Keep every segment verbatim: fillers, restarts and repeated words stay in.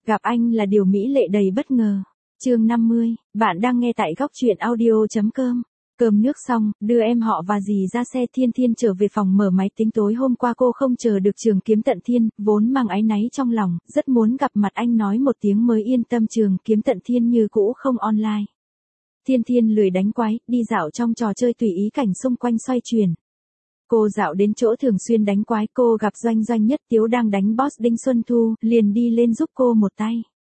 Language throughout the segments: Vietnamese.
Gặp anh là điều mỹ lệ đầy bất ngờ. Chương năm mươi, bạn đang nghe tại góc truyện audio chấm com. Cơm nước xong, đưa em họ và dì ra xe. Thiên Thiên trở về phòng mở máy tính. Tối hôm qua cô không chờ được Trường Kiếm Tận Thiên, vốn mang áy náy trong lòng, rất muốn gặp mặt anh nói một tiếng mới yên tâm. Trường Kiếm Tận Thiên như cũ không online. Thiên Thiên lười đánh quái, đi dạo trong trò chơi tùy ý cảnh xung quanh xoay chuyển. Cô dạo đến chỗ thường xuyên đánh quái, cô gặp Doanh Doanh Nhất Tiếu đang đánh boss Đinh Xuân Thu, liền đi lên giúp cô một tay.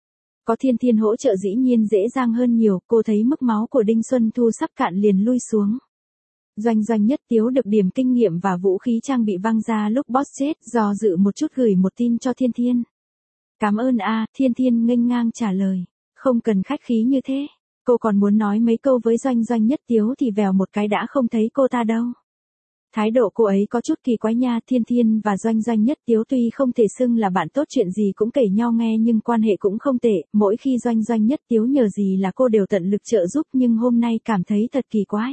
Có Thiên Thiên hỗ trợ dĩ nhiên dễ dàng hơn nhiều, cô thấy mức máu của Đinh Xuân Thu sắp cạn liền lui xuống. Doanh Doanh Nhất Tiếu được điểm kinh nghiệm và vũ khí trang bị văng ra lúc boss chết, do dự một chút gửi một tin cho Thiên Thiên. Cảm ơn a, Thiên Thiên nghênh ngang trả lời. Không cần khách khí như thế. Cô còn muốn nói mấy câu với Doanh Doanh Nhất Tiếu thì vèo một cái đã không thấy cô ta đâu. Thái độ cô ấy có chút kỳ quái nha. Thiên Thiên và Doanh Doanh Nhất Tiếu tuy không thể xưng là bạn tốt, chuyện gì cũng kể nhau nghe, nhưng quan hệ cũng không tệ. Mỗi khi Doanh Doanh Nhất Tiếu nhờ gì là cô đều tận lực trợ giúp, nhưng hôm nay cảm thấy thật kỳ quái.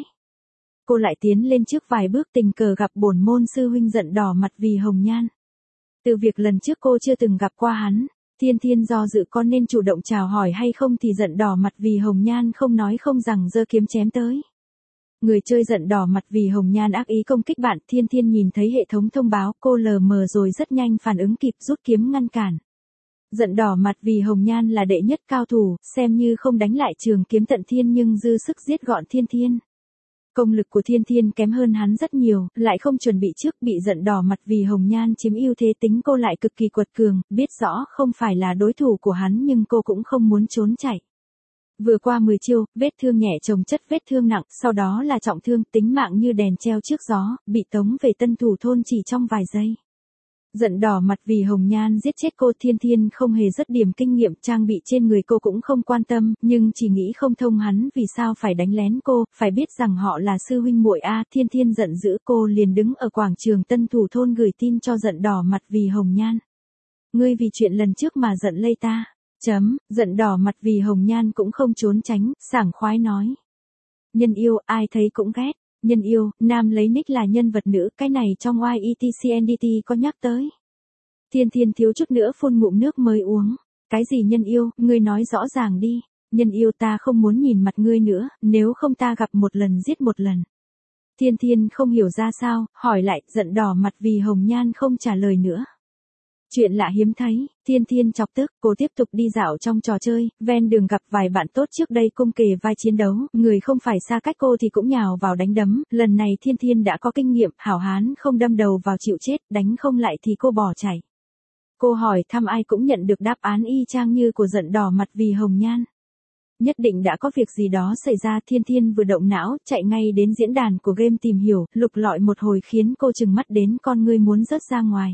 Cô lại tiến lên trước vài bước, tình cờ gặp bổn môn sư huynh giận đỏ mặt vì Hồng Nhan. Từ việc lần trước cô chưa từng gặp qua hắn, Thiên Thiên do dự có nên chủ động chào hỏi hay không thì giận đỏ mặt vì Hồng Nhan không nói không rằng giơ kiếm chém tới. Người chơi giận đỏ mặt vì Hồng Nhan ác ý công kích bạn. Thiên Thiên nhìn thấy hệ thống thông báo, cô lờ mờ rồi rất nhanh phản ứng kịp, rút kiếm ngăn cản. Giận đỏ mặt vì Hồng Nhan là đệ nhất cao thủ, xem như không đánh lại Trường Kiếm Tận Thiên nhưng dư sức giết gọn Thiên Thiên. Công lực của Thiên Thiên kém hơn hắn rất nhiều, lại không chuẩn bị trước, bị giận đỏ mặt vì Hồng Nhan chiếm ưu thế, tính cô lại cực kỳ quật cường, biết rõ không phải là đối thủ của hắn nhưng cô cũng không muốn trốn chạy. Vừa qua mười chiêu, vết thương nhẹ chồng chất vết thương nặng, sau đó là trọng thương, tính mạng như đèn treo trước gió, bị tống về Tân Thủ Thôn chỉ trong vài giây. Giận đỏ mặt vì Hồng Nhan giết chết cô. Thiên Thiên không hề rất điểm kinh nghiệm, trang bị trên người cô cũng không quan tâm, nhưng chỉ nghĩ không thông hắn vì sao phải đánh lén cô, phải biết rằng họ là sư huynh muội a. Thiên Thiên giận dữ, cô liền đứng ở quảng trường Tân Thủ Thôn gửi tin cho giận đỏ mặt vì Hồng Nhan. Ngươi vì chuyện lần trước mà giận lây ta. Chấm, giận đỏ mặt vì Hồng Nhan cũng không trốn tránh, sảng khoái nói. Nhân yêu, ai thấy cũng ghét. Nhân yêu, nam lấy nick là nhân vật nữ, cái này trong i e t c n d t có nhắc tới. Thiên Thiên thiếu chút nữa phun ngụm nước mới uống. Cái gì nhân yêu, ngươi nói rõ ràng đi. Nhân yêu, ta không muốn nhìn mặt ngươi nữa, nếu không ta gặp một lần giết một lần. Thiên Thiên không hiểu ra sao, hỏi lại, giận đỏ mặt vì Hồng Nhan không trả lời nữa. Chuyện lạ hiếm thấy, Thiên Thiên chọc tức, cô tiếp tục đi dạo trong trò chơi, ven đường gặp vài bạn tốt trước đây cùng kề vai chiến đấu, người không phải xa cách cô thì cũng nhào vào đánh đấm, lần này Thiên Thiên đã có kinh nghiệm, hảo hán không đâm đầu vào chịu chết, đánh không lại thì cô bỏ chạy. Cô hỏi thăm ai cũng nhận được đáp án y chang như của giận đỏ mặt vì Hồng Nhan. Nhất định đã có việc gì đó xảy ra. Thiên Thiên vừa động não, chạy ngay đến diễn đàn của game tìm hiểu, lục lọi một hồi khiến cô trừng mắt đến con ngươi muốn rớt ra ngoài.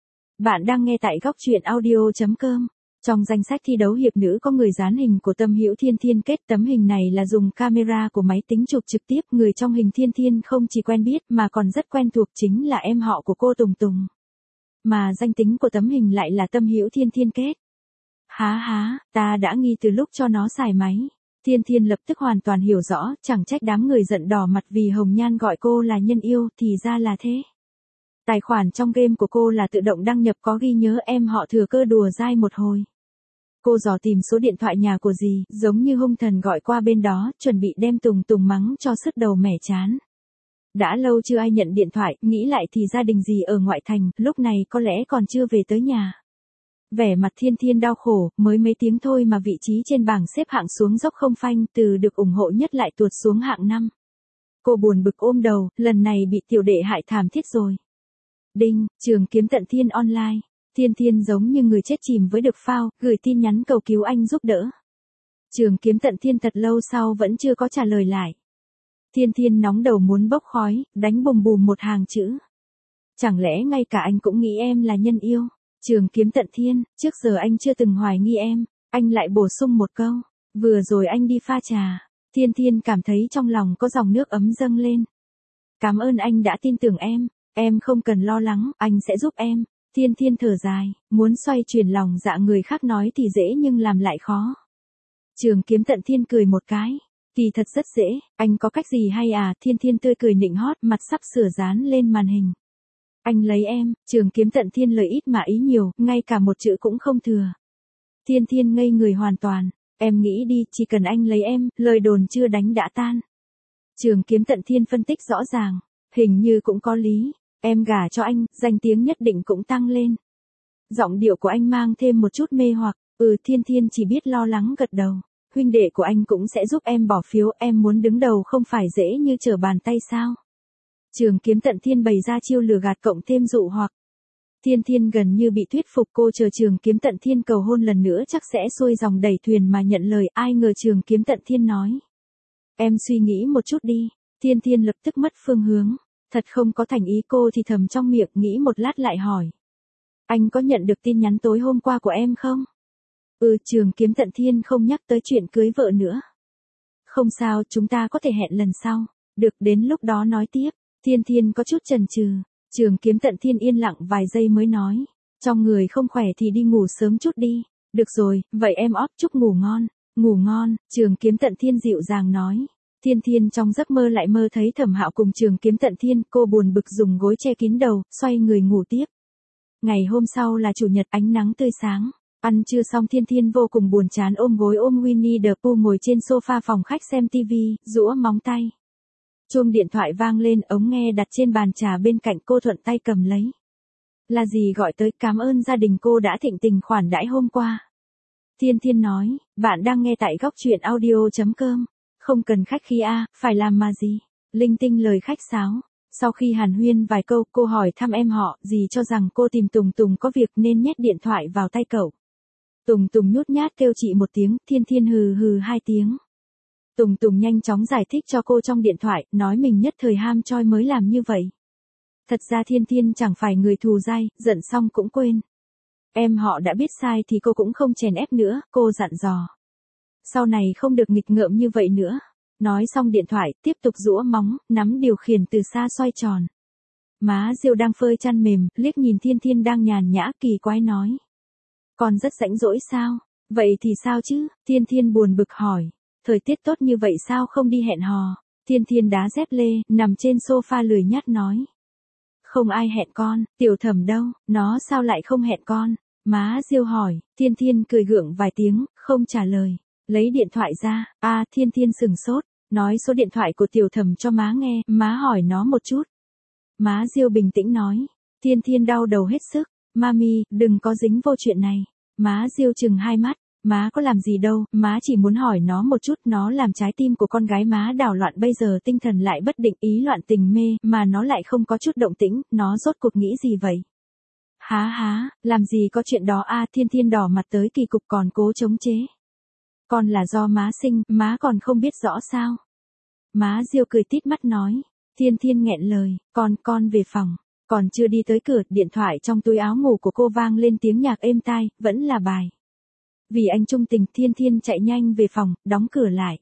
Bạn đang nghe tại góc truyện audio chấm com. Trong danh sách thi đấu hiệp nữ có người dán hình của Tâm Hữu Thiên Thiên kết, tấm hình này là dùng camera của máy tính chụp trực tiếp, người trong hình Thiên Thiên không chỉ quen biết mà còn rất quen thuộc, chính là em họ của cô Tùng Tùng. Mà danh tính của tấm hình lại là Tâm Hữu Thiên Thiên kết. Há há, ta đã nghi từ lúc cho nó xài máy. Thiên Thiên lập tức hoàn toàn hiểu rõ, chẳng trách đám người giận đỏ mặt vì Hồng Nhan gọi cô là nhân yêu, thì ra là thế. Tài khoản trong game của cô là tự động đăng nhập, có ghi nhớ em họ thừa cơ đùa dai một hồi. Cô dò tìm số điện thoại nhà của dì, giống như hung thần gọi qua bên đó, chuẩn bị đem Tùng Tùng mắng cho sứt đầu mẻ chán. Đã lâu chưa ai nhận điện thoại, nghĩ lại thì gia đình dì ở ngoại thành, lúc này có lẽ còn chưa về tới nhà. Vẻ mặt Thiên Thiên đau khổ, mới mấy tiếng thôi mà vị trí trên bảng xếp hạng xuống dốc không phanh, từ được ủng hộ nhất lại tuột xuống hạng năm. Cô buồn bực ôm đầu, lần này bị tiểu đệ hại thảm thiết rồi. Đinh, Trường Kiếm Tận Thiên online. Thiên Thiên giống như người chết chìm với được phao, gửi tin nhắn cầu cứu anh giúp đỡ. Trường Kiếm Tận Thiên thật lâu sau vẫn chưa có trả lời lại. Thiên Thiên nóng đầu muốn bốc khói, đánh bùm bùm một hàng chữ. Chẳng lẽ ngay cả anh cũng nghĩ em là nhân yêu? Trường Kiếm Tận Thiên, trước giờ anh chưa từng hoài nghi em. Anh lại bổ sung một câu, vừa rồi anh đi pha trà. Thiên Thiên cảm thấy trong lòng có dòng nước ấm dâng lên. Cảm ơn anh đã tin tưởng em. Em không cần lo lắng, anh sẽ giúp em. Thiên Thiên thở dài, muốn xoay chuyển lòng dạ người khác nói thì dễ nhưng làm lại khó. Trường Kiếm Tận Thiên cười một cái. Kỳ thật rất dễ, anh có cách gì hay à? Thiên Thiên tươi cười nịnh hót, mặt sắp sửa dán lên màn hình. Anh lấy em. Trường Kiếm Tận Thiên lời ít mà ý nhiều, ngay cả một chữ cũng không thừa. Thiên Thiên ngây người hoàn toàn. Em nghĩ đi, chỉ cần anh lấy em, lời đồn chưa đánh đã tan. Trường Kiếm Tận Thiên phân tích rõ ràng. Hình như cũng có lý. Em gả cho anh, danh tiếng nhất định cũng tăng lên. Giọng điệu của anh mang thêm một chút mê hoặc. Ừ, Thiên Thiên chỉ biết lo lắng gật đầu. Huynh đệ của anh cũng sẽ giúp em bỏ phiếu, em muốn đứng đầu không phải dễ như trở bàn tay sao. Trường Kiếm Tận Thiên bày ra chiêu lừa gạt cộng thêm dụ hoặc. Thiên Thiên gần như bị thuyết phục, cô chờ Trường Kiếm Tận Thiên cầu hôn lần nữa chắc sẽ xuôi dòng đẩy thuyền mà nhận lời, ai ngờ Trường Kiếm Tận Thiên nói. Em suy nghĩ một chút đi. Thiên Thiên lập tức mất phương hướng. Thật không có thành ý, cô thì thầm trong miệng, nghĩ một lát lại hỏi. Anh có nhận được tin nhắn tối hôm qua của em không? Ừ, Trường Kiếm Tận Thiên không nhắc tới chuyện cưới vợ nữa. Không sao, chúng ta có thể hẹn lần sau. Được, đến lúc đó nói tiếp. Thiên Thiên có chút chần chừ. Trường Kiếm Tận Thiên yên lặng vài giây mới nói. Trong người không khỏe thì đi ngủ sớm chút đi. Được rồi, vậy em óp chúc ngủ ngon. Ngủ ngon, Trường Kiếm Tận Thiên dịu dàng nói. Thiên Thiên trong giấc mơ lại mơ thấy Thẩm Hạo cùng Trường Kiếm Tận Thiên, cô buồn bực dùng gối che kín đầu, xoay người ngủ tiếp. Ngày hôm sau là chủ nhật, ánh nắng tươi sáng. Ăn trưa xong Thiên Thiên vô cùng buồn chán ôm gối ôm Winnie the Pooh ngồi trên sofa phòng khách xem tivi, rũa móng tay. Chuông điện thoại vang lên, ống nghe đặt trên bàn trà bên cạnh, cô thuận tay cầm lấy. Là gì gọi tới? Cảm ơn gia đình cô đã thịnh tình khoản đãi hôm qua. Thiên Thiên nói, bạn đang nghe tại góc truyện audio.com. Không cần khách khí a, à, phải làm mà gì. Linh tinh lời khách sáo. Sau khi hàn huyên vài câu, cô hỏi thăm em họ, dì cho rằng cô tìm Tùng Tùng có việc nên nhét điện thoại vào tay cậu. Tùng Tùng nhút nhát kêu chị một tiếng, Thiên Thiên hừ hừ hai tiếng. Tùng Tùng nhanh chóng giải thích cho cô trong điện thoại, nói mình nhất thời ham choi mới làm như vậy. Thật ra Thiên Thiên chẳng phải người thù dai, giận xong cũng quên. Em họ đã biết sai thì cô cũng không chèn ép nữa, cô dặn dò. Sau này không được nghịch ngợm như vậy nữa. Nói xong điện thoại, tiếp tục rũa móng, nắm điều khiển từ xa xoay tròn. Má Diêu đang phơi chăn mềm, liếc nhìn Thiên Thiên đang nhàn nhã kỳ quái nói. Con rất rãnh rỗi sao? Vậy thì sao chứ? Thiên Thiên buồn bực hỏi. Thời tiết tốt như vậy sao không đi hẹn hò? Thiên Thiên đá dép lê, nằm trên sofa lười nhác nói. Không ai hẹn con, Tiểu Thẩm đâu, nó sao lại không hẹn con? Má Diêu hỏi, Thiên Thiên cười gượng vài tiếng, không trả lời. Lấy điện thoại ra, a à, Thiên Thiên sừng sốt, nói số điện thoại của Tiểu Thẩm cho má nghe, má hỏi nó một chút. Má Diêu bình tĩnh nói, Thiên Thiên đau đầu hết sức, mami, đừng có dính vô chuyện này. Má Diêu chừng hai mắt, má có làm gì đâu, má chỉ muốn hỏi nó một chút, nó làm trái tim của con gái má đảo loạn, bây giờ tinh thần lại bất định, ý loạn tình mê, mà nó lại không có chút động tĩnh, nó rốt cuộc nghĩ gì vậy? Há há, làm gì có chuyện đó a à, Thiên Thiên đỏ mặt tới kỳ cục còn cố chống chế. Con là do má sinh, má còn không biết rõ sao? Má Diêu cười tít mắt nói. Thiên Thiên nghẹn lời, con, con về phòng. Còn chưa đi tới cửa, điện thoại trong túi áo ngủ của cô vang lên tiếng nhạc êm tai, vẫn là bài. Vì anh trung tình, Thiên Thiên chạy nhanh về phòng, đóng cửa lại.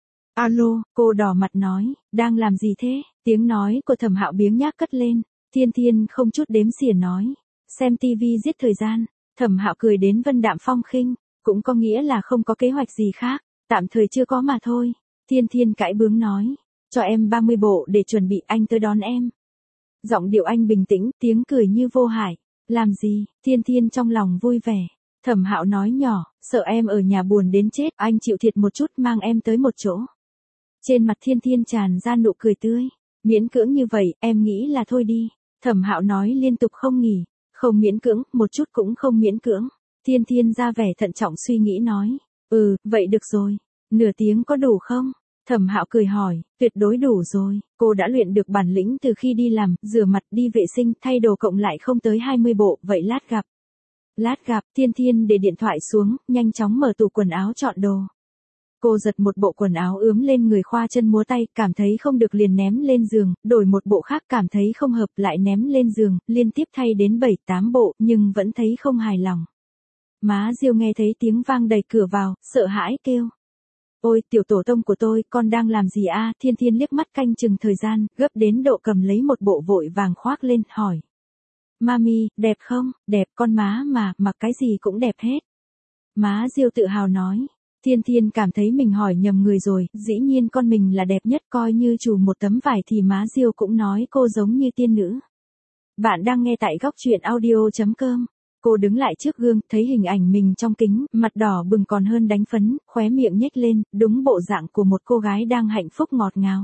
Alo, cô đỏ mặt nói, đang làm gì thế? Tiếng nói của Thẩm Hạo biếng nhác cất lên. Thiên Thiên không chút đếm xỉa nói, xem tivi giết thời gian. Thẩm Hạo cười đến vân đạm phong khinh, cũng có nghĩa là không có kế hoạch gì khác, tạm thời chưa có mà thôi. Thiên Thiên cãi bướng nói, cho em ba mươi bộ để chuẩn bị, anh tới đón em. Giọng điệu anh bình tĩnh, tiếng cười như vô hại. Làm gì? Thiên Thiên trong lòng vui vẻ. Thẩm Hạo nói nhỏ, sợ em ở nhà buồn đến chết, anh chịu thiệt một chút mang em tới một chỗ. Trên mặt Thiên Thiên tràn ra nụ cười tươi. Miễn cưỡng như vậy, em nghĩ là thôi đi. Thẩm Hạo nói liên tục không nghỉ. Không miễn cưỡng, một chút cũng không miễn cưỡng. Thiên Thiên ra vẻ thận trọng suy nghĩ nói. Ừ, vậy được rồi. Nửa tiếng có đủ không? Thẩm Hạo cười hỏi, tuyệt đối đủ rồi, cô đã luyện được bản lĩnh từ khi đi làm, rửa mặt, đi vệ sinh, thay đồ cộng lại không tới hai mươi bộ, vậy lát gặp. Lát gặp, Thiên Thiên để điện thoại xuống, nhanh chóng mở tủ quần áo chọn đồ. Cô giật một bộ quần áo ướm lên người khoa chân múa tay, cảm thấy không được liền ném lên giường, đổi một bộ khác cảm thấy không hợp lại ném lên giường, liên tiếp thay đến bảy tám bộ, nhưng vẫn thấy không hài lòng. Má Diêu nghe thấy tiếng vang đẩy cửa vào, sợ hãi kêu. Ôi, tiểu tổ tông của tôi, con đang làm gì a? À? Thiên Thiên liếc mắt canh chừng thời gian, gấp đến độ cầm lấy một bộ vội vàng khoác lên, hỏi. Mami, đẹp không? Đẹp, con má mà, mặc cái gì cũng đẹp hết. Má Diêu tự hào nói. Thiên Thiên cảm thấy mình hỏi nhầm người rồi, dĩ nhiên con mình là đẹp nhất, coi như chùm một tấm vải thì má Diêu cũng nói cô giống như tiên nữ. Bạn đang nghe tại góc truyện audio chấm com. Cô đứng lại trước gương, thấy hình ảnh mình trong kính, mặt đỏ bừng còn hơn đánh phấn, khóe miệng nhếch lên, đúng bộ dạng của một cô gái đang hạnh phúc ngọt ngào.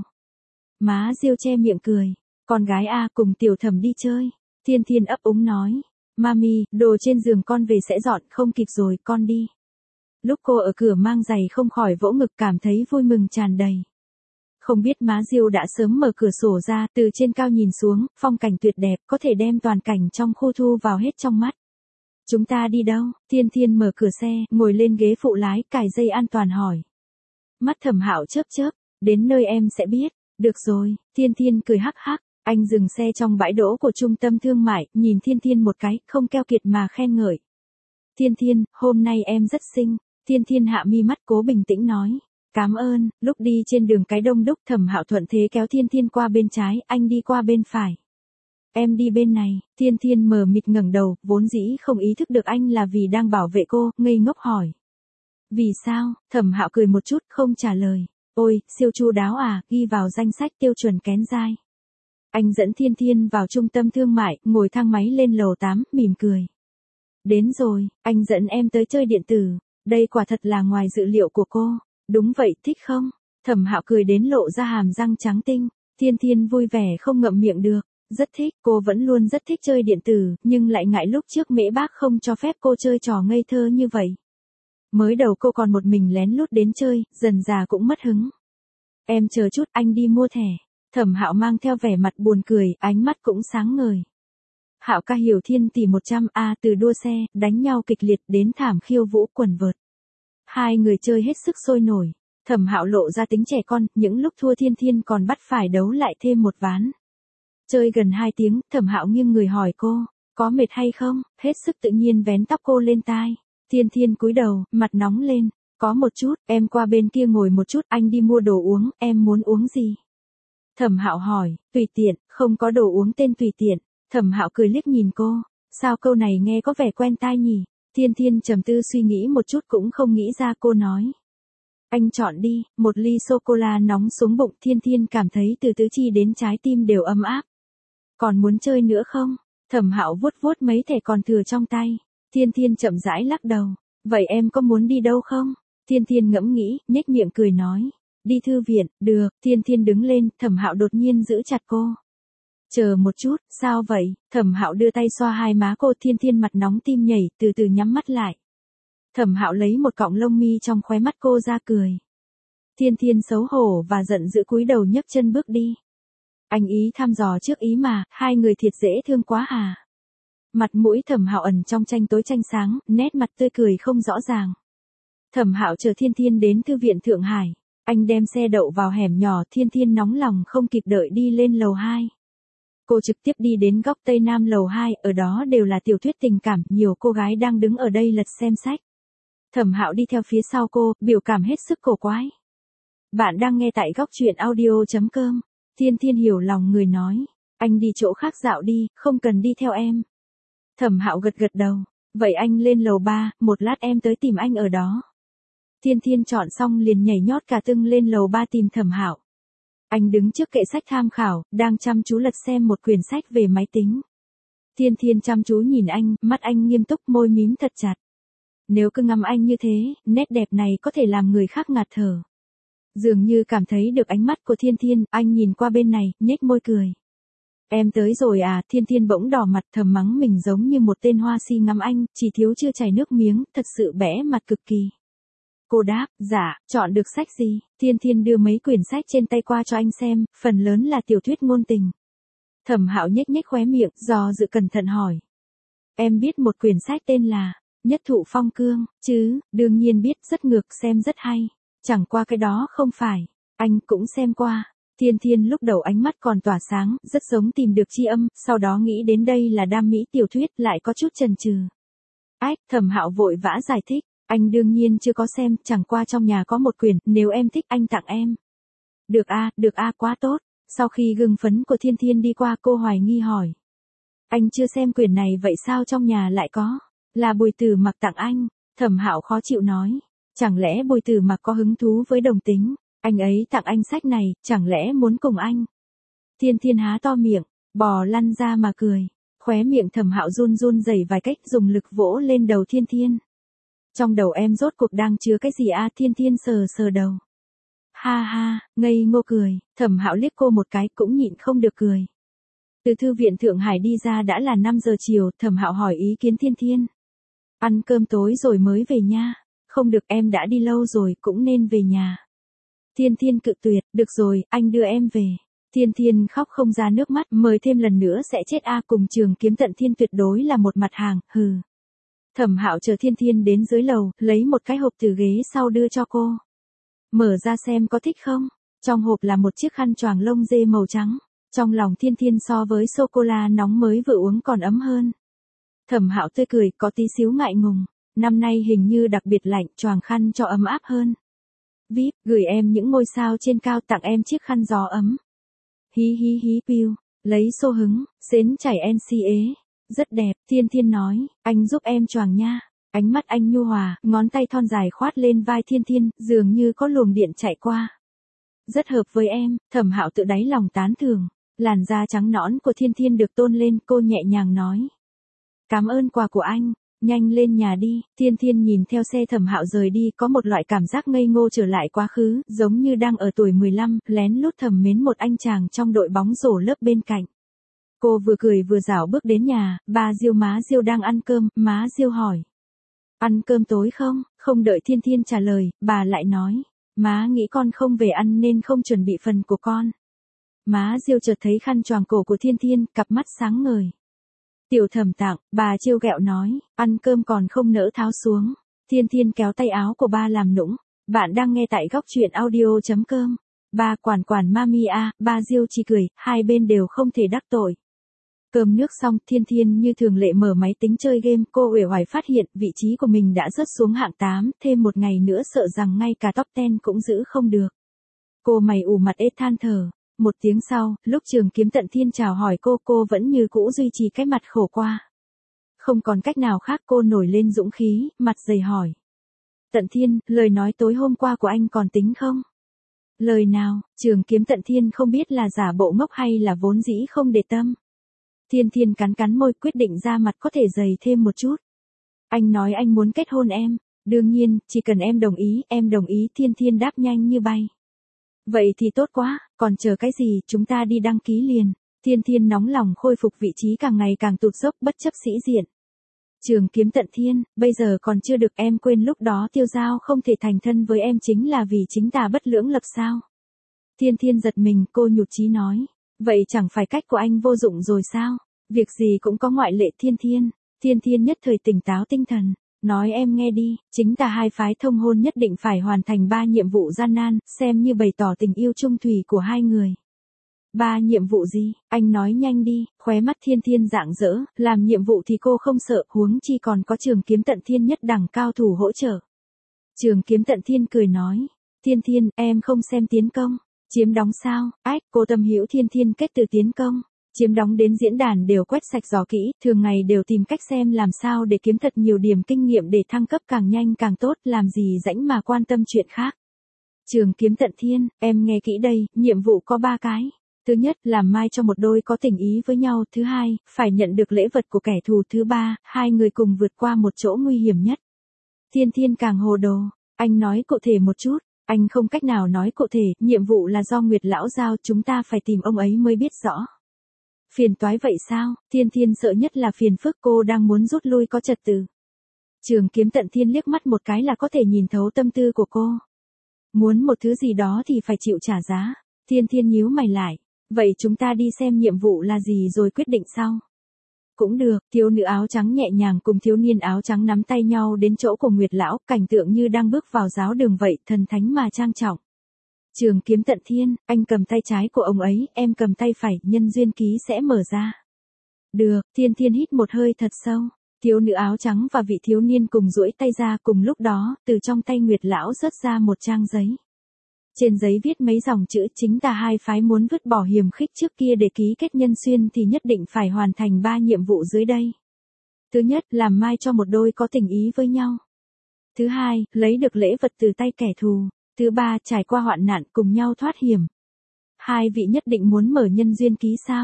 Má Diêu che miệng cười. Con gái a, cùng tiểu thẩm đi chơi. Thiên Thiên ấp úng nói. Mami, đồ trên giường con về sẽ dọn, không kịp rồi, con đi. Lúc cô ở cửa mang giày không khỏi vỗ ngực, cảm thấy vui mừng tràn đầy. Không biết má Diêu đã sớm mở cửa sổ ra, từ trên cao nhìn xuống, phong cảnh tuyệt đẹp, có thể đem toàn cảnh trong khu thu vào hết trong mắt. Chúng ta đi đâu? Thiên Thiên mở cửa xe, ngồi lên ghế phụ lái, cài dây an toàn hỏi. Mắt Thẩm Hạo chớp chớp, đến nơi em sẽ biết. Được rồi, Thiên Thiên cười hắc hắc. Anh dừng xe trong bãi đỗ của trung tâm thương mại, nhìn Thiên Thiên một cái, không keo kiệt mà khen ngợi. Thiên Thiên, hôm nay em rất xinh. Thiên Thiên hạ mi mắt cố bình tĩnh nói. Cảm ơn. Lúc đi trên đường cái đông đúc, Thẩm Hạo thuận thế kéo Thiên Thiên qua bên trái, anh đi qua bên phải. Em đi bên này. Thiên Thiên mờ mịt ngẩng đầu, vốn dĩ không ý thức được anh là vì đang bảo vệ cô, ngây ngốc hỏi. Vì sao? Thẩm Hạo cười một chút, không trả lời. Ôi, siêu chu đáo à, ghi vào danh sách tiêu chuẩn kén dai. Anh dẫn Thiên Thiên vào trung tâm thương mại, ngồi thang máy lên lầu tám, mỉm cười. Đến rồi, anh dẫn em tới chơi điện tử. Đây quả thật là ngoài dự liệu của cô. Đúng vậy, thích không? Thẩm Hạo cười đến lộ ra hàm răng trắng tinh. Thiên Thiên vui vẻ không ngậm miệng được. Rất thích, cô vẫn luôn rất thích chơi điện tử, nhưng lại ngại lúc trước mễ bác không cho phép cô chơi trò ngây thơ như vậy. Mới đầu cô còn một mình lén lút đến chơi, dần dà cũng mất hứng. Em chờ chút, anh đi mua thẻ. Thẩm Hạo mang theo vẻ mặt buồn cười, ánh mắt cũng sáng ngời. Hạo ca hiểu Thiên tỷ một trăm a, từ đua xe, đánh nhau kịch liệt đến thảm khiêu vũ quần vợt. Hai người chơi hết sức sôi nổi. Thẩm Hạo lộ ra tính trẻ con, những lúc thua Thiên Thiên còn bắt phải đấu lại thêm một ván. Chơi gần hai tiếng, Thẩm Hạo nghiêng người hỏi cô, có mệt hay không? Hết sức tự nhiên vén tóc cô lên tai. Thiên Thiên cúi đầu, mặt nóng lên. Có một chút, em qua bên kia ngồi một chút, anh đi mua đồ uống, em muốn uống gì? Thẩm Hạo hỏi, tùy tiện, không có đồ uống tên tùy tiện. Thẩm Hạo cười liếc nhìn cô, sao câu này nghe có vẻ quen tai nhỉ? Thiên Thiên trầm tư suy nghĩ một chút cũng không nghĩ ra, cô nói. Anh chọn đi, một ly sô-cô-la nóng xuống bụng. Thiên Thiên cảm thấy từ tứ chi đến trái tim đều ấm áp. Còn muốn chơi nữa không? Thẩm Hạo vuốt vuốt mấy thẻ còn thừa trong tay. Thiên Thiên chậm rãi lắc đầu. Vậy em có muốn đi đâu không? Thiên Thiên ngẫm nghĩ, nhếch miệng cười nói. Đi thư viện, được. Thiên Thiên đứng lên, Thẩm Hạo đột nhiên giữ chặt cô. Chờ một chút, sao vậy? Thẩm Hạo đưa tay xoa hai má cô. Thiên Thiên mặt nóng tim nhảy, từ từ nhắm mắt lại. Thẩm Hạo lấy một cọng lông mi trong khóe mắt cô ra cười. Thiên Thiên xấu hổ và giận dữ cúi đầu nhấc chân bước đi. Anh ý thăm dò trước ý mà, hai người thiệt dễ thương quá à. Mặt mũi Thẩm Hạo ẩn trong tranh tối tranh sáng, nét mặt tươi cười không rõ ràng. Thẩm Hạo chờ Thiên Thiên đến thư viện Thượng Hải. Anh đem xe đậu vào hẻm nhỏ, Thiên Thiên nóng lòng không kịp đợi đi lên lầu hai. Cô trực tiếp đi đến góc tây nam lầu hai, ở đó đều là tiểu thuyết tình cảm, nhiều cô gái đang đứng ở đây lật xem sách. Thẩm Hạo đi theo phía sau cô, biểu cảm hết sức cổ quái. Bạn đang nghe tại góc truyện audio chấm com. Thiên Thiên hiểu lòng người nói, anh đi chỗ khác dạo đi, không cần đi theo em. Thẩm Hạo gật gật đầu, vậy anh lên lầu ba, một lát em tới tìm anh ở đó. Thiên Thiên chọn xong liền nhảy nhót cả tưng lên lầu ba tìm Thẩm Hạo. Anh đứng trước kệ sách tham khảo, đang chăm chú lật xem một quyển sách về máy tính. Thiên Thiên chăm chú nhìn anh, mắt anh nghiêm túc, môi mím thật chặt. Nếu cứ ngắm anh như thế, nét đẹp này có thể làm người khác ngạt thở. Dường như cảm thấy được ánh mắt của Thiên Thiên, anh nhìn qua bên này, nhếch môi cười. Em tới rồi à? Thiên Thiên bỗng đỏ mặt, thầm mắng mình giống như một tên hoa si ngắm anh, chỉ thiếu chưa chảy nước miếng, thật sự bẽ mặt cực kỳ. Cô đáp, dạ, chọn được sách gì? Thiên Thiên đưa mấy quyển sách trên tay qua cho anh xem, phần lớn là tiểu thuyết ngôn tình. Thẩm Hạo nhếch nhếch khóe miệng, do dự cẩn thận hỏi. Em biết một quyển sách tên là Nhất Thụ Phong Cương, chứ? Đương nhiên biết, rất ngược, xem rất hay. Chẳng qua cái đó không phải. Anh cũng xem qua. Thiên Thiên lúc đầu ánh mắt còn tỏa sáng, rất giống tìm được tri âm, sau đó nghĩ đến đây là đam mỹ tiểu thuyết, lại có chút chần chừ. Ách, Thẩm Hạo vội vã giải thích. Anh đương nhiên chưa có xem, chẳng qua trong nhà có một quyển, nếu em thích anh tặng em. Được a, được a, quá tốt. Sau khi gương phấn của Thiên Thiên đi qua, cô hoài nghi hỏi. Anh chưa xem quyển này vậy sao trong nhà lại có? Là Bùi Tử Mặc tặng anh. Thẩm Hạo khó chịu nói. Chẳng lẽ Bùi Tử Mặc có hứng thú với đồng tính? Anh ấy tặng anh sách này, chẳng lẽ muốn cùng anh? Thiên Thiên há to miệng, bò lăn ra mà cười. Khóe miệng Thẩm Hạo run run rẩy vài cách dùng lực vỗ lên đầu Thiên Thiên. Trong đầu em rốt cuộc đang chứa cái gì a? Thiên Thiên sờ sờ đầu. Ha ha, ngây ngô cười, Thẩm Hạo liếc cô một cái cũng nhịn không được cười. Từ thư viện Thượng Hải đi ra đã là năm giờ chiều, Thẩm Hạo hỏi ý kiến Thiên Thiên. Ăn cơm tối rồi mới về nha. Không được, em đã đi lâu rồi, cũng nên về nhà. Thiên Thiên cự tuyệt, được rồi, anh đưa em về. Thiên Thiên khóc không ra nước mắt, mời thêm lần nữa sẽ chết a, cùng Trường Kiếm Tận Thiên tuyệt đối là một mặt hàng, hừ. Thẩm Hạo chờ Thiên Thiên đến dưới lầu, lấy một cái hộp từ ghế sau đưa cho cô. Mở ra xem có thích không? Trong hộp là một chiếc khăn choàng lông dê màu trắng. Trong lòng Thiên Thiên so với sô-cô-la nóng mới vừa uống còn ấm hơn. Thẩm Hạo tươi cười, có tí xíu ngại ngùng. Năm nay hình như đặc biệt lạnh, choàng khăn cho ấm áp hơn. vê i pê, gửi em những ngôi sao trên cao, tặng em chiếc khăn gió ấm. Hí hí hí piu, lấy xô hứng, xến chảy en xê ế. Rất đẹp, Thiên Thiên nói, anh giúp em choàng nha. Ánh mắt anh nhu hòa, ngón tay thon dài khoát lên vai Thiên Thiên, dường như có luồng điện chạy qua. Rất hợp với em, Thẩm Hạo tự đáy lòng tán thưởng. Làn da trắng nõn của Thiên Thiên được tôn lên, cô nhẹ nhàng nói. Cảm ơn quà của anh, nhanh lên nhà đi. Thiên Thiên nhìn theo xe Thẩm Hạo rời đi, có một loại cảm giác ngây ngô trở lại quá khứ, giống như đang ở tuổi mười lăm, lén lút thầm mến một anh chàng trong đội bóng rổ lớp bên cạnh. Cô vừa cười vừa dạo bước đến nhà, ba Diêu má Diêu đang ăn cơm, má Diêu hỏi. Ăn cơm tối không? Không đợi Thiên Thiên trả lời, bà lại nói. Má nghĩ con không về ăn nên không chuẩn bị phần của con. Má Diêu chợt thấy khăn choàng cổ của Thiên Thiên, cặp mắt sáng ngời. Tiểu Thẩm tặng, bà trêu ghẹo nói, ăn cơm còn không nỡ tháo xuống. Thiên Thiên kéo tay áo của ba làm nũng. Bạn đang nghe tại góc truyện audio chấm com. Ba quản quản mami a, ba Diêu chỉ cười, hai bên đều không thể đắc tội. Cơm nước xong, Thiên Thiên như thường lệ mở máy tính chơi game, cô uể oải phát hiện vị trí của mình đã rớt xuống hạng tám, thêm một ngày nữa sợ rằng ngay cả top mười cũng giữ không được. Cô mày ủ mặt ê than thở. Một tiếng sau, lúc Trường Kiếm Tận Thiên chào hỏi cô, cô vẫn như cũ duy trì cái mặt khổ qua. Không còn cách nào khác, cô nổi lên dũng khí, mặt dày hỏi. Tận Thiên, lời nói tối hôm qua của anh còn tính không? Lời nào? Trường Kiếm Tận Thiên không biết là giả bộ ngốc hay là vốn dĩ không để tâm. Thiên Thiên cắn cắn môi, quyết định ra mặt có thể dày thêm một chút. Anh nói anh muốn kết hôn em. Đương nhiên, chỉ cần em đồng ý, em đồng ý. Thiên Thiên đáp nhanh như bay. Vậy thì tốt quá, còn chờ cái gì, chúng ta đi đăng ký liền. Thiên Thiên nóng lòng khôi phục vị trí càng ngày càng tụt dốc, bất chấp sĩ diện. Trường Kiếm Tận Thiên, bây giờ còn chưa được, em quên lúc đó Tiêu Giao không thể thành thân với em chính là vì chính tà bất lưỡng lập sao? Thiên Thiên giật mình, cô nhụt chí nói. Vậy chẳng phải cách của anh vô dụng rồi sao? Việc gì cũng có ngoại lệ. Thiên Thiên. Thiên Thiên nhất thời tỉnh táo tinh thần. Nói em nghe đi, chính tà hai phái thông hôn nhất định phải hoàn thành ba nhiệm vụ gian nan, xem như bày tỏ tình yêu trung thủy của hai người. Ba nhiệm vụ gì? Anh nói nhanh đi. Khóe mắt Thiên Thiên rạng rỡ, làm nhiệm vụ thì cô không sợ, huống chi còn có Trường Kiếm Tận Thiên nhất đẳng cao thủ hỗ trợ. Trường Kiếm Tận Thiên cười nói. Thiên Thiên, em không xem tiến công. Chiếm đóng sao? Ách, cô Tâm Hữu. Thiên Thiên kết từ tiến công. Chiếm đóng đến diễn đàn đều quét sạch dò kỹ, thường ngày đều tìm cách xem làm sao để kiếm thật nhiều điểm kinh nghiệm để thăng cấp càng nhanh càng tốt, làm gì rảnh mà quan tâm chuyện khác. Trường Kiếm Tận Thiên, em nghe kỹ đây, nhiệm vụ có ba cái. Thứ nhất, làm mai cho một đôi có tình ý với nhau. Thứ hai, phải nhận được lễ vật của kẻ thù. Thứ ba, hai người cùng vượt qua một chỗ nguy hiểm nhất. Thiên Thiên càng hồ đồ, anh nói cụ thể một chút. Anh không cách nào nói cụ thể, nhiệm vụ là do Nguyệt Lão giao, chúng ta phải tìm ông ấy mới biết rõ. Phiền toái vậy sao? Thiên Thiên sợ nhất là phiền phức, cô đang muốn rút lui có trật tự. Trường Kiếm Tận Thiên liếc mắt một cái là có thể nhìn thấu tâm tư của cô. Muốn một thứ gì đó thì phải chịu trả giá. Thiên Thiên nhíu mày lại. Vậy chúng ta đi xem nhiệm vụ là gì rồi quyết định sau. Cũng được, thiếu nữ áo trắng nhẹ nhàng cùng thiếu niên áo trắng nắm tay nhau đến chỗ của Nguyệt Lão, cảnh tượng như đang bước vào giáo đường vậy, thần thánh mà trang trọng. Trường Kiếm Tận Thiên, anh cầm tay trái của ông ấy, em cầm tay phải, nhân duyên ký sẽ mở ra. Được, Thiên Thiên hít một hơi thật sâu. Thiếu nữ áo trắng và vị thiếu niên cùng duỗi tay ra, cùng lúc đó, từ trong tay Nguyệt Lão rớt ra một trang giấy. Trên giấy viết mấy dòng chữ, chính tà hai phái muốn vứt bỏ hiềm khích trước kia để ký kết nhân xuyên thì nhất định phải hoàn thành ba nhiệm vụ dưới đây. Thứ nhất, làm mai cho một đôi có tình ý với nhau. Thứ hai, lấy được lễ vật từ tay kẻ thù. Thứ ba, trải qua hoạn nạn cùng nhau thoát hiểm. Hai vị nhất định muốn mở nhân duyên ký sao?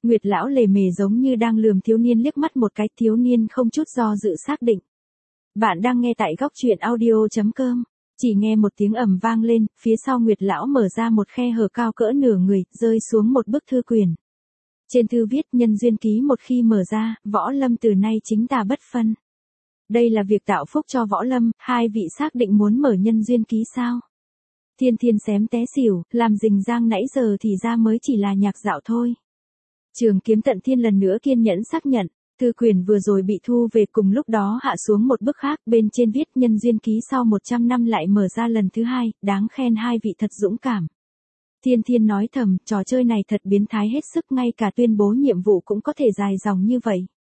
Nguyệt lão lề mề giống như đang lườm thiếu niên liếc mắt một cái, thiếu niên không chút do dự xác định. Bạn đang nghe tại góc truyện audio.com. Chỉ nghe một tiếng ầm vang lên, phía sau Nguyệt lão mở ra một khe hở cao cỡ nửa người, rơi xuống một bức thư quyển. Trên thư viết nhân duyên ký, một khi mở ra, Võ Lâm từ nay chính tà bất phân. Đây là việc tạo phúc cho Võ Lâm, hai vị xác định muốn mở nhân duyên ký sao? Thiên Thiên xém té xỉu, làm rình rang nãy giờ thì ra mới chỉ là nhạc dạo thôi. Trường Kiếm Tận Thiên lần nữa kiên nhẫn xác nhận, thư quyển vừa rồi bị thu về, cùng lúc đó hạ xuống một bức khác, bên trên viết nhân duyên ký sau một trăm năm lại mở ra lần thứ hai, đáng khen hai vị thật dũng cảm. Thiên Thiên nói thầm, trò chơi này thật biến thái hết sức, ngay cả tuyên bố nhiệm vụ cũng có thể dài dòng như vậy.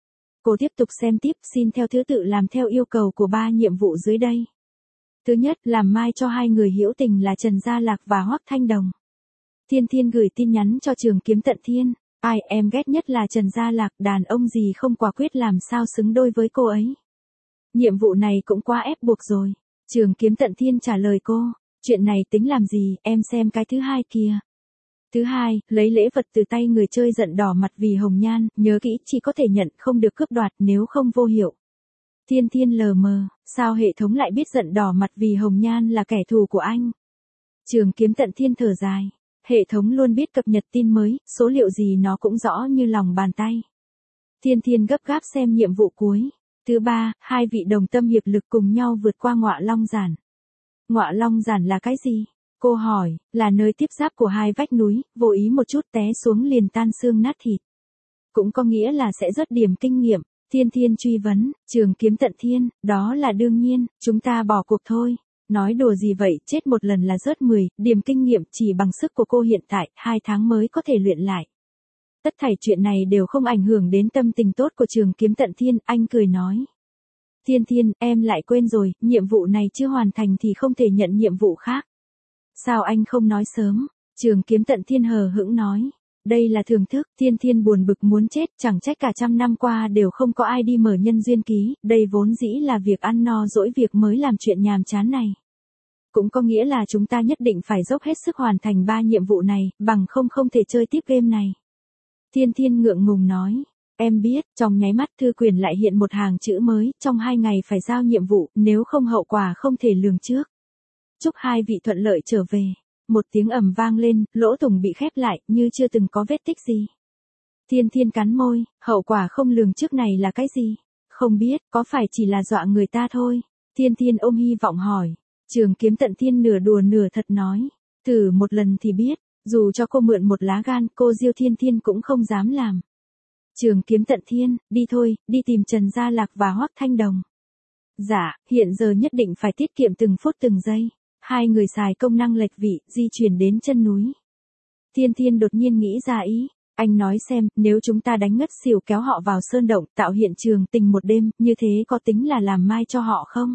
Cô tiếp tục xem tiếp, xin theo thứ tự làm theo yêu cầu của ba nhiệm vụ dưới đây. Thứ nhất, làm mai cho hai người hữu tình là Trần Gia Lạc và Hoắc Thanh Đồng. Thiên Thiên gửi tin nhắn cho Trường Kiếm Tận Thiên, ai em ghét nhất là Trần Gia Lạc, đàn ông gì không quả quyết làm sao xứng đôi với cô ấy. Nhiệm vụ này cũng quá ép buộc rồi. Trường Kiếm Tận Thiên trả lời cô, chuyện này tính làm gì, em xem cái thứ hai kìa. Thứ hai, lấy lễ vật từ tay người chơi giận đỏ mặt vì hồng nhan, nhớ kỹ chỉ có thể nhận, không được cướp đoạt, nếu không vô hiệu. Thiên Thiên lờ mờ, sao hệ thống lại biết giận đỏ mặt vì hồng nhan là kẻ thù của anh? Trường Kiếm Tận Thiên thở dài, hệ thống luôn biết cập nhật tin mới, số liệu gì nó cũng rõ như lòng bàn tay. Thiên Thiên gấp gáp xem nhiệm vụ cuối. Thứ ba, hai vị đồng tâm hiệp lực cùng nhau vượt qua Ngọa Long Giản. Ngọa Long Giản là cái gì? Cô hỏi, là nơi tiếp giáp của hai vách núi, vô ý một chút té xuống liền tan xương nát thịt. Cũng có nghĩa là sẽ rớt điểm kinh nghiệm. Thiên Thiên truy vấn, Trường Kiếm Tận Thiên, đó là đương nhiên, chúng ta bỏ cuộc thôi. Nói đùa gì vậy, chết một lần là rớt mười, điểm kinh nghiệm chỉ bằng sức của cô hiện tại, hai tháng mới có thể luyện lại. Tất thảy chuyện này đều không ảnh hưởng đến tâm tình tốt của Trường Kiếm Tận Thiên, anh cười nói. Thiên Thiên, em lại quên rồi, nhiệm vụ này chưa hoàn thành thì không thể nhận nhiệm vụ khác. Sao anh không nói sớm? Trường Kiếm Tận Thiên hờ hững nói. Đây là thưởng thức, Thiên Thiên buồn bực muốn chết, chẳng trách cả trăm năm qua đều không có ai đi mở nhân duyên ký, đây vốn dĩ là việc ăn no dỗi việc mới làm chuyện nhàm chán này. Cũng có nghĩa là chúng ta nhất định phải dốc hết sức hoàn thành ba nhiệm vụ này, bằng không không thể chơi tiếp game này. Thiên Thiên ngượng ngùng nói, em biết, trong nháy mắt thư quyển lại hiện một hàng chữ mới, trong hai ngày phải giao nhiệm vụ, nếu không hậu quả không thể lường trước. Chúc hai vị thuận lợi trở về. Một tiếng ầm vang lên, lỗ thủng bị khép lại, như chưa từng có vết tích gì. Thiên Thiên cắn môi, hậu quả không lường trước này là cái gì? Không biết, có phải chỉ là dọa người ta thôi? Thiên Thiên ôm hy vọng hỏi. Trường Kiếm Tận Thiên nửa đùa nửa thật nói. Thử một lần thì biết, dù cho cô mượn một lá gan, cô Diêu Thiên Thiên cũng không dám làm. Trường Kiếm Tận Thiên, đi thôi, đi tìm Trần Gia Lạc và Hoắc Thanh Đồng. Dạ, hiện giờ nhất định phải tiết kiệm từng phút từng giây. Hai người xài công năng lệch vị, di chuyển đến chân núi. Thiên Thiên đột nhiên nghĩ ra ý, anh nói xem, nếu chúng ta đánh ngất xỉu kéo họ vào sơn động, tạo hiện trường tình một đêm, như thế có tính là làm mai cho họ không?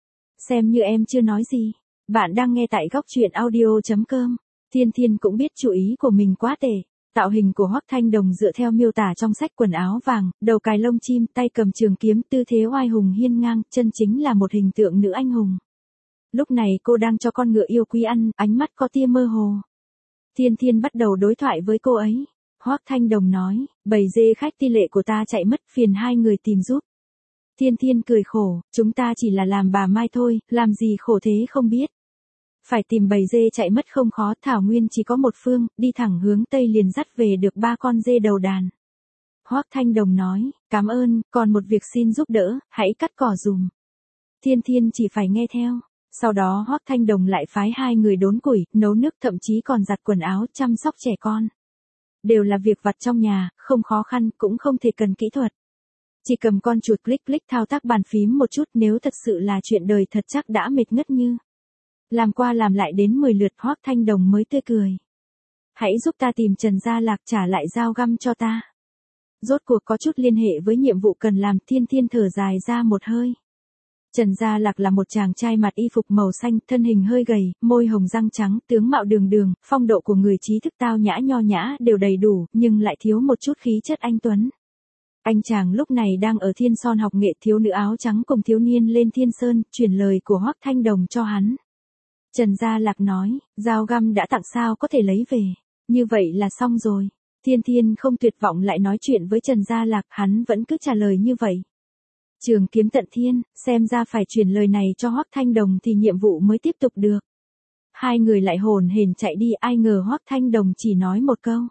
Xem như em chưa nói gì. Bạn đang nghe tại góc truyện audio.com. Thiên Thiên cũng biết chủ ý của mình quá tệ. Tạo hình của Hoắc Thanh Đồng dựa theo miêu tả trong sách quần áo vàng, đầu cài lông chim, tay cầm trường kiếm, tư thế oai hùng hiên ngang, chân chính là một hình tượng nữ anh hùng. Lúc này cô đang cho con ngựa yêu quý ăn, ánh mắt có tia mơ hồ. Thiên Thiên bắt đầu đối thoại với cô ấy. Hoắc Thanh Đồng nói, bầy dê khách ti lệ của ta chạy mất, phiền hai người tìm giúp. Thiên Thiên cười khổ, chúng ta chỉ là làm bà Mai thôi, làm gì khổ thế không biết. Phải tìm bầy dê chạy mất không khó, thảo nguyên chỉ có một phương, đi thẳng hướng Tây liền dắt về được ba con dê đầu đàn. Hoắc Thanh Đồng nói, cảm ơn, còn một việc xin giúp đỡ, hãy cắt cỏ dùm. Thiên Thiên chỉ phải nghe theo. Sau đó Hoắc Thanh Đồng lại phái hai người đốn củi, nấu nước, thậm chí còn giặt quần áo, chăm sóc trẻ con. Đều là việc vặt trong nhà, không khó khăn, cũng không thể cần kỹ thuật. Chỉ cầm con chuột click click thao tác bàn phím một chút, nếu thật sự là chuyện đời thật chắc đã mệt ngất như. Làm qua làm lại đến mười lượt, Hoắc Thanh Đồng mới tươi cười. Hãy giúp ta tìm Trần Gia Lạc, trả lại dao găm cho ta. Rốt cuộc có chút liên hệ với nhiệm vụ cần làm, Thiên Thiên thở dài ra một hơi. Trần Gia Lạc là một chàng trai mặc y phục màu xanh, thân hình hơi gầy, môi hồng răng trắng, tướng mạo đường đường, phong độ của người trí thức tao nhã nho nhã đều đầy đủ, nhưng lại thiếu một chút khí chất anh tuấn. Anh chàng lúc này đang ở Thiên Son học nghệ, thiếu nữ áo trắng cùng thiếu niên lên Thiên Sơn, truyền lời của Hoắc Thanh Đồng cho hắn. Trần Gia Lạc nói, dao găm đã tặng sao có thể lấy về, như vậy là xong rồi. Thiên Thiên không tuyệt vọng lại nói chuyện với Trần Gia Lạc, hắn vẫn cứ trả lời như vậy. Trường Kiếm Tận Thiên, xem ra phải chuyển lời này cho Hoắc Thanh Đồng thì nhiệm vụ mới tiếp tục được. Hai người lại hồn hển chạy đi, ai ngờ Hoắc Thanh Đồng chỉ nói một câu.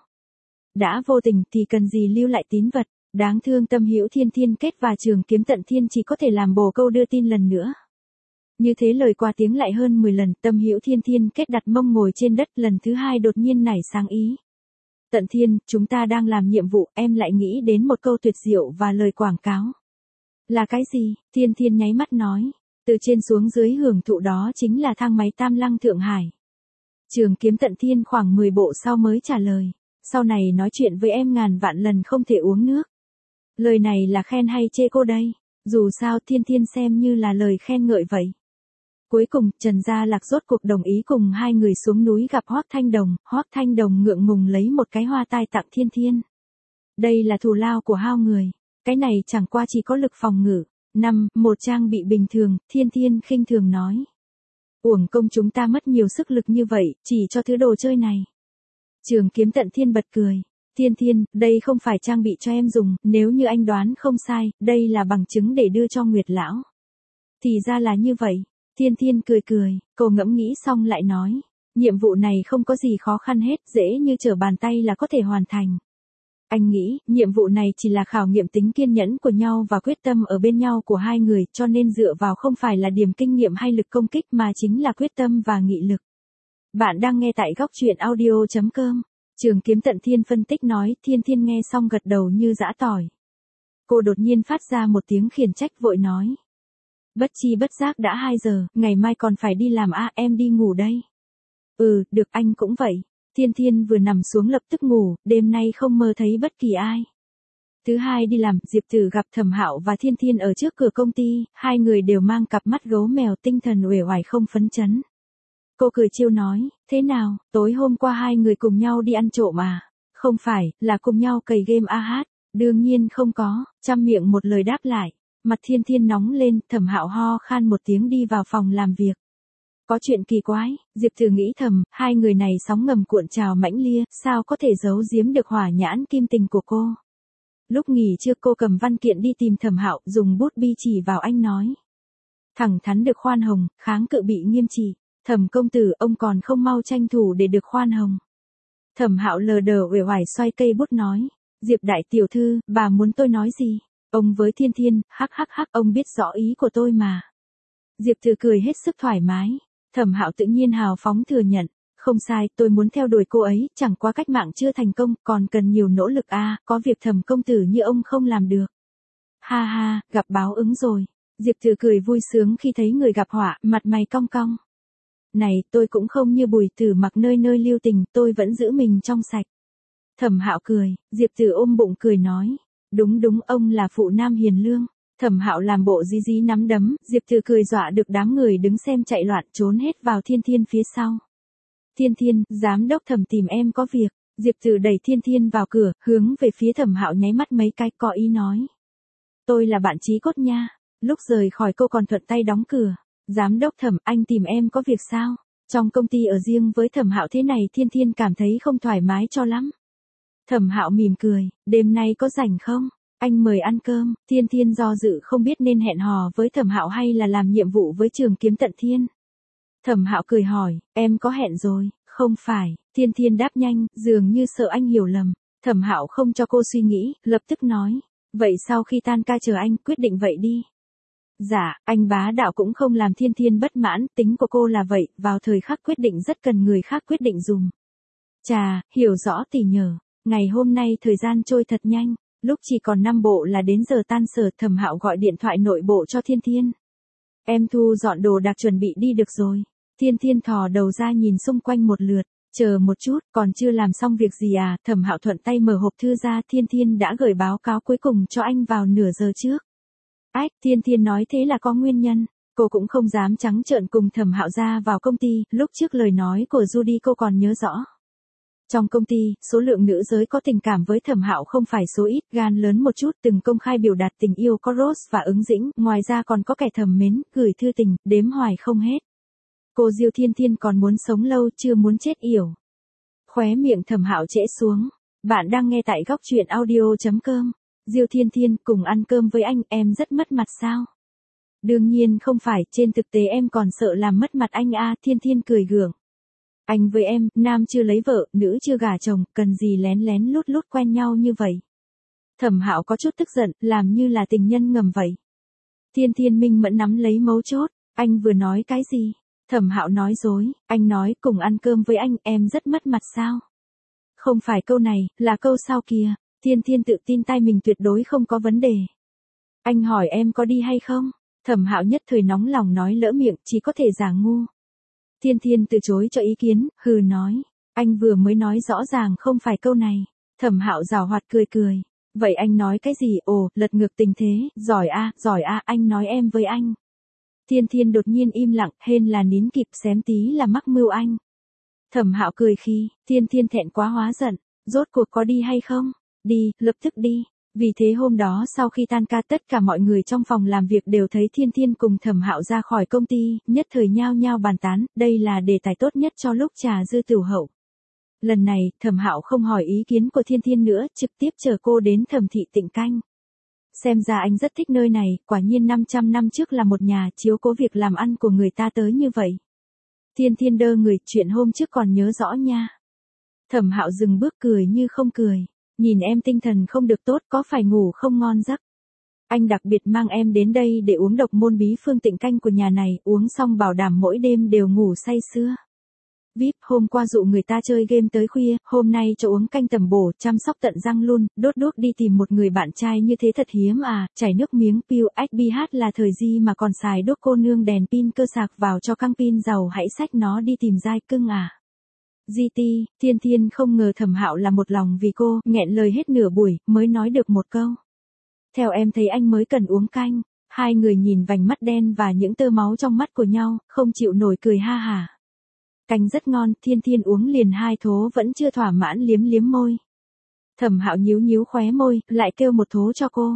Đã vô tình thì cần gì lưu lại tín vật, đáng thương Tâm Hữu Thiên Thiên Kết và Trường Kiếm Tận Thiên chỉ có thể làm bồ câu đưa tin lần nữa. Như thế lời qua tiếng lại hơn mười lần, Tâm Hữu Thiên Thiên Kết đặt mông ngồi trên đất, lần thứ hai đột nhiên nảy sáng ý. Tận Thiên, chúng ta đang làm nhiệm vụ, em lại nghĩ đến một câu tuyệt diệu và lời quảng cáo. Là cái gì? Thiên Thiên nháy mắt nói. Từ trên xuống dưới hưởng thụ đó chính là thang máy Tam Lăng Thượng Hải. Trường Kiếm Tận Thiên khoảng mười bộ sau mới trả lời. Sau này nói chuyện với em ngàn vạn lần không thể uống nước. Lời này là khen hay chê cô đây? Dù sao Thiên Thiên xem như là lời khen ngợi vậy. Cuối cùng, Trần Gia Lạc rốt cuộc đồng ý cùng hai người xuống núi gặp Hoắc Thanh Đồng. Hoắc Thanh Đồng ngượng ngùng lấy một cái hoa tai tặng Thiên Thiên. Đây là thù lao của hao người. Cái này chẳng qua chỉ có lực phòng ngự. Năm, một trang bị bình thường, Thiên Thiên khinh thường nói. Uổng công chúng ta mất nhiều sức lực như vậy, chỉ cho thứ đồ chơi này. Trường Kiếm Tận Thiên bật cười. Thiên Thiên, đây không phải trang bị cho em dùng, nếu như anh đoán không sai, đây là bằng chứng để đưa cho Nguyệt Lão. Thì ra là như vậy. Thiên Thiên cười cười, cô ngẫm nghĩ xong lại nói. Nhiệm vụ này không có gì khó khăn hết, dễ như trở bàn tay là có thể hoàn thành. Anh nghĩ, nhiệm vụ này chỉ là khảo nghiệm tính kiên nhẫn của nhau và quyết tâm ở bên nhau của hai người, cho nên dựa vào không phải là điểm kinh nghiệm hay lực công kích mà chính là quyết tâm và nghị lực. Bạn đang nghe tại góc truyện audio chấm com. Trường Kiếm Tận Thiên phân tích nói, Thiên Thiên nghe xong gật đầu như giã tỏi. Cô đột nhiên phát ra một tiếng khiển trách vội nói. Bất chi bất giác đã hai giờ, ngày mai còn phải đi làm à, em đi ngủ đây. Ừ, được, anh cũng vậy. Thiên Thiên vừa nằm xuống lập tức ngủ, đêm nay không mơ thấy bất kỳ ai. Thứ hai đi làm, Diệp Tử gặp Thẩm Hạo và Thiên Thiên ở trước cửa công ty, hai người đều mang cặp mắt gấu mèo, tinh thần uể oải không phấn chấn. Cô cười trêu nói, thế nào, tối hôm qua hai người cùng nhau đi ăn trộm à? Không phải, là cùng nhau cày game a hát. Đương nhiên không có, trăm miệng một lời đáp lại. Mặt Thiên Thiên nóng lên, Thẩm Hạo ho khan một tiếng đi vào phòng làm việc. Có chuyện kỳ quái, Diệp Tử nghĩ thầm, hai người này sóng ngầm cuộn trào mãnh lia, sao có thể giấu giếm được hỏa nhãn kim tình của cô. Lúc nghỉ trưa cô cầm văn kiện đi tìm Thẩm Hạo, dùng bút bi chỉ vào anh nói. Thẳng thắn được khoan hồng, kháng cự bị nghiêm trị. Thẩm công tử, ông còn không mau tranh thủ để được khoan hồng. Thẩm Hạo lờ đờ uể oải xoay cây bút nói. Diệp đại tiểu thư, bà muốn tôi nói gì? Ông với Thiên Thiên, hắc hắc hắc, ông biết rõ ý của tôi mà. Diệp Tử cười hết sức thoải mái. Thẩm Hạo tự nhiên hào phóng thừa nhận. Không sai, tôi muốn theo đuổi cô ấy, chẳng qua cách mạng chưa thành công, còn cần nhiều nỗ lực à, có việc Thẩm công tử như ông không làm được. Ha ha, gặp báo ứng rồi. Diệp Tử cười vui sướng khi thấy người gặp họa, mặt mày cong cong. Này, tôi cũng không như Bùi Tử Mặc nơi nơi lưu tình, tôi vẫn giữ mình trong sạch. Thẩm Hạo cười, Diệp Tử ôm bụng cười nói. Đúng đúng, ông là phụ nam hiền lương. Thẩm Hạo làm bộ dí dí nắm đấm, Diệp Tử cười dọa được đám người đứng xem chạy loạn trốn hết vào Thiên Thiên phía sau. Thiên Thiên, giám đốc Thẩm tìm em có việc. Diệp Tử đẩy Thiên Thiên vào cửa, hướng về phía Thẩm Hạo nháy mắt mấy cái, có ý nói. Tôi là bạn chí cốt nha. Lúc rời khỏi cô còn thuận tay đóng cửa. Giám đốc Thẩm, anh tìm em có việc sao? Trong công ty ở riêng với Thẩm Hạo thế này Thiên Thiên cảm thấy không thoải mái cho lắm. Thẩm Hạo mỉm cười, đêm nay có rảnh không? Anh mời ăn cơm. Thiên Thiên do dự không biết nên hẹn hò với Thẩm Hạo hay là làm nhiệm vụ với Trường Kiếm Tận Thiên. Thẩm Hạo cười hỏi, em có hẹn rồi, không phải? Thiên Thiên đáp nhanh, dường như sợ anh hiểu lầm. Thẩm Hạo không cho cô suy nghĩ, lập tức nói, vậy sau khi tan ca chờ anh, quyết định vậy đi. Dạ, anh bá đạo cũng không làm Thiên Thiên bất mãn, tính của cô là vậy, vào thời khắc quyết định rất cần người khác quyết định dùm. Chà, hiểu rõ tỉ nhờ. Ngày hôm nay thời gian trôi thật nhanh, lúc chỉ còn năm bộ là đến giờ tan sở. Thẩm Hạo gọi điện thoại nội bộ cho Thiên Thiên. Em thu dọn đồ đạc chuẩn bị đi được rồi. Thiên Thiên thò đầu ra nhìn xung quanh một lượt, chờ một chút, còn chưa làm xong việc gì à? Thẩm Hạo thuận tay mở hộp thư ra, Thiên Thiên đã gửi báo cáo cuối cùng cho anh vào nửa giờ trước. Ách, Thiên Thiên nói thế là có nguyên nhân. Cô cũng không dám trắng trợn cùng Thẩm Hạo ra vào công ty, lúc trước lời nói của Judy cô còn nhớ rõ. Trong công ty, số lượng nữ giới có tình cảm với Thẩm Hạo không phải số ít, gan lớn một chút, từng công khai biểu đạt tình yêu có Rose và ứng dĩnh, ngoài ra còn có kẻ thầm mến, gửi thư tình, đếm hoài không hết. Cô Diêu Thiên Thiên còn muốn sống lâu chưa muốn chết yểu. Khóe miệng Thẩm Hạo trễ xuống. Bạn đang nghe tại góc chuyện audio.com. Diêu Thiên Thiên, cùng ăn cơm với anh, em rất mất mặt sao? Đương nhiên không phải, trên thực tế em còn sợ làm mất mặt anh à, Thiên Thiên cười gượng. Anh với em, nam chưa lấy vợ, nữ chưa gả chồng, cần gì lén lén lút lút quen nhau như vậy? Thẩm Hạo có chút tức giận, làm như là tình nhân ngầm vậy. Thiên Thiên minh mẫn nắm lấy mấu chốt, anh vừa nói cái gì? Thẩm Hạo nói dối, anh nói cùng ăn cơm với anh, em rất mất mặt sao? Không phải câu này, là câu sau kia. Thiên Thiên tự tin tay mình tuyệt đối không có vấn đề. Anh hỏi em có đi hay không? Thẩm Hạo nhất thời nóng lòng nói lỡ miệng, chỉ có thể giả ngu. Thiên Thiên từ chối cho ý kiến, hừ nói, anh vừa mới nói rõ ràng không phải câu này. Thẩm Hạo giảo hoạt cười cười. Vậy anh nói cái gì? Ồ, lật ngược tình thế, giỏi a, giỏi a, anh nói em với anh. Thiên Thiên đột nhiên im lặng, hên là nín kịp, xém tí là mắc mưu anh. Thẩm Hạo cười khi, Thiên Thiên thẹn quá hóa giận, rốt cuộc có đi hay không? Đi, lập tức đi. Vì thế hôm đó sau khi tan ca tất cả mọi người trong phòng làm việc đều thấy Thiên Thiên cùng Thẩm Hạo ra khỏi công ty, nhất thời nhao nhao bàn tán, đây là đề tài tốt nhất cho lúc trà dư tửu hậu. Lần này, Thẩm Hạo không hỏi ý kiến của Thiên Thiên nữa, trực tiếp chờ cô đến Thẩm thị Tịnh Canh. Xem ra anh rất thích nơi này, quả nhiên năm trăm năm trước là một nhà chiếu cố việc làm ăn của người ta tới như vậy. Thiên Thiên đơ người, chuyện hôm trước còn nhớ rõ nha. Thẩm Hạo dừng bước cười như không cười, nhìn em tinh thần không được tốt, có phải ngủ không ngon giấc? Anh đặc biệt mang em đến đây để uống độc môn bí phương Tịnh Canh của nhà này, uống xong bảo đảm mỗi đêm đều ngủ say sưa. vê i pê, hôm qua dụ người ta chơi game tới khuya, hôm nay cho uống canh tầm bổ, chăm sóc tận răng luôn, đốt đốt đi tìm một người bạn trai như thế thật hiếm à, chảy nước miếng piu, ếch bi hát là thời gì mà còn xài đốt cô nương đèn pin cơ sạc vào cho căng pin giàu, hãy xách nó đi tìm giai cưng à. giê tê, Thiên Thiên không ngờ Thẩm Hạo là một lòng vì cô, nghẹn lời hết nửa buổi, mới nói được một câu. Theo em thấy anh mới cần uống canh, hai người nhìn vành mắt đen và những tơ máu trong mắt của nhau, không chịu nổi cười ha hả. Canh rất ngon, Thiên Thiên uống liền hai thố vẫn chưa thỏa mãn liếm liếm môi. Thẩm Hạo nhíu nhíu khóe môi, lại kêu một thố cho cô.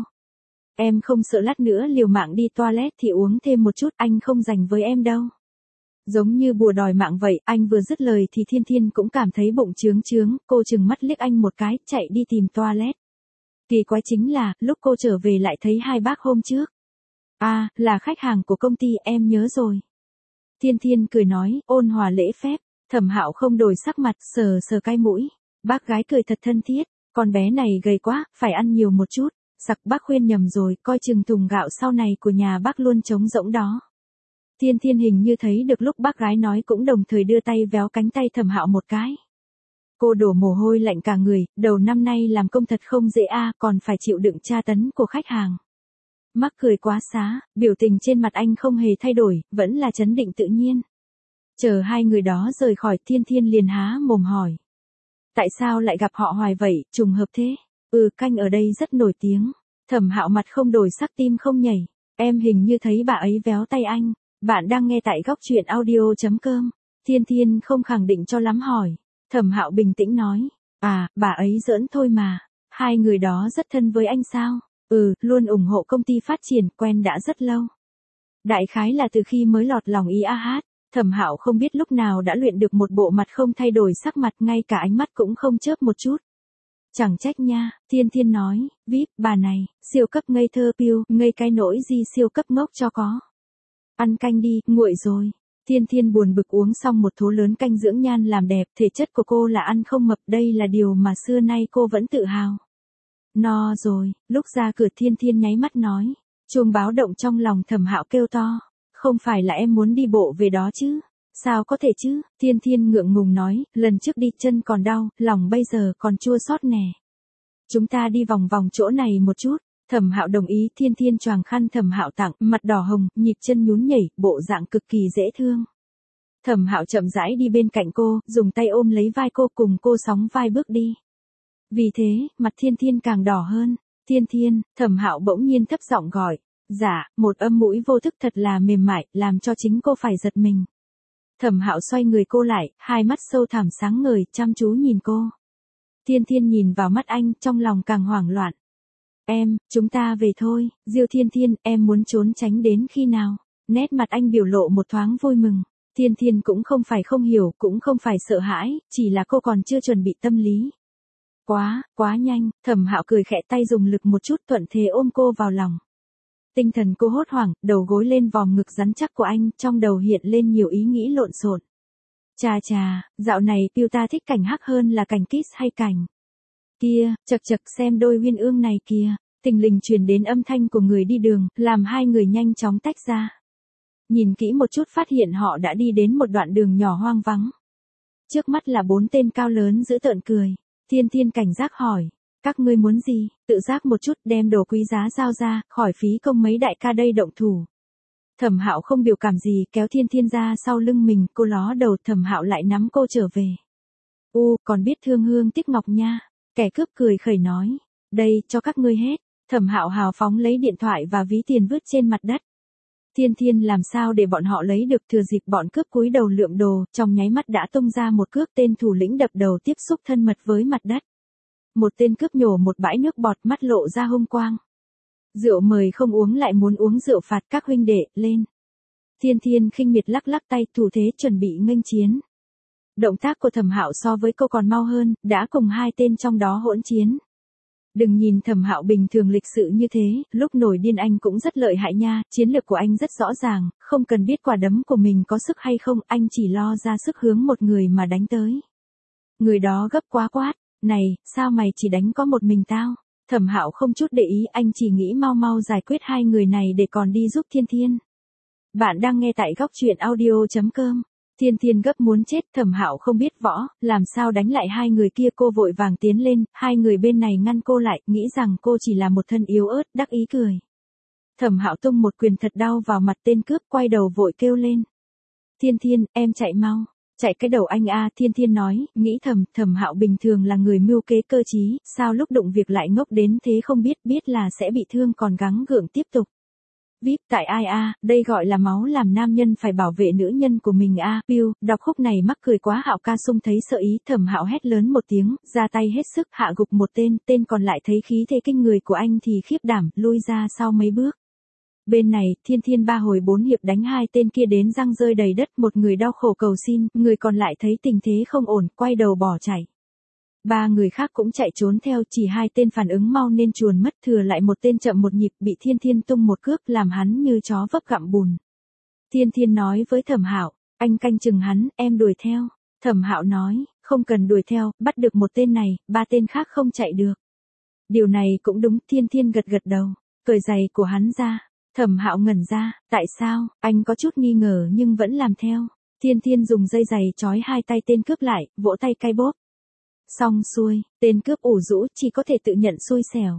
Em không sợ lát nữa liều mạng đi toilet thì uống thêm một chút, anh không dành với em đâu. Giống như bùa đòi mạng vậy, anh vừa dứt lời thì Thiên Thiên cũng cảm thấy bụng trướng trướng, cô chừng mắt liếc anh một cái, chạy đi tìm toilet. Kỳ quái chính là, lúc cô trở về lại thấy hai bác hôm trước. À, là khách hàng của công ty, em nhớ rồi. Thiên Thiên cười nói, ôn hòa lễ phép. Thẩm Hạo không đổi sắc mặt, sờ sờ cái mũi. Bác gái cười thật thân thiết, con bé này gầy quá, phải ăn nhiều một chút. Sặc, bác khuyên nhầm rồi, coi chừng thùng gạo sau này của nhà bác luôn trống rỗng đó. Thiên Thiên hình như thấy được lúc bác gái nói cũng đồng thời đưa tay véo cánh tay Thẩm Hạo một cái. Cô đổ mồ hôi lạnh cả người, đầu năm nay làm công thật không dễ a, còn phải chịu đựng tra tấn của khách hàng. Mắc cười quá xá, biểu tình trên mặt anh không hề thay đổi, vẫn là trấn định tự nhiên. Chờ hai người đó rời khỏi, Thiên Thiên liền há mồm hỏi. Tại sao lại gặp họ hoài vậy, trùng hợp thế? Ừ, canh ở đây rất nổi tiếng. Thẩm Hạo mặt không đổi sắc, tim không nhảy. Em hình như thấy bà ấy véo tay anh. Bạn đang nghe tại góc chuyện audio.com. Thiên Thiên không khẳng định cho lắm hỏi. Thẩm Hạo bình tĩnh nói. À, bà ấy giỡn thôi mà. Hai người đó rất thân với anh sao? Ừ, luôn ủng hộ công ty phát triển, quen đã rất lâu. Đại khái là từ khi mới lọt lòng ý a hát, Thẩm Hạo không biết lúc nào đã luyện được một bộ mặt không thay đổi sắc mặt, ngay cả ánh mắt cũng không chớp một chút. Chẳng trách nha, Thiên Thiên nói, vê i pê, bà này, siêu cấp ngây thơ piu, ngây cái nỗi gì siêu cấp ngốc cho có. Ăn canh đi, nguội rồi. Thiên Thiên buồn bực uống xong một thố lớn canh dưỡng nhan làm đẹp, thể chất của cô là ăn không mập, đây là điều mà xưa nay cô vẫn tự hào. No rồi, lúc ra cửa Thiên Thiên nháy mắt nói. Chuông báo động trong lòng Thẩm Hạo kêu to. Không phải là em muốn đi bộ về đó chứ? Sao có thể chứ? Thiên Thiên ngượng ngùng nói, lần trước đi chân còn đau, lòng bây giờ còn chua xót nè. Chúng ta đi vòng vòng chỗ này một chút. Thẩm Hạo đồng ý, Thiên Thiên choàng khăn Thẩm Hạo tặng, mặt đỏ hồng, nhịp chân nhún nhảy, bộ dạng cực kỳ dễ thương. Thẩm Hạo chậm rãi đi bên cạnh cô, dùng tay ôm lấy vai cô, cùng cô sóng vai bước đi. Vì thế, mặt Thiên Thiên càng đỏ hơn. Thiên Thiên, Thẩm Hạo bỗng nhiên thấp giọng gọi. Dạ, một âm mũi vô thức thật là mềm mại, làm cho chính cô phải giật mình. Thẩm Hạo xoay người cô lại, hai mắt sâu thẳm sáng ngời, chăm chú nhìn cô. Thiên Thiên nhìn vào mắt anh, trong lòng càng hoảng loạn. Em, chúng ta về thôi. Diêu Thiên Thiên, em muốn trốn tránh đến khi nào? Nét mặt anh biểu lộ một thoáng vui mừng. Thiên Thiên cũng không phải không hiểu, cũng không phải sợ hãi, chỉ là cô còn chưa chuẩn bị tâm lý. Quá, quá nhanh, Thẩm Hạo cười khẽ tay dùng lực một chút thuận thế ôm cô vào lòng. Tinh thần cô hốt hoảng, đầu gối lên vòm ngực rắn chắc của anh, trong đầu hiện lên nhiều ý nghĩ lộn xộn. Chà chà, dạo này Piu ta thích cảnh hắc hơn là cảnh kiss hay cảnh kia, chật chật xem đôi uyên ương này kìa. Thình lình truyền đến âm thanh của người đi đường, làm hai người nhanh chóng tách ra. Nhìn kỹ một chút phát hiện họ đã đi đến một đoạn đường nhỏ hoang vắng. Trước mắt là bốn tên cao lớn giữ tợn cười. Thiên Thiên cảnh giác hỏi, các ngươi muốn gì? Tự giác một chút đem đồ quý giá giao ra, khỏi phí công mấy đại ca đây động thủ. Thẩm Hạo không biểu cảm gì kéo Thiên Thiên ra sau lưng mình, cô ló đầu Thẩm Hạo lại nắm cô trở về. U, còn biết thương hương tiếc ngọc nha. Kẻ cướp cười khẩy nói, đây, cho các ngươi hết. Thẩm Hạo hào phóng lấy điện thoại và ví tiền vứt trên mặt đất. Thiên Thiên làm sao để bọn họ lấy được, thừa dịp bọn cướp cúi đầu lượm đồ, trong nháy mắt đã tung ra một cước, tên thủ lĩnh đập đầu tiếp xúc thân mật với mặt đất. Một tên cướp nhổ một bãi nước bọt, mắt lộ ra hung quang. Rượu mời không uống lại muốn uống rượu phạt, các huynh đệ, lên. Thiên Thiên khinh miệt lắc lắc tay, thủ thế chuẩn bị nghênh chiến. Động tác của Thẩm Hạo so với cô còn mau hơn, đã cùng hai tên trong đó hỗn chiến. Đừng nhìn Thẩm Hạo bình thường lịch sự như thế, lúc nổi điên anh cũng rất lợi hại nha, chiến lược của anh rất rõ ràng, không cần biết quả đấm của mình có sức hay không, anh chỉ lo ra sức hướng một người mà đánh tới. Người đó gấp quá quát, này, sao mày chỉ đánh có một mình tao? Thẩm Hạo không chút để ý, anh chỉ nghĩ mau mau giải quyết hai người này để còn đi giúp Thiên Thiên. Bạn đang nghe tại góc truyện audio chấm com. Thiên Thiên gấp muốn chết, Thẩm Hạo không biết võ, làm sao đánh lại hai người kia, cô vội vàng tiến lên, hai người bên này ngăn cô lại, nghĩ rằng cô chỉ là một thân yếu ớt, đắc ý cười. Thẩm Hạo tung một quyền thật đau vào mặt tên cướp, quay đầu vội kêu lên. Thiên Thiên, em chạy mau. Chạy cái đầu anh a, Thiên Thiên nói, nghĩ thầm, Thẩm Hạo bình thường là người mưu kế cơ trí, sao lúc đụng việc lại ngốc đến thế không biết, biết là sẽ bị thương còn gắng gượng tiếp tục. Vip tại ai a, đây gọi là máu làm nam nhân phải bảo vệ nữ nhân của mình a. Piu, đọc khúc này mắc cười quá. Hạo ca sung thấy sợ ý, Thẩm Hạo hét lớn một tiếng, ra tay hết sức hạ gục một tên, tên còn lại thấy khí thế kinh người của anh thì khiếp đảm, lui ra sau mấy bước. Bên này, Thiên Thiên ba hồi bốn hiệp đánh hai tên kia đến răng rơi đầy đất, một người đau khổ cầu xin, người còn lại thấy tình thế không ổn, quay đầu bỏ chạy. Ba người khác cũng chạy trốn theo, chỉ hai tên phản ứng mau nên chuồn mất, thừa lại một tên chậm một nhịp, bị Thiên Thiên tung một cước làm hắn như chó vấp gặm bùn. Thiên Thiên nói với Thẩm Hạo, anh canh chừng hắn, em đuổi theo. Thẩm Hạo nói, không cần đuổi theo, bắt được một tên này, ba tên khác không chạy được. Điều này cũng đúng, Thiên Thiên gật gật đầu, cởi giày của hắn ra. Thẩm Hạo ngẩn ra, tại sao, anh có chút nghi ngờ nhưng vẫn làm theo. Thiên Thiên dùng dây giày trói hai tay tên cướp lại, vỗ tay cay bóp. Xong xuôi, tên cướp ủ rũ, chỉ có thể tự nhận xui xẻo.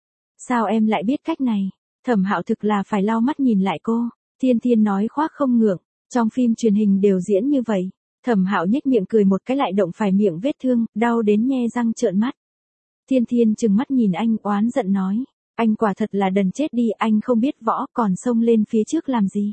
Sao em lại biết cách này? Thẩm Hạo thực là phải lau mắt nhìn lại cô. Thiên Thiên nói khoác không ngượng, trong phim truyền hình đều diễn như vậy. Thẩm Hạo nhếch miệng cười một cái lại động phải miệng vết thương, đau đến nhe răng trợn mắt. Thiên Thiên trừng mắt nhìn anh, oán giận nói, anh quả thật là đần chết đi, anh không biết võ còn xông lên phía trước làm gì?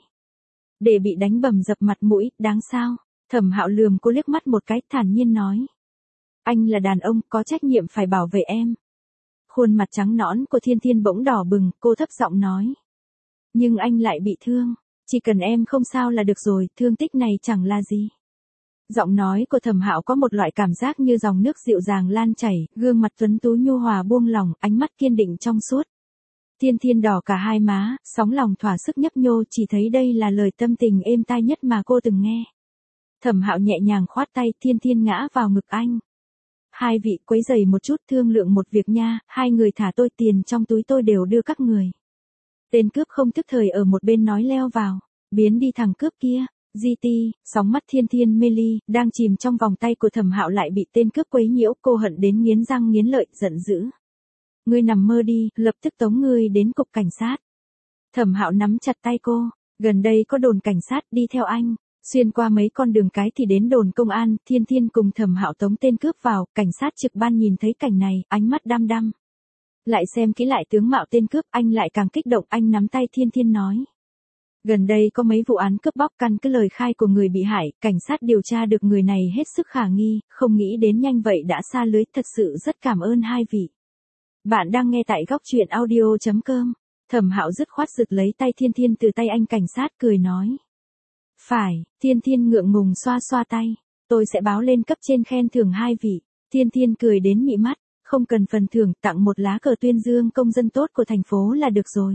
Để bị đánh bầm dập mặt mũi, đáng sao? Thẩm Hạo lườm cô liếc mắt một cái, thản nhiên nói. Anh là đàn ông, có trách nhiệm phải bảo vệ em. Khuôn mặt trắng nõn của Thiên Thiên bỗng đỏ bừng, cô thấp giọng nói. Nhưng anh lại bị thương, chỉ cần em không sao là được rồi, thương tích này chẳng là gì. Giọng nói của Thẩm Hạo có một loại cảm giác như dòng nước dịu dàng lan chảy, gương mặt tuấn tú nhu hòa buông lỏng, ánh mắt kiên định trong suốt. Thiên Thiên đỏ cả hai má, sóng lòng thỏa sức nhấp nhô, chỉ thấy đây là lời tâm tình êm tai nhất mà cô từng nghe. Thẩm Hạo nhẹ nhàng khoát tay, Thiên Thiên ngã vào ngực anh. Hai vị quấy giày một chút, thương lượng một việc nha, hai người thả tôi, tiền trong túi tôi đều đưa các người. Tên cướp không tức thời ở một bên nói leo vào, biến đi thằng cướp kia. giê tê, sóng mắt Thiên Thiên mê ly, đang chìm trong vòng tay của Thẩm Hạo lại bị tên cướp quấy nhiễu, cô hận đến nghiến răng nghiến lợi, giận dữ. Ngươi nằm mơ đi, lập tức tống ngươi đến cục cảnh sát. Thẩm Hạo nắm chặt tay cô, gần đây có đồn cảnh sát, đi theo anh. Xuyên qua mấy con đường cái thì đến đồn công an, Thiên Thiên cùng Thẩm Hạo tống tên cướp vào, cảnh sát trực ban nhìn thấy cảnh này, ánh mắt đăm đăm. Lại xem kỹ lại tướng mạo tên cướp, anh lại càng kích động, anh nắm tay Thiên Thiên nói. Gần đây có mấy vụ án cướp bóc, căn cứ lời khai của người bị hại, cảnh sát điều tra được người này hết sức khả nghi, không nghĩ đến nhanh vậy đã sa lưới, thật sự rất cảm ơn hai vị. Bạn đang nghe tại góc truyện audio chấm com. Thẩm Hạo dứt khoát giật lấy tay Thiên Thiên từ tay anh cảnh sát, cười nói. Phải, Thiên Thiên ngượng ngùng xoa xoa tay, tôi sẽ báo lên cấp trên khen thưởng hai vị. Thiên Thiên cười đến mị mắt, không cần phần thưởng, tặng một lá cờ tuyên dương công dân tốt của thành phố là được rồi.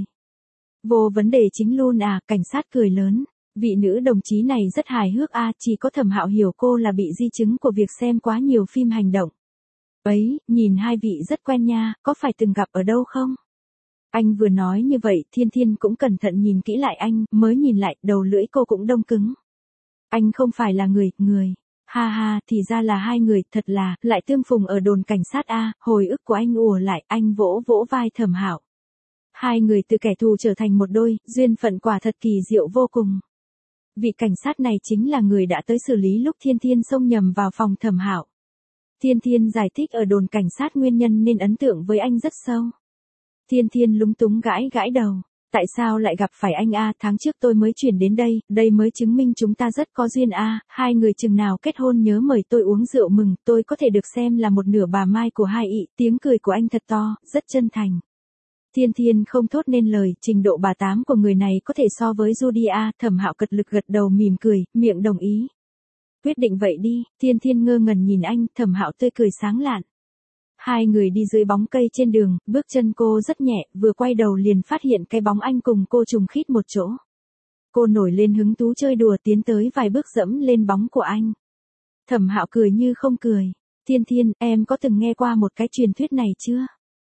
Vô vấn đề chính luôn à, cảnh sát cười lớn. Vị nữ đồng chí này rất hài hước a, à, chỉ có Thẩm Hạo hiểu cô là bị di chứng của việc xem quá nhiều phim hành động. Ấy, nhìn hai vị rất quen nha, có phải từng gặp ở đâu không? Anh vừa nói như vậy, Thiên Thiên cũng cẩn thận nhìn kỹ lại anh, mới nhìn lại, đầu lưỡi cô cũng đông cứng. Anh không phải là người, người. Ha ha, thì ra là hai người, thật là, lại tương phùng ở đồn cảnh sát a, à, hồi ức của anh ùa lại, anh vỗ vỗ vai Thẩm Hạo. Hai người từ kẻ thù trở thành một đôi, duyên phận quả thật kỳ diệu vô cùng. Vị cảnh sát này chính là người đã tới xử lý lúc Thiên Thiên xông nhầm vào phòng Thẩm Hạo. Thiên Thiên giải thích ở đồn cảnh sát nguyên nhân nên ấn tượng với anh rất sâu. Thiên Thiên lúng túng gãi gãi đầu. Tại sao lại gặp phải anh a, tháng trước tôi mới chuyển đến đây, đây mới chứng minh chúng ta rất có duyên a, hai người chừng nào kết hôn nhớ mời tôi uống rượu mừng, tôi có thể được xem là một nửa bà Mai của hai ị, tiếng cười của anh thật to, rất chân thành. Thiên Thiên không thốt nên lời, trình độ bà tám của người này có thể so với Judy a, Thẩm Hạo cật lực gật đầu mỉm cười, miệng đồng ý. Quyết định vậy đi, Thiên Thiên ngơ ngẩn nhìn anh, Thẩm Hạo tươi cười sáng lạn. Hai người đi dưới bóng cây trên đường, bước chân cô rất nhẹ, vừa quay đầu liền phát hiện cái bóng anh cùng cô trùng khít một chỗ. Cô nổi lên hứng thú chơi đùa tiến tới vài bước dẫm lên bóng của anh. Thẩm Hạo cười như không cười. Thiên Thiên, em có từng nghe qua một cái truyền thuyết này chưa?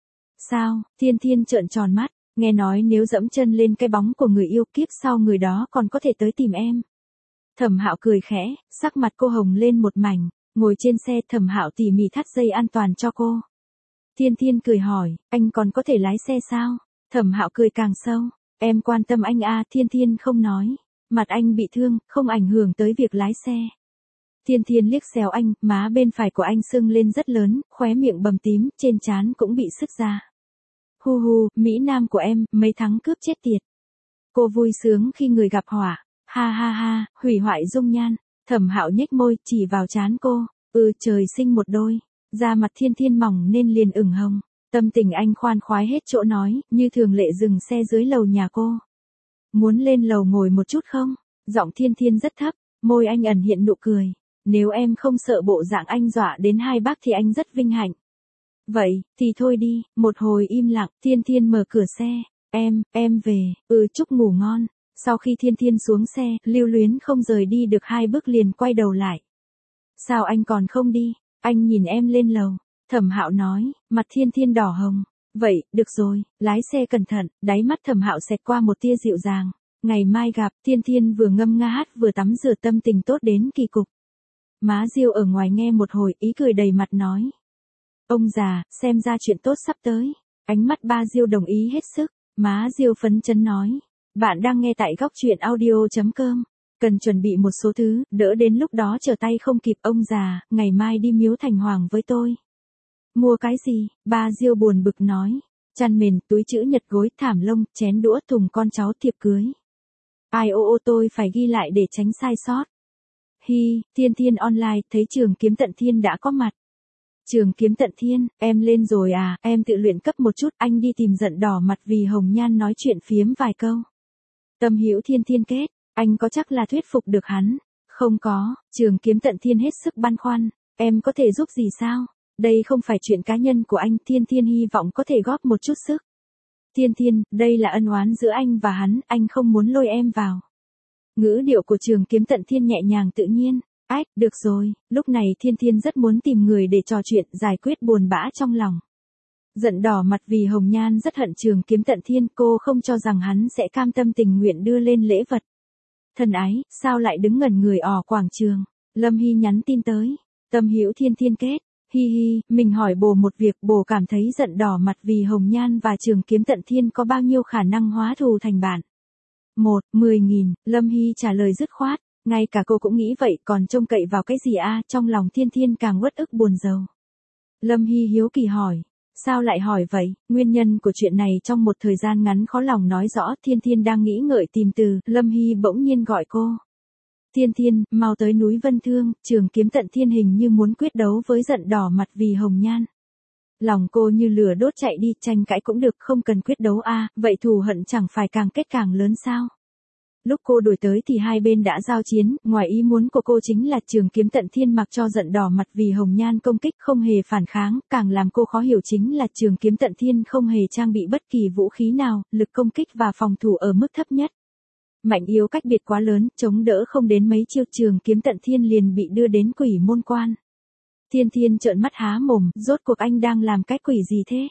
Sao? Thiên Thiên trợn tròn mắt, nghe nói nếu dẫm chân lên cái bóng của người yêu kiếp sau người đó còn có thể tới tìm em. Thẩm Hạo cười khẽ, sắc mặt cô hồng lên một mảnh, ngồi trên xe Thẩm Hạo tỉ mỉ thắt dây an toàn cho cô. Thiên Thiên cười hỏi, anh còn có thể lái xe sao? Thẩm Hạo cười càng sâu, em quan tâm anh a, Thiên Thiên không nói, mặt anh bị thương, không ảnh hưởng tới việc lái xe. Thiên Thiên liếc xéo anh, má bên phải của anh sưng lên rất lớn, khóe miệng bầm tím, trên trán cũng bị sứt ra. Hu hu, Mỹ Nam của em, mấy tháng cướp chết tiệt. Cô vui sướng khi người gặp họa, ha ha ha, hủy hoại dung nhan. Thẩm Hạo nhếch môi, chỉ vào trán cô, ừ trời sinh một đôi. Da mặt Thiên Thiên mỏng nên liền ửng hồng. Tâm tình anh khoan khoái hết chỗ nói, như thường lệ dừng xe dưới lầu nhà cô. Muốn lên lầu ngồi một chút không? Giọng Thiên Thiên rất thấp, môi anh ẩn hiện nụ cười. Nếu em không sợ bộ dạng anh dọa đến hai bác thì anh rất vinh hạnh. Vậy, thì thôi đi, một hồi im lặng, Thiên Thiên mở cửa xe. Em, em về, ừ chúc ngủ ngon. Sau khi Thiên Thiên xuống xe, lưu luyến không rời đi được hai bước liền quay đầu lại. Sao anh còn không đi? Anh nhìn em lên lầu. Thẩm Hạo nói, mặt Thiên Thiên đỏ hồng. Vậy, được rồi, lái xe cẩn thận, đáy mắt Thẩm Hạo xẹt qua một tia dịu dàng. Ngày mai gặp, Thiên Thiên vừa ngâm nga hát vừa tắm rửa tâm tình tốt đến kỳ cục. Má Diêu ở ngoài nghe một hồi, ý cười đầy mặt nói. Ông già, xem ra chuyện tốt sắp tới. Ánh mắt ba Diêu đồng ý hết sức. Má Diêu phấn chấn nói. Bạn đang nghe tại góc truyện audio chấm com. Cần chuẩn bị một số thứ, đỡ đến lúc đó trở tay không kịp. Ông già, ngày mai đi miếu Thành Hoàng với tôi. Mua cái gì? Ba Diêu buồn bực nói. Chăn mền, túi chữ nhật gối, thảm lông, chén đũa, thùng con cháu, thiệp cưới. Ai ô ô tôi phải ghi lại để tránh sai sót. Hi, Thiên Thiên online, thấy Trường Kiếm Tận Thiên đã có mặt. Trường Kiếm Tận Thiên, em lên rồi à, em tự luyện cấp một chút, anh đi tìm Giận Đỏ Mặt vì Hồng Nhan nói chuyện phiếm vài câu. Tâm hữu Thiên Thiên kết, anh có chắc là thuyết phục được hắn? Không có, Trường Kiếm Tận Thiên hết sức băn khoăn, em có thể giúp gì sao? Đây không phải chuyện cá nhân của anh, Thiên Thiên hy vọng có thể góp một chút sức. Thiên Thiên, đây là ân oán giữa anh và hắn, anh không muốn lôi em vào. Ngữ điệu của Trường Kiếm Tận Thiên nhẹ nhàng tự nhiên. Ách, được rồi, lúc này Thiên Thiên rất muốn tìm người để trò chuyện, giải quyết buồn bã trong lòng. Giận Đỏ Mặt vì Hồng Nhan rất hận Trường Kiếm Tận Thiên, cô không cho rằng hắn sẽ cam tâm tình nguyện đưa lên lễ vật. Thân ái, sao lại đứng ngẩn người ở quảng trường? Lâm Hy nhắn tin tới. Tâm hữu Thiên Thiên kết. Hi hi, mình hỏi bồ một việc, bồ cảm thấy Giận Đỏ Mặt vì Hồng Nhan và Trường Kiếm Tận Thiên có bao nhiêu khả năng hóa thù thành bạn? Một, mười nghìn, Lâm Hy trả lời dứt khoát. Ngay cả cô cũng nghĩ vậy, còn trông cậy vào cái gì a? Trong lòng Thiên Thiên càng uất ức buồn rầu. Lâm Hy hiếu kỳ hỏi. Sao lại hỏi vậy? Nguyên nhân của chuyện này trong một thời gian ngắn khó lòng nói rõ. Thiên Thiên đang nghĩ ngợi tìm từ, Lâm Hy bỗng nhiên gọi cô. Thiên Thiên, mau tới núi Vân Thương, Trường Kiếm Tận Thiên hình như muốn quyết đấu với Giận Đỏ Mặt vì Hồng Nhan. Lòng cô như lửa đốt chạy đi, tranh cãi cũng được, không cần quyết đấu a, vậy thù hận chẳng phải càng kết càng lớn sao? Lúc cô đuổi tới thì hai bên đã giao chiến, ngoài ý muốn của cô chính là Trường Kiếm Tận Thiên mặc cho giận đỏ mặt vì Hồng Nhan công kích không hề phản kháng, càng làm cô khó hiểu chính là Trường Kiếm Tận Thiên không hề trang bị bất kỳ vũ khí nào, lực công kích và phòng thủ ở mức thấp nhất. Mạnh yếu cách biệt quá lớn, chống đỡ không đến mấy chiêu Trường Kiếm Tận Thiên liền bị đưa đến Quỷ Môn Quan. Thiên Thiên trợn mắt há mồm, rốt cuộc anh đang làm cái quỷ gì thế?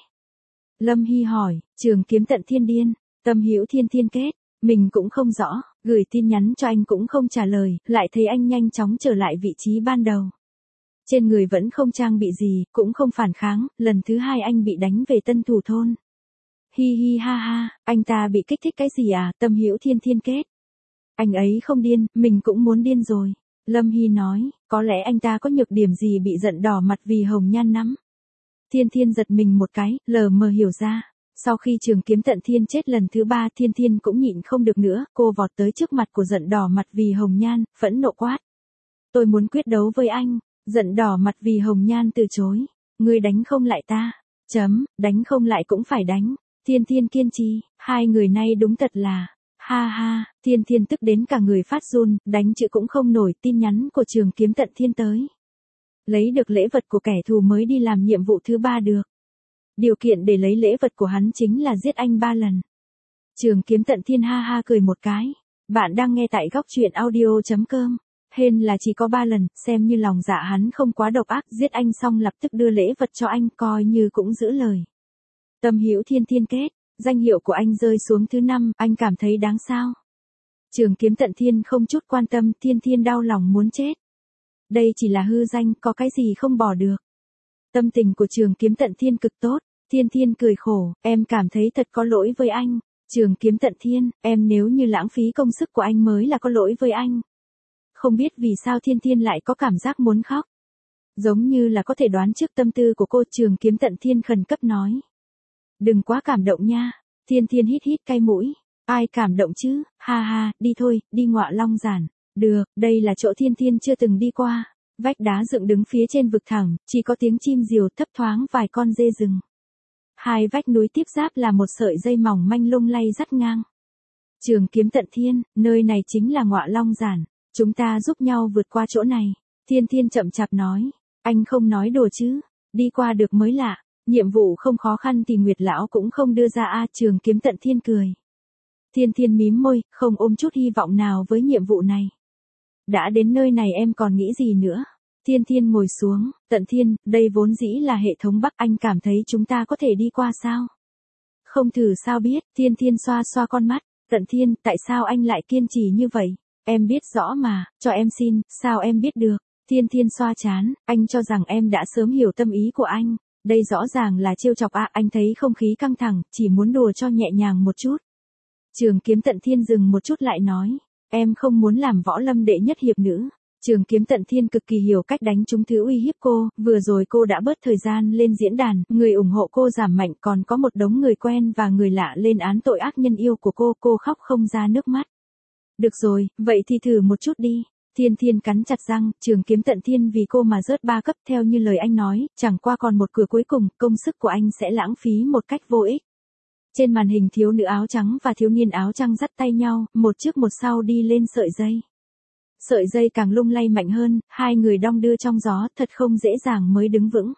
Lâm Hy hỏi, Trường Kiếm Tận Thiên điên, tâm hữu Thiên Thiên kết, mình cũng không rõ, gửi tin nhắn cho anh cũng không trả lời, lại thấy anh nhanh chóng trở lại vị trí ban đầu. Trên người vẫn không trang bị gì, cũng không phản kháng, lần thứ hai anh bị đánh về Tân Thủ Thôn. Hi hi ha ha, anh ta bị kích thích cái gì à, tâm hữu Thiên Thiên kết. Anh ấy không điên, mình cũng muốn điên rồi. Lâm Hy nói, có lẽ anh ta có nhược điểm gì bị giận đỏ mặt vì Hồng Nhan nắm. Thiên Thiên giật mình một cái, lờ mờ hiểu ra. Sau khi Trường Kiếm Tận Thiên chết lần thứ ba, Thiên Thiên cũng nhịn không được nữa, cô vọt tới trước mặt của giận đỏ mặt vì Hồng Nhan, phẫn nộ quát. Tôi muốn quyết đấu với anh. Giận đỏ mặt vì Hồng Nhan từ chối. Ngươi đánh không lại ta. Chấm, đánh không lại cũng phải đánh. Thiên Thiên kiên trì, hai người nay đúng thật là. Ha ha, Thiên Thiên tức đến cả người phát run, đánh chữ cũng không nổi, tin nhắn của Trường Kiếm Tận Thiên tới. Lấy được lễ vật của kẻ thù mới đi làm nhiệm vụ thứ ba được. Điều kiện để lấy lễ vật của hắn chính là giết anh ba lần. Trường Kiếm Tận Thiên ha ha cười một cái. Bạn đang nghe tại góc truyện audio chấm com. Hên là chỉ có ba lần, xem như lòng dạ hắn không quá độc ác, giết anh xong lập tức đưa lễ vật cho anh, coi như cũng giữ lời. Tâm hữu Thiên Thiên kết, danh hiệu của anh rơi xuống thứ năm, anh cảm thấy đáng sao? Trường Kiếm Tận Thiên không chút quan tâm, Thiên Thiên đau lòng muốn chết. Đây chỉ là hư danh, có cái gì không bỏ được. Tâm tình của Trường Kiếm Tận Thiên cực tốt. Thiên Thiên cười khổ, em cảm thấy thật có lỗi với anh. Trường Kiếm Tận Thiên, em nếu như lãng phí công sức của anh mới là có lỗi với anh. Không biết vì sao Thiên Thiên lại có cảm giác muốn khóc. Giống như là có thể đoán trước tâm tư của cô. Trường Kiếm Tận Thiên khẩn cấp nói. Đừng quá cảm động nha. Thiên Thiên hít hít cay mũi. Ai cảm động chứ, ha ha, đi thôi, đi Ngọa Long Giản. Được, đây là chỗ Thiên Thiên chưa từng đi qua. Vách đá dựng đứng phía trên vực thẳng, chỉ có tiếng chim diều thấp thoáng vài con dê rừng. Hai vách núi tiếp giáp là một sợi dây mỏng manh lung lay dắt ngang. Trường Kiếm Tận Thiên, nơi này chính là Ngọa Long Giản. Chúng ta giúp nhau vượt qua chỗ này. Thiên Thiên chậm chạp nói. Anh không nói đùa chứ. Đi qua được mới lạ. Nhiệm vụ không khó khăn thì Nguyệt Lão cũng không đưa ra a. Trường Kiếm Tận Thiên cười. Thiên Thiên mím môi, không ôm chút hy vọng nào với nhiệm vụ này. Đã đến nơi này em còn nghĩ gì nữa? Thiên Thiên ngồi xuống, Tận Thiên, đây vốn dĩ là hệ thống Bắc, anh cảm thấy chúng ta có thể đi qua sao? Không thử sao biết, Thiên Thiên xoa xoa con mắt, Tận Thiên, tại sao anh lại kiên trì như vậy? Em biết rõ mà, cho em xin, sao em biết được? Thiên Thiên xoa chán, anh cho rằng em đã sớm hiểu tâm ý của anh, đây rõ ràng là trêu chọc ạ, à, anh thấy không khí căng thẳng, chỉ muốn đùa cho nhẹ nhàng một chút. Trường Kiếm Tận Thiên dừng một chút lại nói, em không muốn làm võ lâm đệ nhất hiệp nữ. Trường Kiếm Tận Thiên cực kỳ hiểu cách đánh trúng thứ uy hiếp cô, vừa rồi cô đã bớt thời gian lên diễn đàn, người ủng hộ cô giảm mạnh, còn có một đống người quen và người lạ lên án tội ác nhân yêu của cô, cô khóc không ra nước mắt. Được rồi, vậy thì thử một chút đi. Thiên Thiên cắn chặt răng, Trường Kiếm Tận Thiên vì cô mà rớt ba cấp, theo như lời anh nói, chẳng qua còn một cửa cuối cùng, công sức của anh sẽ lãng phí một cách vô ích. Trên màn hình thiếu nữ áo trắng và thiếu niên áo trắng dắt tay nhau, một trước một sau đi lên sợi dây. Sợi dây càng lung lay mạnh hơn, hai người đong đưa trong gió, thật không dễ dàng mới đứng vững.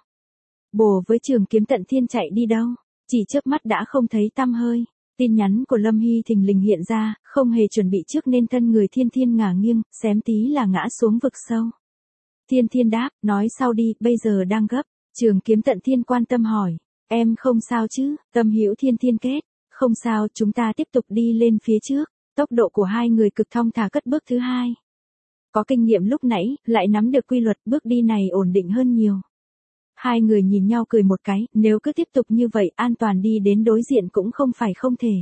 Bồ với Trường Kiếm Tận Thiên chạy đi đâu? Chỉ chớp mắt đã không thấy tăm hơi. Tin nhắn của Lâm Hy thình lình hiện ra, không hề chuẩn bị trước nên thân người Thiên Thiên ngả nghiêng, xém tí là ngã xuống vực sâu. Thiên Thiên đáp, nói sau đi, bây giờ đang gấp. Trường Kiếm Tận Thiên quan tâm hỏi, em không sao chứ? Tâm hữu Thiên Thiên kết, không sao, chúng ta tiếp tục đi lên phía trước. Tốc độ của hai người cực thong thả cất bước thứ hai. Có kinh nghiệm lúc nãy, lại nắm được quy luật, bước đi này ổn định hơn nhiều. Hai người nhìn nhau cười một cái, nếu cứ tiếp tục như vậy, an toàn đi đến đối diện cũng không phải không thể.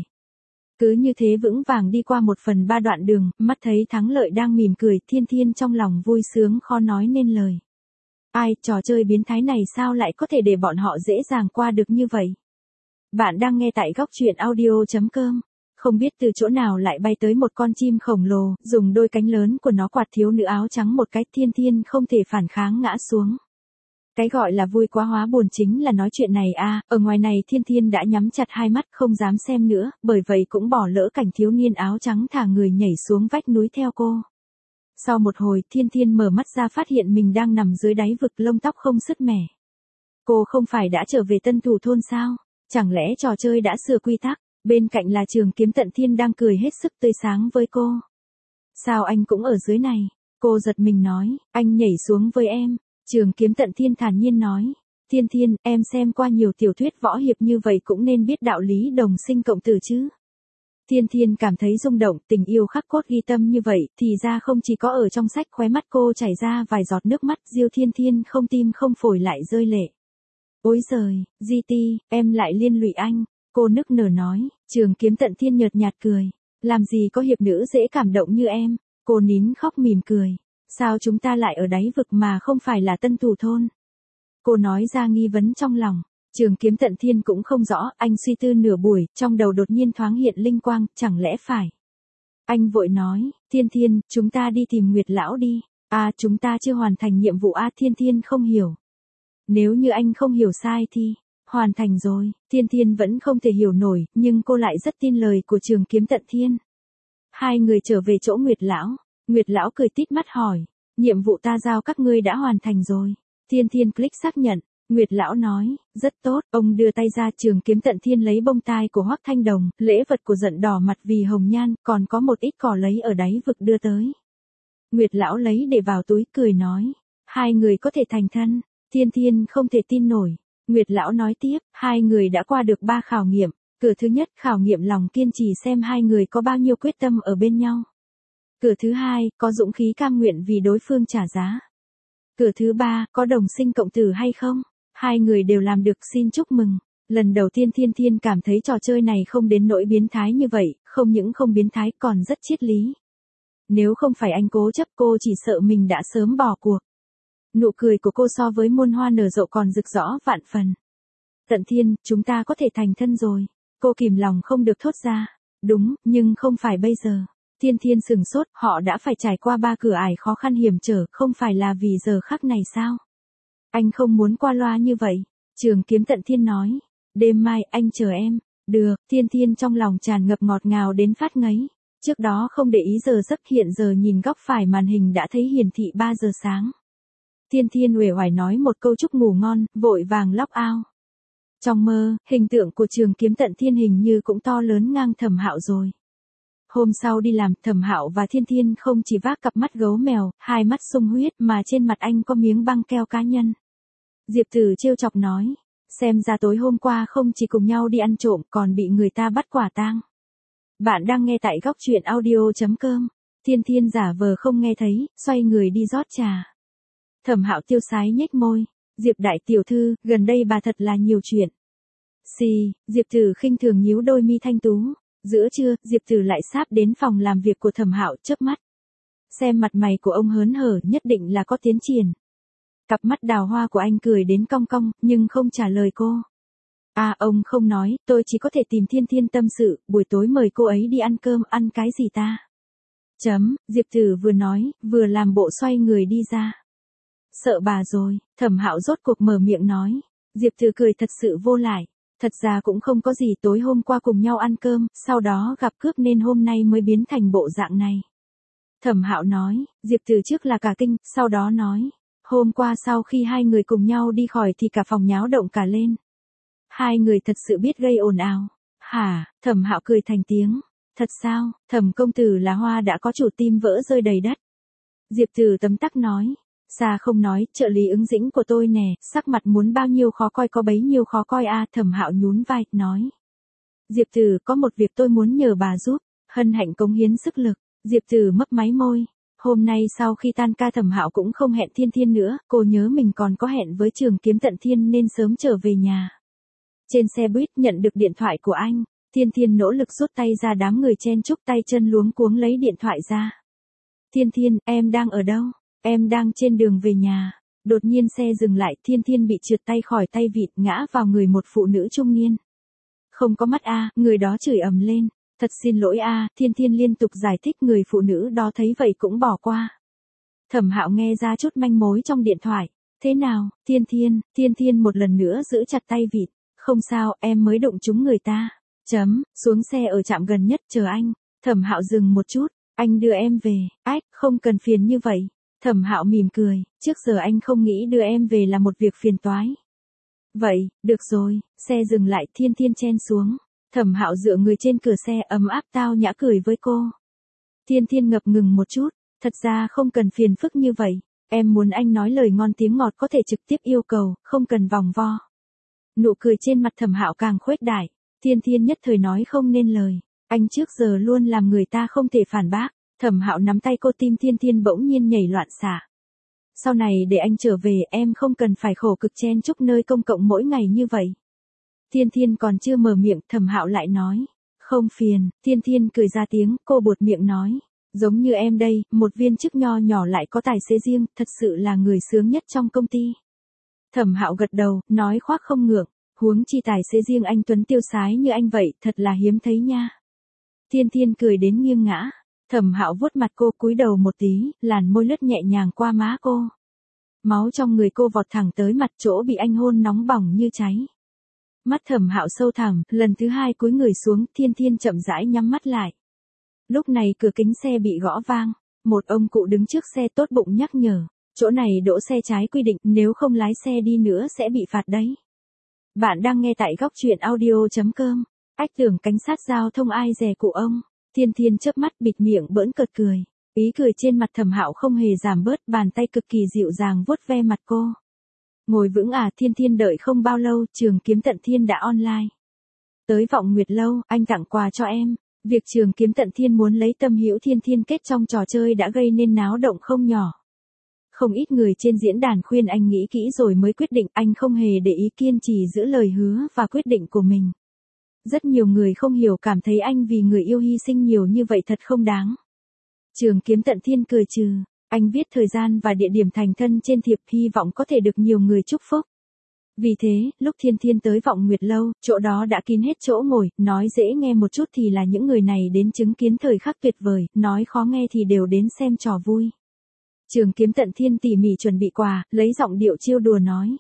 Cứ như thế vững vàng đi qua một phần ba đoạn đường, mắt thấy thắng lợi đang mỉm cười, Thiên Thiên trong lòng vui sướng khó nói nên lời. Ai, trò chơi biến thái này sao lại có thể để bọn họ dễ dàng qua được như vậy? Bạn đang nghe tại góc truyện audio chấm com. Không biết từ chỗ nào lại bay tới một con chim khổng lồ, dùng đôi cánh lớn của nó quạt thiếu nữ áo trắng một cái, Thiên Thiên không thể phản kháng ngã xuống. Cái gọi là vui quá hóa buồn chính là nói chuyện này a, ở ngoài này Thiên Thiên đã nhắm chặt hai mắt không dám xem nữa, bởi vậy cũng bỏ lỡ cảnh thiếu niên áo trắng thả người nhảy xuống vách núi theo cô. Sau một hồi Thiên Thiên mở mắt ra phát hiện mình đang nằm dưới đáy vực lông tóc không sứt mẻ. Cô không phải đã trở về Tân Thủ thôn sao? Chẳng lẽ trò chơi đã sửa quy tắc? Bên cạnh là Trường Kiếm Tận Thiên đang cười hết sức tươi sáng với cô. Sao anh cũng ở dưới này? Cô giật mình nói, anh nhảy xuống với em. Trường Kiếm Tận Thiên thản nhiên nói, Thiên Thiên, em xem qua nhiều tiểu thuyết võ hiệp như vậy cũng nên biết đạo lý đồng sinh cộng tử chứ. Thiên Thiên cảm thấy rung động, tình yêu khắc cốt ghi tâm như vậy, thì ra không chỉ có ở trong sách. Khóe mắt cô chảy ra vài giọt nước mắt, Diêu Thiên Thiên không tim không phổi lại rơi lệ. Ôi giời, Di Ti, em lại liên lụy anh, cô nức nở nói. Trường Kiếm Tận Thiên nhợt nhạt cười, làm gì có hiệp nữ dễ cảm động như em. Cô nín khóc mỉm cười, sao chúng ta lại ở đáy vực mà không phải là Tân Thủ thôn? Cô nói ra nghi vấn trong lòng. Trường Kiếm Tận Thiên cũng không rõ, anh suy tư nửa buổi, trong đầu đột nhiên thoáng hiện linh quang, chẳng lẽ phải. Anh vội nói, Thiên Thiên, chúng ta đi tìm Nguyệt Lão đi. À, chúng ta chưa hoàn thành nhiệm vụ à, Thiên Thiên không hiểu. Nếu như anh không hiểu sai thì, hoàn thành rồi. Thiên Thiên vẫn không thể hiểu nổi, nhưng cô lại rất tin lời của Trường Kiếm Tận Thiên. Hai người trở về chỗ Nguyệt Lão. Nguyệt Lão cười tít mắt hỏi, nhiệm vụ ta giao các ngươi đã hoàn thành rồi. Thiên Thiên click xác nhận. Nguyệt Lão nói, rất tốt, ông đưa tay ra. Trường Kiếm Tận Thiên lấy bông tai của Hoắc Thanh Đồng, lễ vật của Giận đỏ mặt vì hồng nhan, còn có một ít cỏ lấy ở đáy vực đưa tới. Nguyệt Lão lấy để vào túi, cười nói, hai người có thể thành thân. Thiên Thiên không thể tin nổi. Nguyệt Lão nói tiếp, hai người đã qua được ba khảo nghiệm. Cửa thứ nhất khảo nghiệm lòng kiên trì xem hai người có bao nhiêu quyết tâm ở bên nhau. Cửa thứ hai, có dũng khí cam nguyện vì đối phương trả giá. Cửa thứ ba, có đồng sinh cộng tử hay không? Hai người đều làm được, xin chúc mừng. Lần đầu tiên Thiên Thiên cảm thấy trò chơi này không đến nỗi biến thái như vậy, không những không biến thái còn rất triết lý. Nếu không phải anh cố chấp cô chỉ sợ mình đã sớm bỏ cuộc. Nụ cười của cô so với muôn hoa nở rộ còn rực rỡ vạn phần. Tận Thiên, chúng ta có thể thành thân rồi. Cô kìm lòng không được thốt ra. Đúng, nhưng không phải bây giờ. Thiên Thiên sừng sốt, họ đã phải trải qua ba cửa ải khó khăn hiểm trở, không phải là vì giờ khắc này sao? Anh không muốn qua loa như vậy. Trường Kiếm Tận Thiên nói, đêm mai anh chờ em. Được, Thiên Thiên trong lòng tràn ngập ngọt ngào đến phát ngấy. Trước đó không để ý giờ giấc, hiện giờ nhìn góc phải màn hình đã thấy hiển thị ba giờ sáng. Thiên Thiên uể oải nói một câu chúc ngủ ngon, vội vàng log out. Trong mơ, hình tượng của Trường Kiếm Tận Thiên hình như cũng to lớn ngang Thẩm Hạo rồi. Hôm sau đi làm, Thẩm Hạo và Thiên Thiên không chỉ vác cặp mắt gấu mèo, hai mắt sung huyết mà trên mặt anh có miếng băng keo cá nhân. Diệp Tử trêu chọc nói, xem ra tối hôm qua không chỉ cùng nhau đi ăn trộm còn bị người ta bắt quả tang. Bạn đang nghe tại góc truyện audio chấm com. Thiên Thiên giả vờ không nghe thấy, xoay người đi rót trà. Thẩm Hạo tiêu sái nhếch môi, Diệp đại tiểu thư, gần đây bà thật là nhiều chuyện. Xì, Diệp Tử khinh thường nhíu đôi mi thanh tú. Giữa trưa, Diệp Tử lại sáp đến phòng làm việc của Thẩm Hạo, chớp mắt. Xem mặt mày của ông hớn hở, nhất định là có tiến triển. Cặp mắt đào hoa của anh cười đến cong cong, nhưng không trả lời cô. À, ông không nói, tôi chỉ có thể tìm Thiên Thiên tâm sự, buổi tối mời cô ấy đi ăn cơm, ăn cái gì ta? Chấm, Diệp Tử vừa nói, vừa làm bộ xoay người đi ra. Sợ bà rồi, Thẩm Hạo rốt cuộc mở miệng nói. Diệp Tử cười thật sự vô lại. Thật ra cũng không có gì, tối hôm qua cùng nhau ăn cơm, sau đó gặp cướp nên hôm nay mới biến thành bộ dạng này. Thẩm Hạo nói, Diệp Tử trước là cả kinh, sau đó nói, hôm qua sau khi hai người cùng nhau đi khỏi thì cả phòng nháo động cả lên. Hai người thật sự biết gây ồn ào. Hả? Thẩm Hạo cười thành tiếng. Thật sao? Thẩm công tử là hoa đã có chủ, tim vỡ rơi đầy đất. Diệp Tử tấm tắc nói. Xa không nói, trợ lý ứng dĩnh của tôi nè, sắc mặt muốn bao nhiêu khó coi có bấy nhiêu khó coi a. À, Thẩm Hạo nhún vai, nói. Diệp Tử, có một việc tôi muốn nhờ bà giúp. Hân hạnh cống hiến sức lực. Diệp Tử mấp máy môi. Hôm nay sau khi tan ca Thẩm Hạo cũng không hẹn Thiên Thiên nữa, cô nhớ mình còn có hẹn với Trường Kiếm Tận Thiên nên sớm trở về nhà. Trên xe buýt nhận được điện thoại của anh, Thiên Thiên nỗ lực rút tay ra, đám người chen chúc tay chân luống cuống lấy điện thoại ra. Thiên Thiên, em đang ở đâu? Em đang trên đường về nhà. Đột nhiên xe dừng lại, Thiên Thiên bị trượt tay khỏi tay vịt, ngã vào người một phụ nữ trung niên. Không có mắt a, người đó chửi ầm lên. Thật xin lỗi a, Thiên Thiên liên tục giải thích, người phụ nữ đó thấy vậy cũng bỏ qua. Thẩm Hạo nghe ra chút manh mối trong điện thoại. Thế nào, Thiên Thiên, Thiên Thiên một lần nữa giữ chặt tay vịt. Không sao, em mới đụng trúng người ta. Chấm, xuống xe ở trạm gần nhất chờ anh. Thẩm Hạo dừng một chút, anh đưa em về. Ách, không cần phiền như vậy. Thẩm Hạo mỉm cười, trước giờ anh không nghĩ đưa em về là một việc phiền toái. Vậy, được rồi, xe dừng lại, Thiên Thiên chen xuống. Thẩm Hạo dựa người trên cửa xe ấm áp tao nhã cười với cô. Thiên Thiên ngập ngừng một chút, thật ra không cần phiền phức như vậy. Em muốn anh nói lời ngon tiếng ngọt có thể trực tiếp yêu cầu, không cần vòng vo. Nụ cười trên mặt Thẩm Hạo càng khuếch đại, Thiên Thiên nhất thời nói không nên lời. Anh trước giờ luôn làm người ta không thể phản bác. Thẩm Hạo nắm tay cô, tim Thiên Thiên bỗng nhiên nhảy loạn xạ. Sau này để anh trở về, em không cần phải khổ cực chen chúc nơi công cộng mỗi ngày như vậy. Thiên Thiên còn chưa mở miệng, Thẩm Hạo lại nói. Không phiền, Thiên Thiên cười ra tiếng, cô buột miệng nói. Giống như em đây, một viên chức nho nhỏ lại có tài xế riêng, thật sự là người sướng nhất trong công ty. Thẩm Hạo gật đầu, nói khoác không ngượng, huống chi tài xế riêng anh tuấn tiêu sái như anh vậy, thật là hiếm thấy nha. Thiên Thiên cười đến nghiêng ngã. Thẩm Hạo vuốt mặt cô, cúi đầu một tí, làn môi lướt nhẹ nhàng qua má cô. Máu trong người cô vọt thẳng tới mặt, chỗ bị anh hôn nóng bỏng như cháy. Mắt Thẩm Hạo sâu thẳm, lần thứ hai cúi người xuống, Thiên Thiên chậm rãi nhắm mắt lại. Lúc này cửa kính xe bị gõ vang, một ông cụ đứng trước xe tốt bụng nhắc nhở, chỗ này đỗ xe trái quy định, nếu không lái xe đi nữa sẽ bị phạt đấy. Bạn đang nghe tại góc truyện audio chấm com. Ách, tưởng cảnh sát giao thông ai dè cụ ông. Thiên Thiên chớp mắt bịt miệng bỡn cợt cười. Ý cười trên mặt Thẩm Hạo không hề giảm bớt, bàn tay cực kỳ dịu dàng vuốt ve mặt cô. Ngồi vững à, Thiên Thiên đợi không bao lâu, Trường Kiếm Tận Thiên đã online. Tới Vọng Nguyệt Lâu, anh tặng quà cho em. Việc Trường Kiếm Tận Thiên muốn lấy Tâm Hữu Thiên Thiên kết trong trò chơi đã gây nên náo động không nhỏ. Không ít người trên diễn đàn khuyên anh nghĩ kỹ rồi mới quyết định, anh không hề để ý, kiên trì giữ lời hứa và quyết định của mình. Rất nhiều người không hiểu, cảm thấy anh vì người yêu hy sinh nhiều như vậy thật không đáng. Trường Kiếm Tận Thiên cười trừ, anh viết thời gian và địa điểm thành thân trên thiệp, hy vọng có thể được nhiều người chúc phúc. Vì thế, lúc Thiên Thiên tới Vọng Nguyệt Lâu, chỗ đó đã kín hết chỗ ngồi, nói dễ nghe một chút thì là những người này đến chứng kiến thời khắc tuyệt vời, nói khó nghe thì đều đến xem trò vui. Trường Kiếm Tận Thiên tỉ mỉ chuẩn bị quà, lấy giọng điệu trêu đùa nói.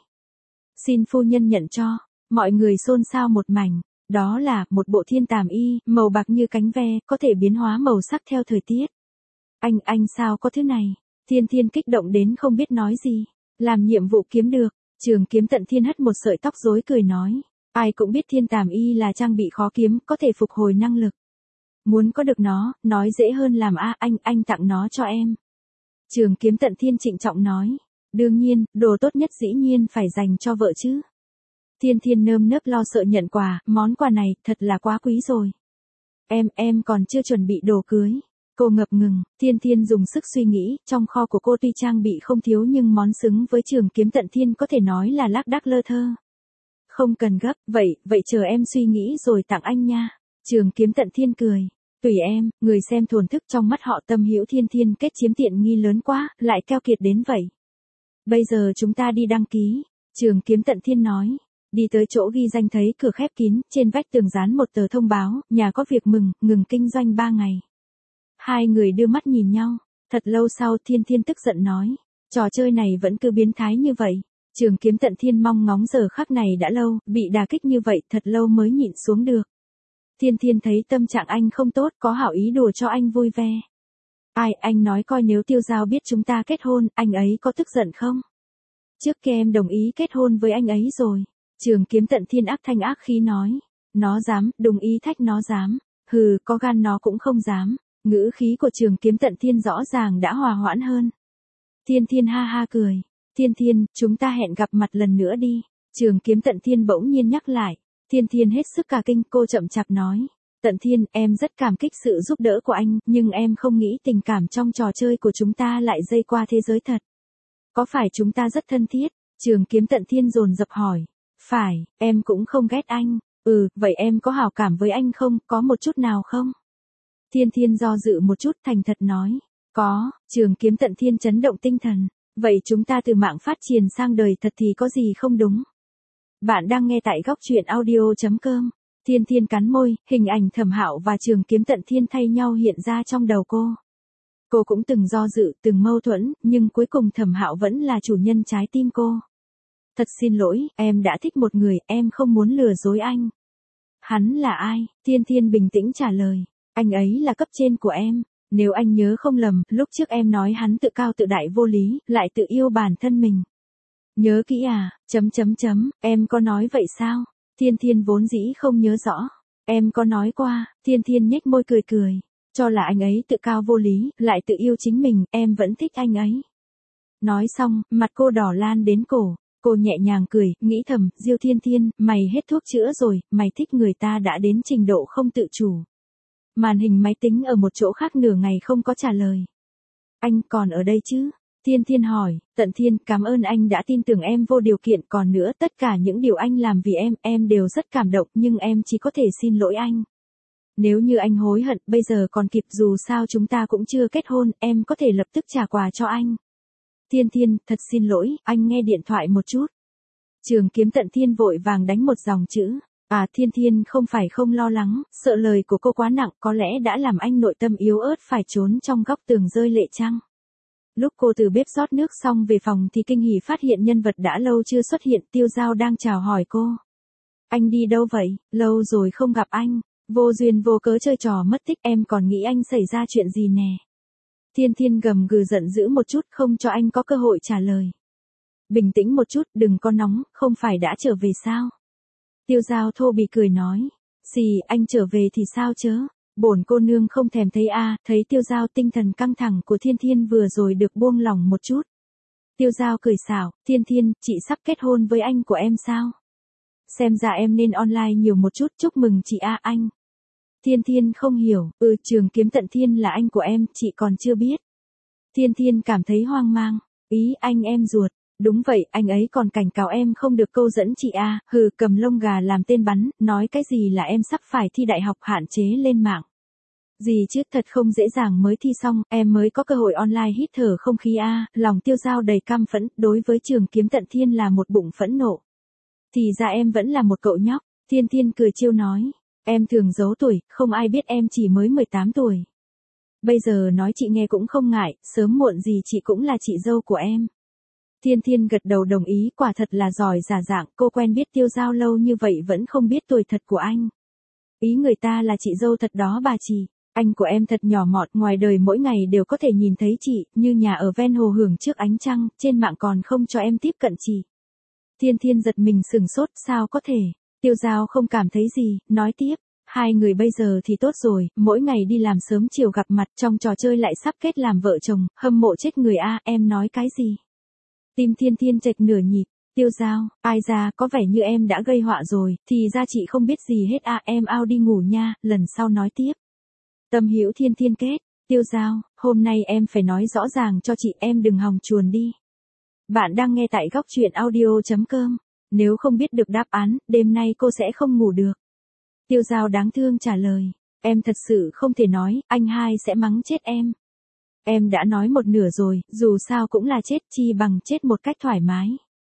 Xin phu nhân nhận cho. Mọi người xôn xao một mảnh. Đó là một bộ thiên tàm y, màu bạc như cánh ve, có thể biến hóa màu sắc theo thời tiết. Anh, anh sao có thứ này? Thiên Thiên kích động đến không biết nói gì. Làm nhiệm vụ kiếm được. Trường Kiếm Tận Thiên hất một sợi tóc rối cười nói. Ai cũng biết thiên tàm y là trang bị khó kiếm, có thể phục hồi năng lực. Muốn có được nó, nói dễ hơn làm a, anh, anh tặng nó cho em. Trường Kiếm Tận Thiên trịnh trọng nói. Đương nhiên, đồ tốt nhất dĩ nhiên phải dành cho vợ chứ. Thiên Thiên nơm nớp lo sợ nhận quà, món quà này thật là quá quý rồi. Em, em còn chưa chuẩn bị đồ cưới. Cô ngập ngừng, Thiên Thiên dùng sức suy nghĩ, trong kho của cô tuy trang bị không thiếu nhưng món xứng với Trường Kiếm Tận Thiên có thể nói là lác đác lơ thơ. Không cần gấp, vậy, vậy chờ em suy nghĩ rồi tặng anh nha. Trường Kiếm Tận Thiên cười. Tùy em, người xem thổn thức, trong mắt họ Tâm Hữu Thiên Thiên kết chiếm tiện nghi lớn quá, lại keo kiệt đến vậy. Bây giờ chúng ta đi đăng ký. Trường Kiếm Tận Thiên nói. Đi tới chỗ ghi danh thấy cửa khép kín, trên vách tường dán một tờ thông báo, nhà có việc mừng, ngừng kinh doanh ba ngày. Hai người đưa mắt nhìn nhau, thật lâu sau Thiên Thiên tức giận nói, trò chơi này vẫn cứ biến thái như vậy. Trường Kiếm Tận Thiên mong ngóng giờ khắc này đã lâu, bị đả kích như vậy thật lâu mới nhịn xuống được. Thiên Thiên thấy tâm trạng anh không tốt, có hảo ý đùa cho anh vui vẻ. Ai, anh nói coi nếu Tiêu Giao biết chúng ta kết hôn, anh ấy có tức giận không? Trước kia em đồng ý kết hôn với anh ấy rồi. Trường Kiếm Tận Thiên ác thanh ác khí nói. Nó dám, đồng ý thách nó dám. Hừ, có gan nó cũng không dám. Ngữ khí của Trường Kiếm Tận Thiên rõ ràng đã hòa hoãn hơn. Thiên Thiên ha ha cười. Thiên Thiên, chúng ta hẹn gặp mặt lần nữa đi. Trường Kiếm Tận Thiên bỗng nhiên nhắc lại. Thiên Thiên hết sức cả kinh, cô chậm chạp nói. Tận Thiên, em rất cảm kích sự giúp đỡ của anh, nhưng em không nghĩ tình cảm trong trò chơi của chúng ta lại dây qua thế giới thật. Có phải chúng ta rất thân thiết? Trường Kiếm Tận Thiên dồn dập hỏi. Phải, em cũng không ghét anh. Ừ, vậy em có hảo cảm với anh không, có một chút nào không? Thiên Thiên do dự một chút, thành thật nói. Có. Trường Kiếm Tận Thiên chấn động tinh thần. Vậy chúng ta từ mạng phát triển sang đời thật thì có gì không đúng? Bạn đang nghe tại góc truyện audio chấm com. Thiên Thiên cắn môi, hình ảnh Thẩm Hạo và Trường Kiếm Tận Thiên thay nhau hiện ra trong đầu cô. Cô cũng từng do dự, từng mâu thuẫn, nhưng cuối cùng Thẩm Hạo vẫn là chủ nhân trái tim cô. Thật xin lỗi, em đã thích một người, em không muốn lừa dối anh. Hắn là ai? Thiên Thiên bình tĩnh trả lời. Anh ấy là cấp trên của em. Nếu anh nhớ không lầm, lúc trước em nói hắn tự cao tự đại vô lý, lại tự yêu bản thân mình. Nhớ kỹ à, chấm chấm chấm, em có nói vậy sao? Thiên Thiên vốn dĩ không nhớ rõ. Em có nói qua, Thiên Thiên nhếch môi cười cười. Cho là anh ấy tự cao vô lý, lại tự yêu chính mình, em vẫn thích anh ấy. Nói xong, mặt cô đỏ lan đến cổ. Cô nhẹ nhàng cười, nghĩ thầm, Diêu Thiên Thiên, mày hết thuốc chữa rồi, mày thích người ta đã đến trình độ không tự chủ. Màn hình máy tính ở một chỗ khác nửa ngày không có trả lời. Anh còn ở đây chứ? Thiên Thiên hỏi, Tận Thiên, cảm ơn anh đã tin tưởng em vô điều kiện, còn nữa tất cả những điều anh làm vì em, em đều rất cảm động, nhưng em chỉ có thể xin lỗi anh. Nếu như anh hối hận, bây giờ còn kịp, dù sao chúng ta cũng chưa kết hôn, em có thể lập tức trả quà cho anh. Thiên Thiên, thật xin lỗi, anh nghe điện thoại một chút. Trường Kiếm Tận Thiên vội vàng đánh một dòng chữ. À, Thiên Thiên không phải không lo lắng, sợ lời của cô quá nặng, có lẽ đã làm anh nội tâm yếu ớt phải trốn trong góc tường rơi lệ chăng. Lúc cô từ bếp rót nước xong về phòng thì kinh hỉ phát hiện nhân vật đã lâu chưa xuất hiện, Tiêu Giao đang chào hỏi cô. Anh đi đâu vậy, lâu rồi không gặp anh, vô duyên vô cớ chơi trò mất tích, em còn nghĩ anh xảy ra chuyện gì nè. Thiên Thiên gầm gừ giận dữ một chút, không cho anh có cơ hội trả lời. Bình tĩnh một chút, đừng có nóng, không phải đã trở về sao? Tiêu Giao thô bỉ cười nói. Xì, anh trở về thì sao chớ? Bổn cô nương không thèm thấy a. À, thấy Tiêu Giao tinh thần căng thẳng của Thiên Thiên vừa rồi được buông lỏng một chút. Tiêu Giao cười xảo, Thiên Thiên, chị sắp kết hôn với anh của em sao? Xem ra em nên online nhiều một chút, chúc mừng chị a à, anh. Thiên Thiên không hiểu, ừ, Trường Kiếm Tận Thiên là anh của em, chị còn chưa biết. Thiên Thiên cảm thấy hoang mang, ý anh em ruột. Đúng vậy, anh ấy còn cảnh cáo em không được câu dẫn chị a. À, hừ, cầm lông gà làm tên bắn, nói cái gì là em sắp phải thi đại học hạn chế lên mạng. Gì chứ, thật không dễ dàng mới thi xong, em mới có cơ hội online hít thở không khí a. À, lòng Tiêu Giao đầy căm phẫn, đối với Trường Kiếm Tận Thiên là một bụng phẫn nộ. Thì ra em vẫn là một cậu nhóc, Thiên Thiên cười trêu nói, em thường giấu tuổi, không ai biết em chỉ mới mười tám tuổi. Bây giờ nói chị nghe cũng không ngại, sớm muộn gì chị cũng là chị dâu của em. Thiên Thiên gật đầu đồng ý, quả thật là giỏi giả dạng, cô quen biết Tiêu Giao lâu như vậy vẫn không biết tuổi thật của anh. Ý người ta là chị dâu thật đó bà chị, anh của em thật nhỏ mọn, ngoài đời mỗi ngày đều có thể nhìn thấy chị, như nhà ở ven hồ hưởng trước ánh trăng, trên mạng còn không cho em tiếp cận chị. Thiên Thiên giật mình sừng sốt, sao có thể? Tiêu Giao không cảm thấy gì, nói tiếp, hai người bây giờ thì tốt rồi, mỗi ngày đi làm sớm chiều gặp mặt, trong trò chơi lại sắp kết làm vợ chồng, hâm mộ chết người a. Em nói cái gì? Tim Thiên Thiên chệch nửa nhịp. Tiêu Giao, ai ra, có vẻ như em đã gây họa rồi, thì ra chị không biết gì hết a. À, em ao đi ngủ nha, lần sau nói tiếp. Tâm hữu Thiên Thiên kết. Tiêu Giao, hôm nay em phải nói rõ ràng cho chị, em đừng hòng chuồn đi. Bạn đang nghe tại góc truyện audio chấm com. Nếu không biết được đáp án, đêm nay cô sẽ không ngủ được. Tiêu Giao đáng thương trả lời, em thật sự không thể nói, anh hai sẽ mắng chết em. Em đã nói một nửa rồi, dù sao cũng là chết, chi bằng chết một cách thoải mái.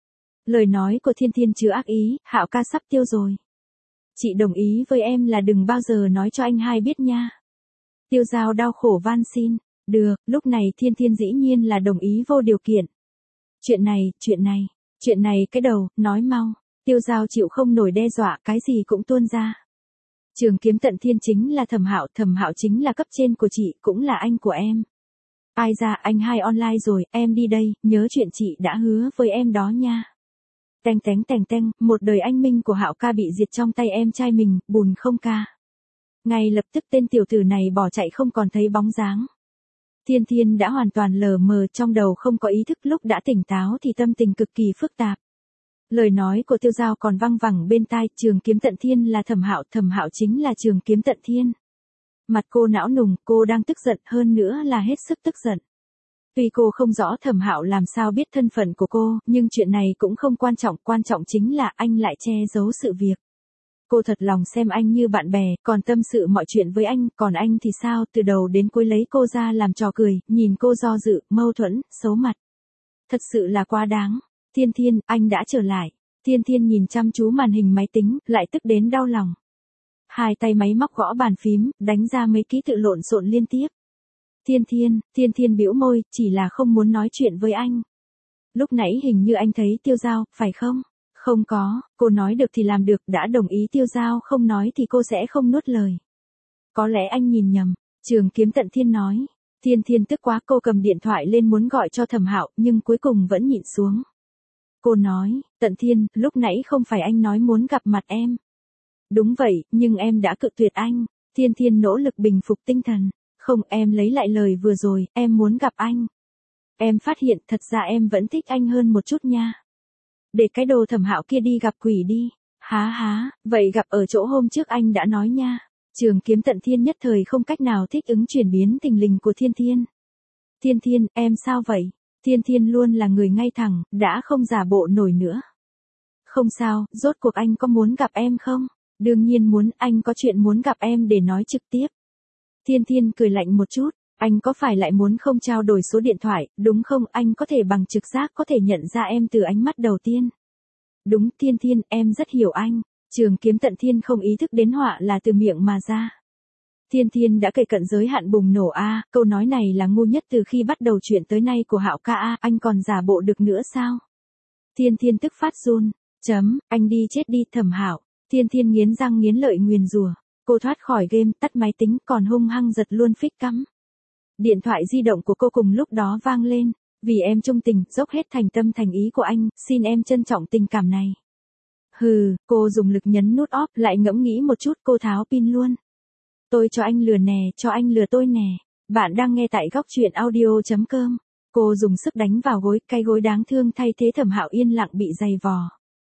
Lời nói của Thiên Thiên chứa ác ý, Hạo ca sắp tiêu rồi. Chị đồng ý với em là đừng bao giờ nói cho anh hai biết nha. Tiêu Giao đau khổ van xin, được, lúc này Thiên Thiên dĩ nhiên là đồng ý vô điều kiện. Chuyện này, chuyện này, chuyện này cái đầu, nói mau. Tiêu Giao chịu không nổi đe dọa, cái gì cũng tuôn ra. Trường Kiếm Tận Thiên chính là Thẩm Hạo, Thẩm Hạo chính là cấp trên của chị, cũng là anh của em. Ai ra, anh hai online rồi, em đi đây, nhớ chuyện chị đã hứa với em đó nha. Teng teng teng teng, một đời anh minh của Hạo ca bị diệt trong tay em trai mình, bùn không ca. Ngay lập tức tên tiểu tử này bỏ chạy không còn thấy bóng dáng. Thiên Thiên đã hoàn toàn lờ mờ, trong đầu không có ý thức, lúc đã tỉnh táo thì tâm tình cực kỳ phức tạp. Lời nói của Tiêu Giao còn văng vẳng bên tai, Trường Kiếm Tận Thiên là Thẩm Hạo, Thẩm Hạo chính là Trường Kiếm Tận Thiên. Mặt cô não nùng, cô đang tức giận, hơn nữa là hết sức tức giận. Tuy cô không rõ Thẩm Hạo làm sao biết thân phận của cô, nhưng chuyện này cũng không quan trọng, quan trọng chính là anh lại che giấu sự việc. Cô thật lòng xem anh như bạn bè, còn tâm sự mọi chuyện với anh, còn anh thì sao, từ đầu đến cuối lấy cô ra làm trò cười, nhìn cô do dự, mâu thuẫn, xấu mặt. Thật sự là quá đáng. Thiên Thiên, anh đã trở lại. Thiên Thiên nhìn chăm chú màn hình máy tính, lại tức đến đau lòng. Hai tay máy móc gõ bàn phím, đánh ra mấy ký tự lộn xộn liên tiếp. Thiên Thiên, Thiên Thiên bĩu môi, chỉ là không muốn nói chuyện với anh. Lúc nãy hình như anh thấy Tiêu Giao, phải không? Không có, cô nói được thì làm được, đã đồng ý Tiêu Giao không nói thì cô sẽ không nuốt lời. Có lẽ anh nhìn nhầm, Trường Kiếm Tận Thiên nói. Thiên Thiên tức quá, cô cầm điện thoại lên muốn gọi cho Thẩm Hạo, nhưng cuối cùng vẫn nhịn xuống. Cô nói, Tận Thiên, lúc nãy không phải anh nói muốn gặp mặt em. Đúng vậy, nhưng em đã cự tuyệt anh. Thiên Thiên nỗ lực bình phục tinh thần. Không, em lấy lại lời vừa rồi, em muốn gặp anh. Em phát hiện thật ra em vẫn thích anh hơn một chút nha. Để cái đồ Thẩm Hạo kia đi gặp quỷ đi. Há há, vậy gặp ở chỗ hôm trước anh đã nói nha. Trường Kiếm Tận Thiên nhất thời không cách nào thích ứng chuyển biến tình lình của Thiên Thiên. Thiên Thiên, em sao vậy? Thiên Thiên luôn là người ngay thẳng, đã không giả bộ nổi nữa. Không sao, rốt cuộc anh có muốn gặp em không? Đương nhiên muốn, anh có chuyện muốn gặp em để nói trực tiếp. Thiên Thiên cười lạnh một chút, anh có phải lại muốn không trao đổi số điện thoại, đúng không? Anh có thể bằng trực giác có thể nhận ra em từ ánh mắt đầu tiên. Đúng, Thiên Thiên, em rất hiểu anh. Trường Kiếm Tận Thiên không ý thức đến họa là từ miệng mà ra. Thiên Thiên đã kề cận giới hạn bùng nổ a, à, câu nói này là ngu nhất từ khi bắt đầu chuyện tới nay của Hạo ca a, à, anh còn giả bộ được nữa sao? Thiên Thiên tức phát run, chấm, anh đi chết đi Thẩm Hạo. Thiên Thiên nghiến răng nghiến lợi nguyền rủa. Cô thoát khỏi game, tắt máy tính, còn hung hăng giật luôn phích cắm. Điện thoại di động của cô cùng lúc đó vang lên. Vì em trung tình, dốc hết thành tâm thành ý của anh, xin em trân trọng tình cảm này. Hừ, cô dùng lực nhấn nút off, lại ngẫm nghĩ một chút, cô tháo pin luôn. Tôi cho anh lừa nè, cho anh lừa tôi nè. Bạn đang nghe tại góc truyện audio chấm com. Cô dùng sức đánh vào gối, cái gối đáng thương thay thế Thẩm Hạo yên lặng bị giày vò.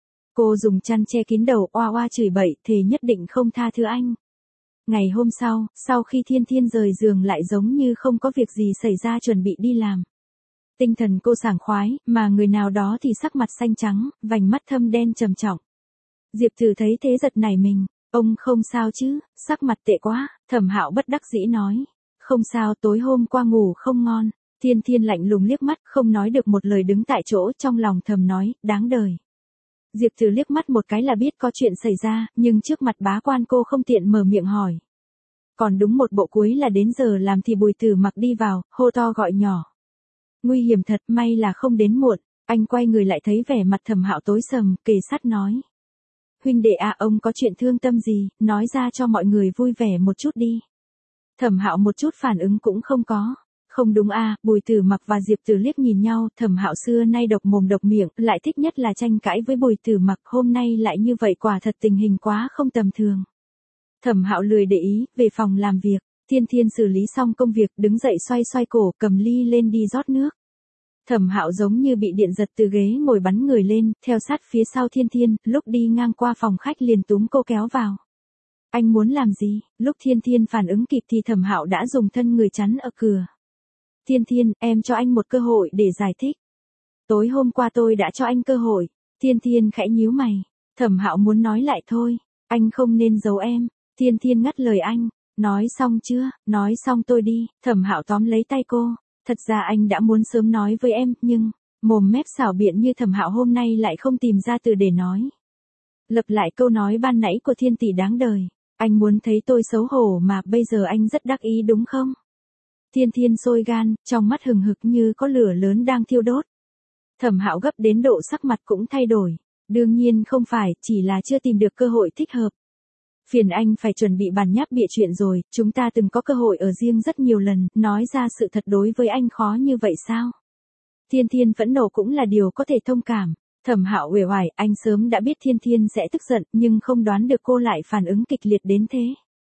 Cô dùng chăn che kín đầu, oa oa chửi bậy, thề nhất định không tha thứ anh. Ngày hôm sau, sau khi Thiên Thiên rời giường lại giống như không có việc gì xảy ra chuẩn bị đi làm. Tinh thần cô sảng khoái, mà người nào đó thì sắc mặt xanh trắng, vành mắt thâm đen trầm trọng. Diệp Trừ thấy thế giật nảy mình, ông không sao chứ, sắc mặt tệ quá, Thẩm Hạo bất đắc dĩ nói. Không sao, tối hôm qua ngủ không ngon. Thiên Thiên lạnh lùng liếc mắt, không nói được một lời đứng tại chỗ, trong lòng thầm nói, đáng đời. Diệp Trừ liếc mắt một cái là biết có chuyện xảy ra, nhưng trước mặt bá quan cô không tiện mở miệng hỏi. Còn đúng một bộ cuối là đến giờ làm thì Bùi Tử Mặc đi vào, hô to gọi nhỏ. Nguy hiểm thật, may là không đến muộn. Anh quay người lại thấy vẻ mặt Thẩm Hạo tối sầm, kề sát nói. Huynh đệ à, ông có chuyện thương tâm gì, nói ra cho mọi người vui vẻ một chút đi. Thẩm Hạo một chút phản ứng cũng không có. Không đúng à, Bùi Tử Mặc và Diệp Trừ liếc nhìn nhau, Thẩm Hạo xưa nay độc mồm độc miệng, lại thích nhất là tranh cãi với Bùi Tử Mặc, hôm nay lại như vậy quả thật tình hình quá không tầm thường. Thẩm Hạo lười để ý, về phòng làm việc, Thiên Thiên xử lý xong công việc, đứng dậy xoay xoay cổ, cầm ly lên đi rót nước. Thẩm Hạo giống như bị điện giật từ ghế ngồi bắn người lên, theo sát phía sau Thiên Thiên, lúc đi ngang qua phòng khách liền túm cô kéo vào. Anh muốn làm gì? Lúc Thiên Thiên phản ứng kịp thì Thẩm Hạo đã dùng thân người chắn ở cửa. Thiên Thiên, em cho anh một cơ hội để giải thích. Tối hôm qua tôi đã cho anh cơ hội. Thiên Thiên khẽ nhíu mày. Thẩm Hạo muốn nói lại thôi. Anh không nên giấu em. Thiên Thiên ngắt lời anh. Nói xong chưa? Nói xong tôi đi. Thẩm Hạo tóm lấy tay cô. Thật ra anh đã muốn sớm nói với em, nhưng mồm mép xảo biện như Thẩm Hạo hôm nay lại không tìm ra từ để nói. Lặp lại câu nói ban nãy của Thiên tỷ đáng đời. Anh muốn thấy tôi xấu hổ mà bây giờ anh rất đắc ý đúng không? Thiên Thiên sôi gan, trong mắt hừng hực như có lửa lớn đang thiêu đốt. Thẩm Hạo gấp đến độ sắc mặt cũng thay đổi. Đương nhiên không phải, chỉ là chưa tìm được cơ hội thích hợp. Phiền anh phải chuẩn bị bản nháp bịa chuyện rồi, chúng ta từng có cơ hội ở riêng rất nhiều lần, nói ra sự thật đối với anh khó như vậy sao? Thiên Thiên phẫn nộ cũng là điều có thể thông cảm. Thẩm Hạo uể oải, anh sớm đã biết Thiên Thiên sẽ tức giận, nhưng không đoán được cô lại phản ứng kịch liệt đến thế.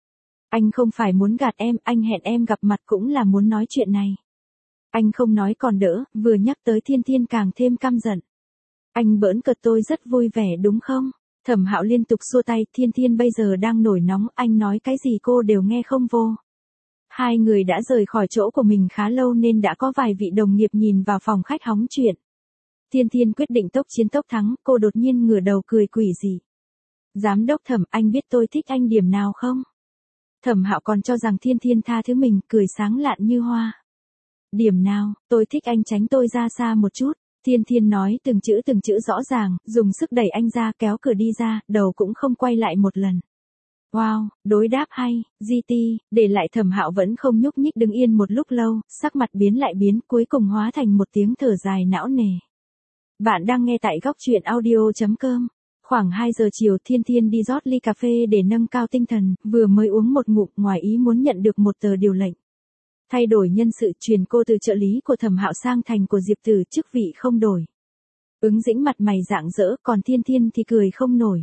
Anh không phải muốn gạt em, anh hẹn em gặp mặt cũng là muốn nói chuyện này. Anh không nói còn đỡ, vừa nhắc tới Thiên Thiên càng thêm căm giận. Anh bỡn cợt tôi rất vui vẻ đúng không? Thẩm Hạo liên tục xua tay, Thiên Thiên bây giờ đang nổi nóng, anh nói cái gì cô đều nghe không vô. Hai người đã rời khỏi chỗ của mình khá lâu nên đã có vài vị đồng nghiệp nhìn vào phòng khách hóng chuyện. Thiên Thiên quyết định tốc chiến tốc thắng, cô đột nhiên ngửa đầu cười quỷ dị. Giám đốc Thẩm, anh biết tôi thích anh điểm nào không? Thẩm Hạo còn cho rằng Thiên Thiên tha thứ mình, cười sáng lạn như hoa. Điểm nào, tôi thích anh tránh tôi ra xa một chút. Thiên Thiên nói từng chữ từng chữ rõ ràng, dùng sức đẩy anh ra kéo cửa đi ra, đầu cũng không quay lại một lần. Wow, đối đáp hay, giê tê, để lại Thẩm Hạo vẫn không nhúc nhích đứng yên một lúc lâu, sắc mặt biến lại biến cuối cùng hóa thành một tiếng thở dài não nề. Bạn đang nghe tại góc truyện audio.com. Khoảng hai giờ chiều Thiên Thiên đi rót ly cà phê để nâng cao tinh thần, vừa mới uống một ngụm ngoài ý muốn nhận được một tờ điều lệnh. Thay đổi nhân sự truyền cô từ trợ lý của Thẩm Hạo sang thành của Diệp Tử, chức vị không đổi. Ứng Dĩnh mặt mày rạng rỡ, còn Thiên Thiên thì cười không nổi.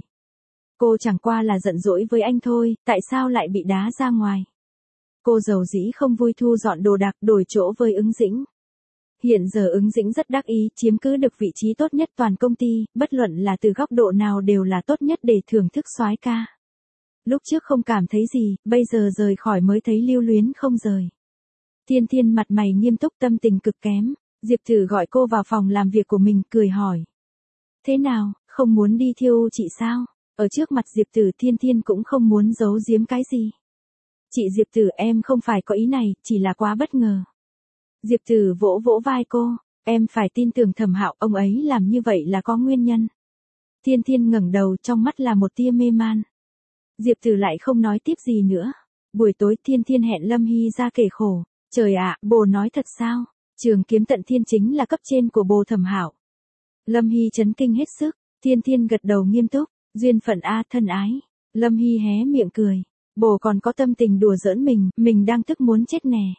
Cô chẳng qua là giận dỗi với anh thôi, tại sao lại bị đá ra ngoài. Cô giàu dĩ không vui thu dọn đồ đạc đổi chỗ với Ứng Dĩnh. Hiện giờ Ứng Dĩnh rất đắc ý, chiếm cứ được vị trí tốt nhất toàn công ty, bất luận là từ góc độ nào đều là tốt nhất để thưởng thức soái ca. Lúc trước không cảm thấy gì, bây giờ rời khỏi mới thấy lưu luyến không rời. Thiên Thiên mặt mày nghiêm túc tâm tình cực kém, Diệp Tử gọi cô vào phòng làm việc của mình cười hỏi. Thế nào, không muốn đi thiêu chị sao? Ở trước mặt Diệp Tử Thiên Thiên cũng không muốn giấu giếm cái gì. Chị Diệp Tử em không phải có ý này, chỉ là quá bất ngờ. Diệp Tử vỗ vỗ vai cô, em phải tin tưởng Thẩm Hạo, ông ấy làm như vậy là có nguyên nhân. Thiên Thiên ngẩng đầu trong mắt là một tia mê man. Diệp Tử lại không nói tiếp gì nữa. Buổi tối Thiên Thiên hẹn Lâm Hy ra kể khổ. Trời ạ, bồ nói thật sao? Trường Kiếm Tận Thiên chính là cấp trên của bồ Thẩm Hạo. Lâm Hy chấn kinh hết sức, Thiên Thiên gật đầu nghiêm túc, duyên phận a thân ái. Lâm Hy hé miệng cười, bồ còn có tâm tình đùa giỡn mình, mình đang tức muốn chết nè.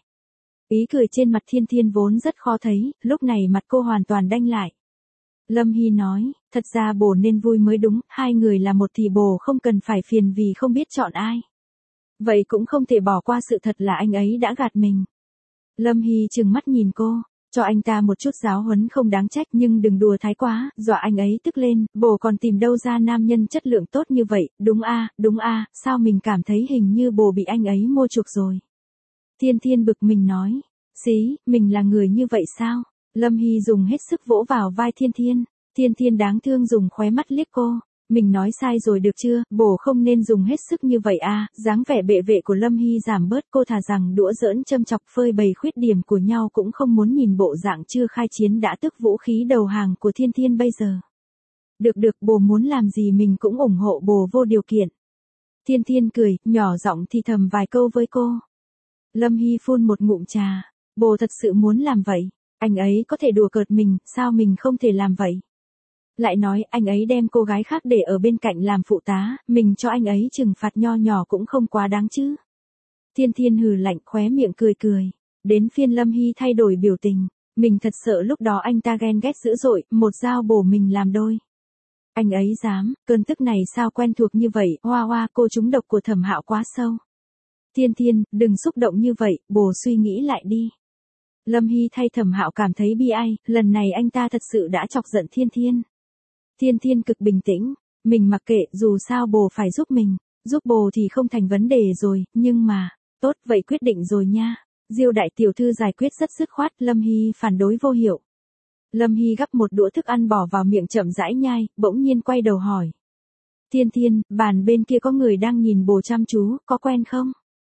Ý cười trên mặt Thiên Thiên vốn rất khó thấy, lúc này mặt cô hoàn toàn đanh lại. Lâm Hy nói, thật ra bồ nên vui mới đúng, hai người là một thì bồ không cần phải phiền vì không biết chọn ai. Vậy cũng không thể bỏ qua sự thật là anh ấy đã gạt mình. Lâm Hy trừng mắt nhìn cô, cho anh ta một chút giáo huấn không đáng trách nhưng đừng đùa thái quá, dọa anh ấy tức lên, bồ còn tìm đâu ra nam nhân chất lượng tốt như vậy, đúng a, đúng a, sao mình cảm thấy hình như bồ bị anh ấy mua chuộc rồi. Thiên Thiên bực mình nói, xí, mình là người như vậy sao? Lâm Hy dùng hết sức vỗ vào vai Thiên Thiên, Thiên Thiên đáng thương dùng khóe mắt liếc cô, mình nói sai rồi được chưa, bồ không nên dùng hết sức như vậy à, dáng vẻ bệ vệ của Lâm Hy giảm bớt, cô thà rằng đũa giỡn châm chọc phơi bày khuyết điểm của nhau cũng không muốn nhìn bộ dạng chưa khai chiến đã tức vũ khí đầu hàng của Thiên Thiên bây giờ. Được được, bồ muốn làm gì mình cũng ủng hộ bồ vô điều kiện. Thiên Thiên cười, nhỏ giọng thì thầm vài câu với cô. Lâm Hy phun một ngụm trà, bồ thật sự muốn làm vậy, anh ấy có thể đùa cợt mình, sao mình không thể làm vậy? Lại nói anh ấy đem cô gái khác để ở bên cạnh làm phụ tá, mình cho anh ấy trừng phạt nho nhỏ cũng không quá đáng chứ. Thiên Thiên hừ lạnh khóe miệng cười cười, đến phiên Lâm Hy thay đổi biểu tình, mình thật sợ lúc đó anh ta ghen ghét dữ dội, một dao bổ mình làm đôi. Anh ấy dám, cơn tức này sao quen thuộc như vậy, hoa hoa cô trúng độc của Thẩm Hạo quá sâu. Thiên Thiên, đừng xúc động như vậy, bồ suy nghĩ lại đi. Lâm Hy thay Thẩm Hạo cảm thấy bi ai, lần này anh ta thật sự đã chọc giận Thiên Thiên. Thiên Thiên cực bình tĩnh, mình mặc kệ, dù sao bồ phải giúp mình, giúp bồ thì không thành vấn đề rồi, nhưng mà, tốt vậy quyết định rồi nha. Diêu đại tiểu thư giải quyết rất dứt khoát, Lâm Hy phản đối vô hiệu. Lâm Hy gắp một đũa thức ăn bỏ vào miệng chậm rãi nhai, bỗng nhiên quay đầu hỏi. Thiên Thiên, bàn bên kia có người đang nhìn bồ chăm chú, có quen không?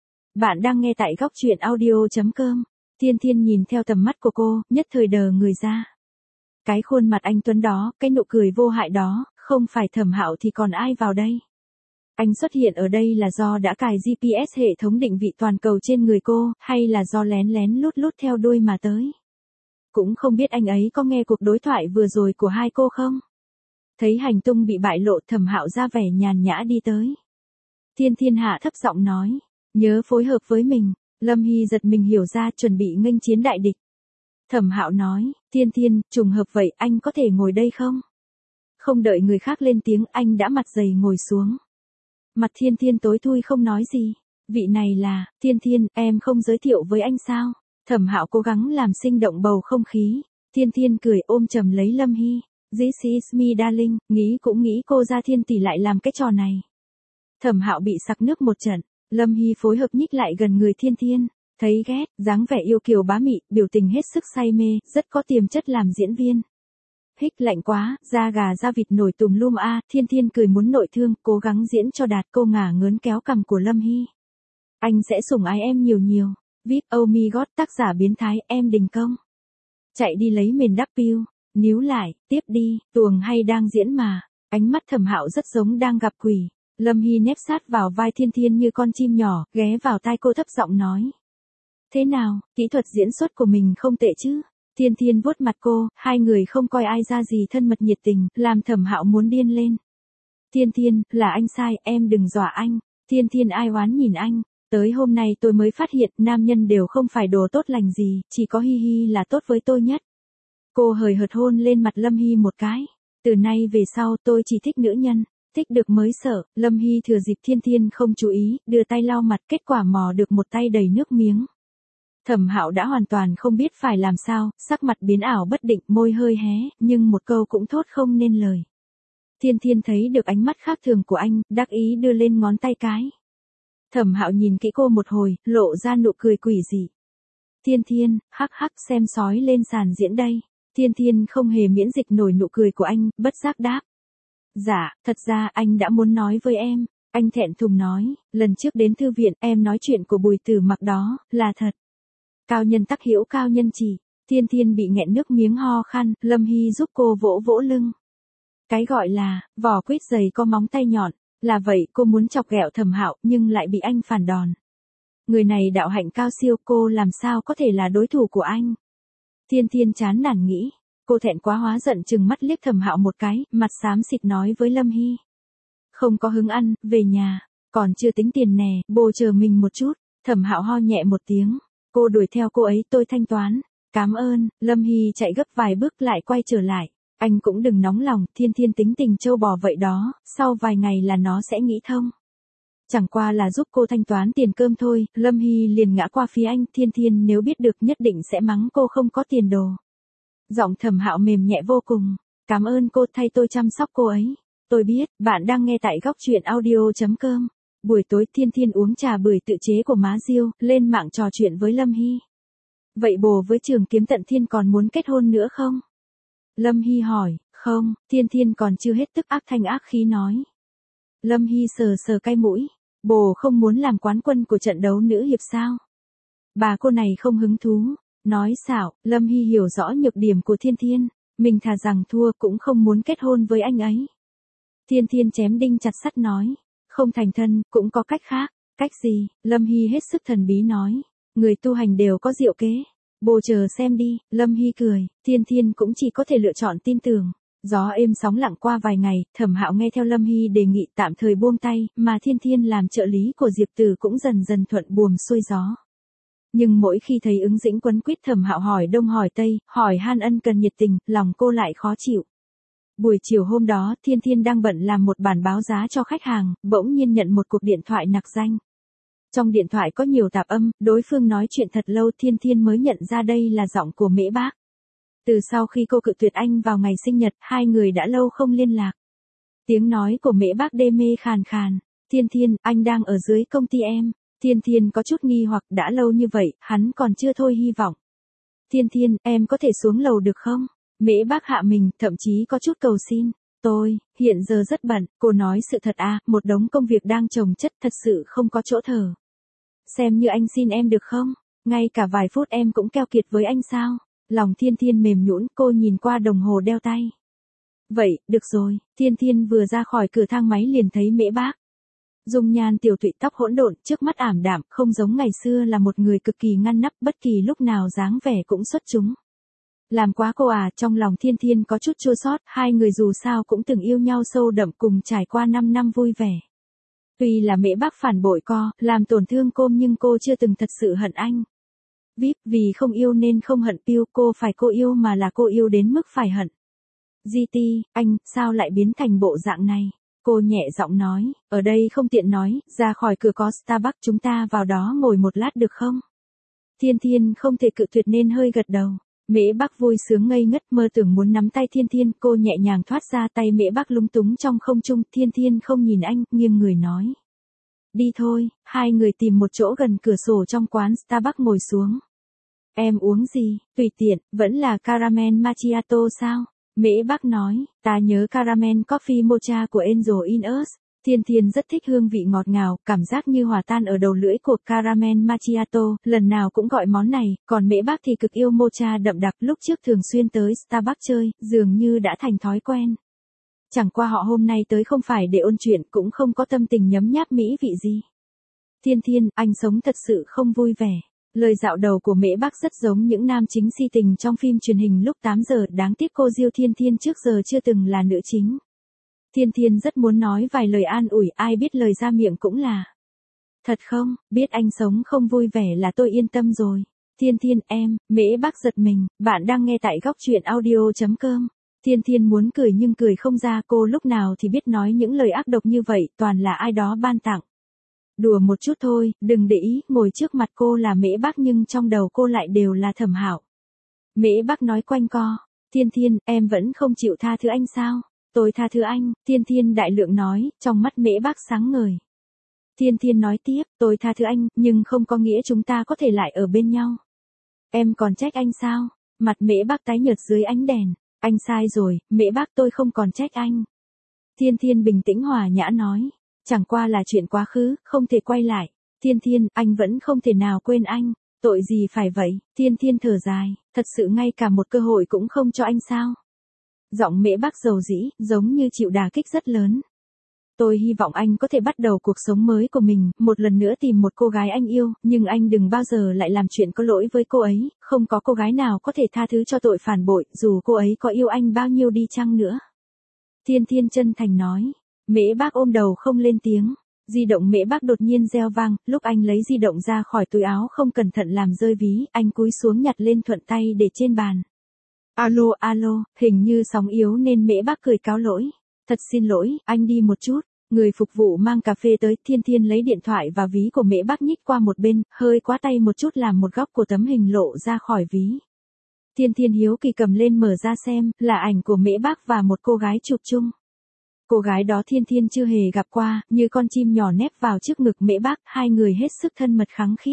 Bạn đang nghe tại góc truyện audio.com. Thiên Thiên nhìn theo tầm mắt của cô, nhất thời đờ người ra. Cái khuôn mặt anh tuấn đó, cái nụ cười vô hại đó, không phải Thẩm Hạo thì còn ai vào đây? Anh xuất hiện ở đây là do đã cài giê pê ét hệ thống định vị toàn cầu trên người cô, hay là do lén lén lút lút theo đuôi mà tới? Cũng không biết anh ấy có nghe cuộc đối thoại vừa rồi của hai cô không? Thấy hành tung bị bại lộ, Thẩm Hạo ra vẻ nhàn nhã đi tới. Thiên Thiên hạ thấp giọng nói, nhớ phối hợp với mình. Lâm Hy giật mình hiểu ra, chuẩn bị nghênh chiến đại địch. Thẩm Hạo nói, Thiên Thiên, trùng hợp vậy, anh có thể ngồi đây không? Không đợi người khác lên tiếng, anh đã mặt dày ngồi xuống. Mặt Thiên Thiên tối thui không nói gì. Vị này là, Thiên Thiên, em không giới thiệu với anh sao? Thẩm Hạo cố gắng làm sinh động bầu không khí. Thiên Thiên cười ôm chầm lấy Lâm Hy. This is me darling, nghĩ cũng nghĩ cô ra Thiên tỷ lại làm cái trò này. Thẩm Hạo bị sặc nước một trận. Lâm Hy phối hợp nhích lại gần người Thiên Thiên, thấy ghét, dáng vẻ yêu kiều bá mị, biểu tình hết sức say mê, rất có tiềm chất làm diễn viên. Hích lạnh quá, da gà da vịt nổi tùm lum a, Thiên Thiên cười muốn nội thương, cố gắng diễn cho đạt, cô ngả ngớn kéo cằm của Lâm Hy. Anh sẽ sủng ái em nhiều nhiều. vê i pê Oh my god, tác giả biến thái, em đình công. Chạy đi lấy mền đắp piu, níu lại, tiếp đi, tuồng hay đang diễn mà. Ánh mắt Thẩm Hạo rất giống đang gặp quỷ. Lâm Hy nép sát vào vai Thiên Thiên như con chim nhỏ, ghé vào tai cô thấp giọng nói. Thế nào, kỹ thuật diễn xuất của mình không tệ chứ? Thiên Thiên vuốt mặt cô, hai người không coi ai ra gì thân mật nhiệt tình, làm Thẩm Hạo muốn điên lên. Thiên Thiên, là anh sai, em đừng dọa anh. Thiên Thiên ai oán nhìn anh. Tới hôm nay tôi mới phát hiện nam nhân đều không phải đồ tốt lành gì, chỉ có Hi Hi là tốt với tôi nhất. Cô hời hợt hôn lên mặt Lâm Hy một cái. Từ nay về sau tôi chỉ thích nữ nhân, thích được mới sợ. Lâm Hy thừa dịp Thiên Thiên không chú ý, đưa tay lau mặt, kết quả mò được một tay đầy nước miếng. Thẩm Hạo đã hoàn toàn không biết phải làm sao, sắc mặt biến ảo bất định, môi hơi hé, nhưng một câu cũng thốt không nên lời. Thiên Thiên thấy được ánh mắt khác thường của anh, đắc ý đưa lên ngón tay cái. Thẩm Hạo nhìn kỹ cô một hồi, lộ ra nụ cười quỷ dị. Thiên Thiên, hắc hắc, xem sói lên sàn diễn đây. Thiên Thiên không hề miễn dịch nổi nụ cười của anh, bất giác đáp. Dạ, thật ra anh đã muốn nói với em. Anh thẹn thùng nói, lần trước đến thư viện em nói chuyện của Bùi Tử Mặc đó, là thật. Cao nhân tắc hiểu cao nhân chỉ. Thiên Thiên bị nghẹn nước miếng ho khan, Lâm Hy giúp cô vỗ vỗ lưng. Cái gọi là, vỏ quýt dày có móng tay nhọn, là vậy. Cô muốn chọc ghẹo Thẩm Hạo nhưng lại bị anh phản đòn. Người này đạo hạnh cao siêu, cô làm sao có thể là đối thủ của anh. Thiên Thiên chán nản nghĩ, cô thẹn quá hóa giận chừng mắt liếc Thẩm Hạo một cái, mặt xám xịt nói với Lâm Hy. Không có hứng ăn, về nhà, còn chưa tính tiền nè, bồ chờ mình một chút. Thẩm Hạo ho nhẹ một tiếng, cô đuổi theo cô ấy, tôi thanh toán. Cảm ơn. Lâm Hy chạy gấp vài bước lại quay trở lại. Anh cũng đừng nóng lòng, Thiên Thiên tính tình trâu bò vậy đó, sau vài ngày là nó sẽ nghĩ thông. Chẳng qua là giúp cô thanh toán tiền cơm thôi. Lâm Hy liền ngã qua phía anh, Thiên Thiên nếu biết được nhất định sẽ mắng cô không có tiền đồ. Giọng Thẩm Hạo mềm nhẹ vô cùng. Cảm ơn cô thay tôi chăm sóc cô ấy. Tôi biết, bạn đang nghe tại góc truyện audio chấm com. Buổi tối Thiên Thiên uống trà bưởi tự chế của má Diêu, lên mạng trò chuyện với Lâm Hy. Vậy bồ với Trường Kiếm Tận Thiên còn muốn kết hôn nữa không? Lâm Hy hỏi. Không. Thiên Thiên còn chưa hết tức ác thanh ác khí nói. Lâm Hy sờ sờ cái mũi. Bồ không muốn làm quán quân của trận đấu nữ hiệp sao? Bà cô này không hứng thú. Nói xạo. Lâm Hy hiểu rõ nhược điểm của Thiên Thiên. Mình thà rằng thua cũng không muốn kết hôn với anh ấy. Thiên Thiên chém đinh chặt sắt nói. Không thành thân, cũng có cách khác. Cách gì? Lâm Hy hết sức thần bí nói. Người tu hành đều có diệu kế. Bồ chờ xem đi. Lâm Hy cười. Thiên Thiên cũng chỉ có thể lựa chọn tin tưởng. Gió êm sóng lặng qua vài ngày, Thẩm Hạo nghe theo Lâm Hy đề nghị tạm thời buông tay, mà Thiên Thiên làm trợ lý của Diệp Tử cũng dần dần thuận buồm xuôi gió. Nhưng mỗi khi thấy ứng dĩnh quấn quýt Thẩm Hạo hỏi đông hỏi tây, hỏi han ân cần nhiệt tình, lòng cô lại khó chịu. Buổi chiều hôm đó, Thiên Thiên đang bận làm một bản báo giá cho khách hàng, bỗng nhiên nhận một cuộc điện thoại nặc danh. Trong điện thoại có nhiều tạp âm, đối phương nói chuyện thật lâu, Thiên Thiên mới nhận ra đây là giọng của Mễ Bác. Từ sau khi cô cự tuyệt anh vào ngày sinh nhật, hai người đã lâu không liên lạc. Tiếng nói của Mễ Bác đê mê khàn khàn. Thiên Thiên, anh đang ở dưới công ty em. Thiên Thiên có chút nghi hoặc, đã lâu như vậy, hắn còn chưa thôi hy vọng. Thiên Thiên, em có thể xuống lầu được không? Mễ Bác hạ mình, thậm chí có chút cầu xin. Tôi, hiện giờ rất bận, cô nói sự thật à, một đống công việc đang chồng chất, thật sự không có chỗ thở. Xem như anh xin em được không? Ngay cả vài phút em cũng keo kiệt với anh sao? Lòng Thiên Thiên mềm nhũn, cô nhìn qua đồng hồ đeo tay. Vậy, được rồi. Thiên Thiên vừa ra khỏi cửa thang máy liền thấy Mễ Bác. Dung nhan tiểu tụy, tóc hỗn độn, trước mắt ảm đạm, không giống ngày xưa là một người cực kỳ ngăn nắp, bất kỳ lúc nào dáng vẻ cũng xuất chúng. Làm quá cô à, trong lòng Thiên Thiên có chút chua xót, hai người dù sao cũng từng yêu nhau sâu đậm, cùng trải qua năm năm vui vẻ. Tuy là Mễ Bác phản bội co, làm tổn thương cô nhưng cô chưa từng thật sự hận anh. Vip, vì không yêu nên không hận Piu, cô phải cô yêu mà là cô yêu đến mức phải hận. giê tê, anh, sao lại biến thành bộ dạng này? Cô nhẹ giọng nói, ở đây không tiện nói, ra khỏi cửa có Starbucks, chúng ta vào đó ngồi một lát được không? Thiên Thiên không thể cự tuyệt nên hơi gật đầu. Mễ Bác vui sướng ngây ngất, mơ tưởng muốn nắm tay Thiên Thiên, cô nhẹ nhàng thoát ra, tay Mễ Bác lúng túng trong không trung. Thiên Thiên không nhìn anh, nghiêng người nói. Đi thôi. Hai người tìm một chỗ gần cửa sổ trong quán Starbucks ngồi xuống. Em uống gì? Tùy tiện, vẫn là caramel macchiato sao? Mễ Bác nói, ta nhớ caramel coffee mocha của Angel in Us. Thiên Thiên rất thích hương vị ngọt ngào, cảm giác như hòa tan ở đầu lưỡi của caramel macchiato, lần nào cũng gọi món này, còn Mễ Bác thì cực yêu mocha đậm đặc, lúc trước thường xuyên tới Starbucks chơi, dường như đã thành thói quen. Chẳng qua họ hôm nay tới không phải để ôn chuyện, cũng không có tâm tình nhấm nháp mỹ vị gì. Thiên Thiên, anh sống thật sự không vui vẻ. Lời dạo đầu của Mễ Bác rất giống những nam chính si tình trong phim truyền hình lúc tám giờ, đáng tiếc cô Diêu Thiên Thiên trước giờ chưa từng là nữ chính. Thiên Thiên rất muốn nói vài lời an ủi, ai biết lời ra miệng cũng là: thật không, biết anh sống không vui vẻ là tôi yên tâm rồi. Thiên Thiên em, Mễ Bác giật mình, bạn đang nghe tại góc truyện audio.com. Thiên Thiên muốn cười nhưng cười không ra, cô lúc nào thì biết nói những lời ác độc như vậy, toàn là ai đó ban tặng. Đùa một chút thôi, đừng để ý, ngồi trước mặt cô là Mễ Bác nhưng trong đầu cô lại đều là Thẩm Hạo. Mễ Bác nói quanh co: Thiên Thiên, em vẫn không chịu tha thứ anh sao? Tôi tha thứ anh, Thiên Thiên đại lượng nói, trong mắt Mễ Bác sáng ngời. Thiên Thiên nói tiếp, tôi tha thứ anh, nhưng không có nghĩa chúng ta có thể lại ở bên nhau. Em còn trách anh sao? Mặt Mễ Bác tái nhợt dưới ánh đèn. Anh sai rồi, Mễ Bác, tôi không còn trách anh. Thiên Thiên bình tĩnh hòa nhã nói, chẳng qua là chuyện quá khứ, không thể quay lại. Thiên Thiên, anh vẫn không thể nào quên anh. Tội gì phải vậy? Thiên Thiên thở dài, thật sự ngay cả một cơ hội cũng không cho anh sao? Giọng Mễ Bác dầu dĩ, giống như chịu đả kích rất lớn. Tôi hy vọng anh có thể bắt đầu cuộc sống mới của mình, một lần nữa tìm một cô gái anh yêu, nhưng anh đừng bao giờ lại làm chuyện có lỗi với cô ấy, không có cô gái nào có thể tha thứ cho tội phản bội, dù cô ấy có yêu anh bao nhiêu đi chăng nữa. Thiên Thiên chân thành nói. Mễ Bác ôm đầu không lên tiếng. Di động Mễ Bác đột nhiên reo vang, lúc anh lấy di động ra khỏi túi áo không cẩn thận làm rơi ví, anh cúi xuống nhặt lên thuận tay để trên bàn. Alo alo, hình như sóng yếu nên Mễ Bác cười cáo lỗi. Thật xin lỗi, anh đi một chút. Người phục vụ mang cà phê tới, Thiên Thiên lấy điện thoại và ví của Mễ Bác nhích qua một bên, hơi quá tay một chút làm một góc của tấm hình lộ ra khỏi ví. Thiên Thiên hiếu kỳ cầm lên mở ra xem, là ảnh của Mễ Bác và một cô gái chụp chung. Cô gái đó Thiên Thiên chưa hề gặp qua, như con chim nhỏ nép vào trước ngực Mễ Bác, hai người hết sức thân mật khăng khít.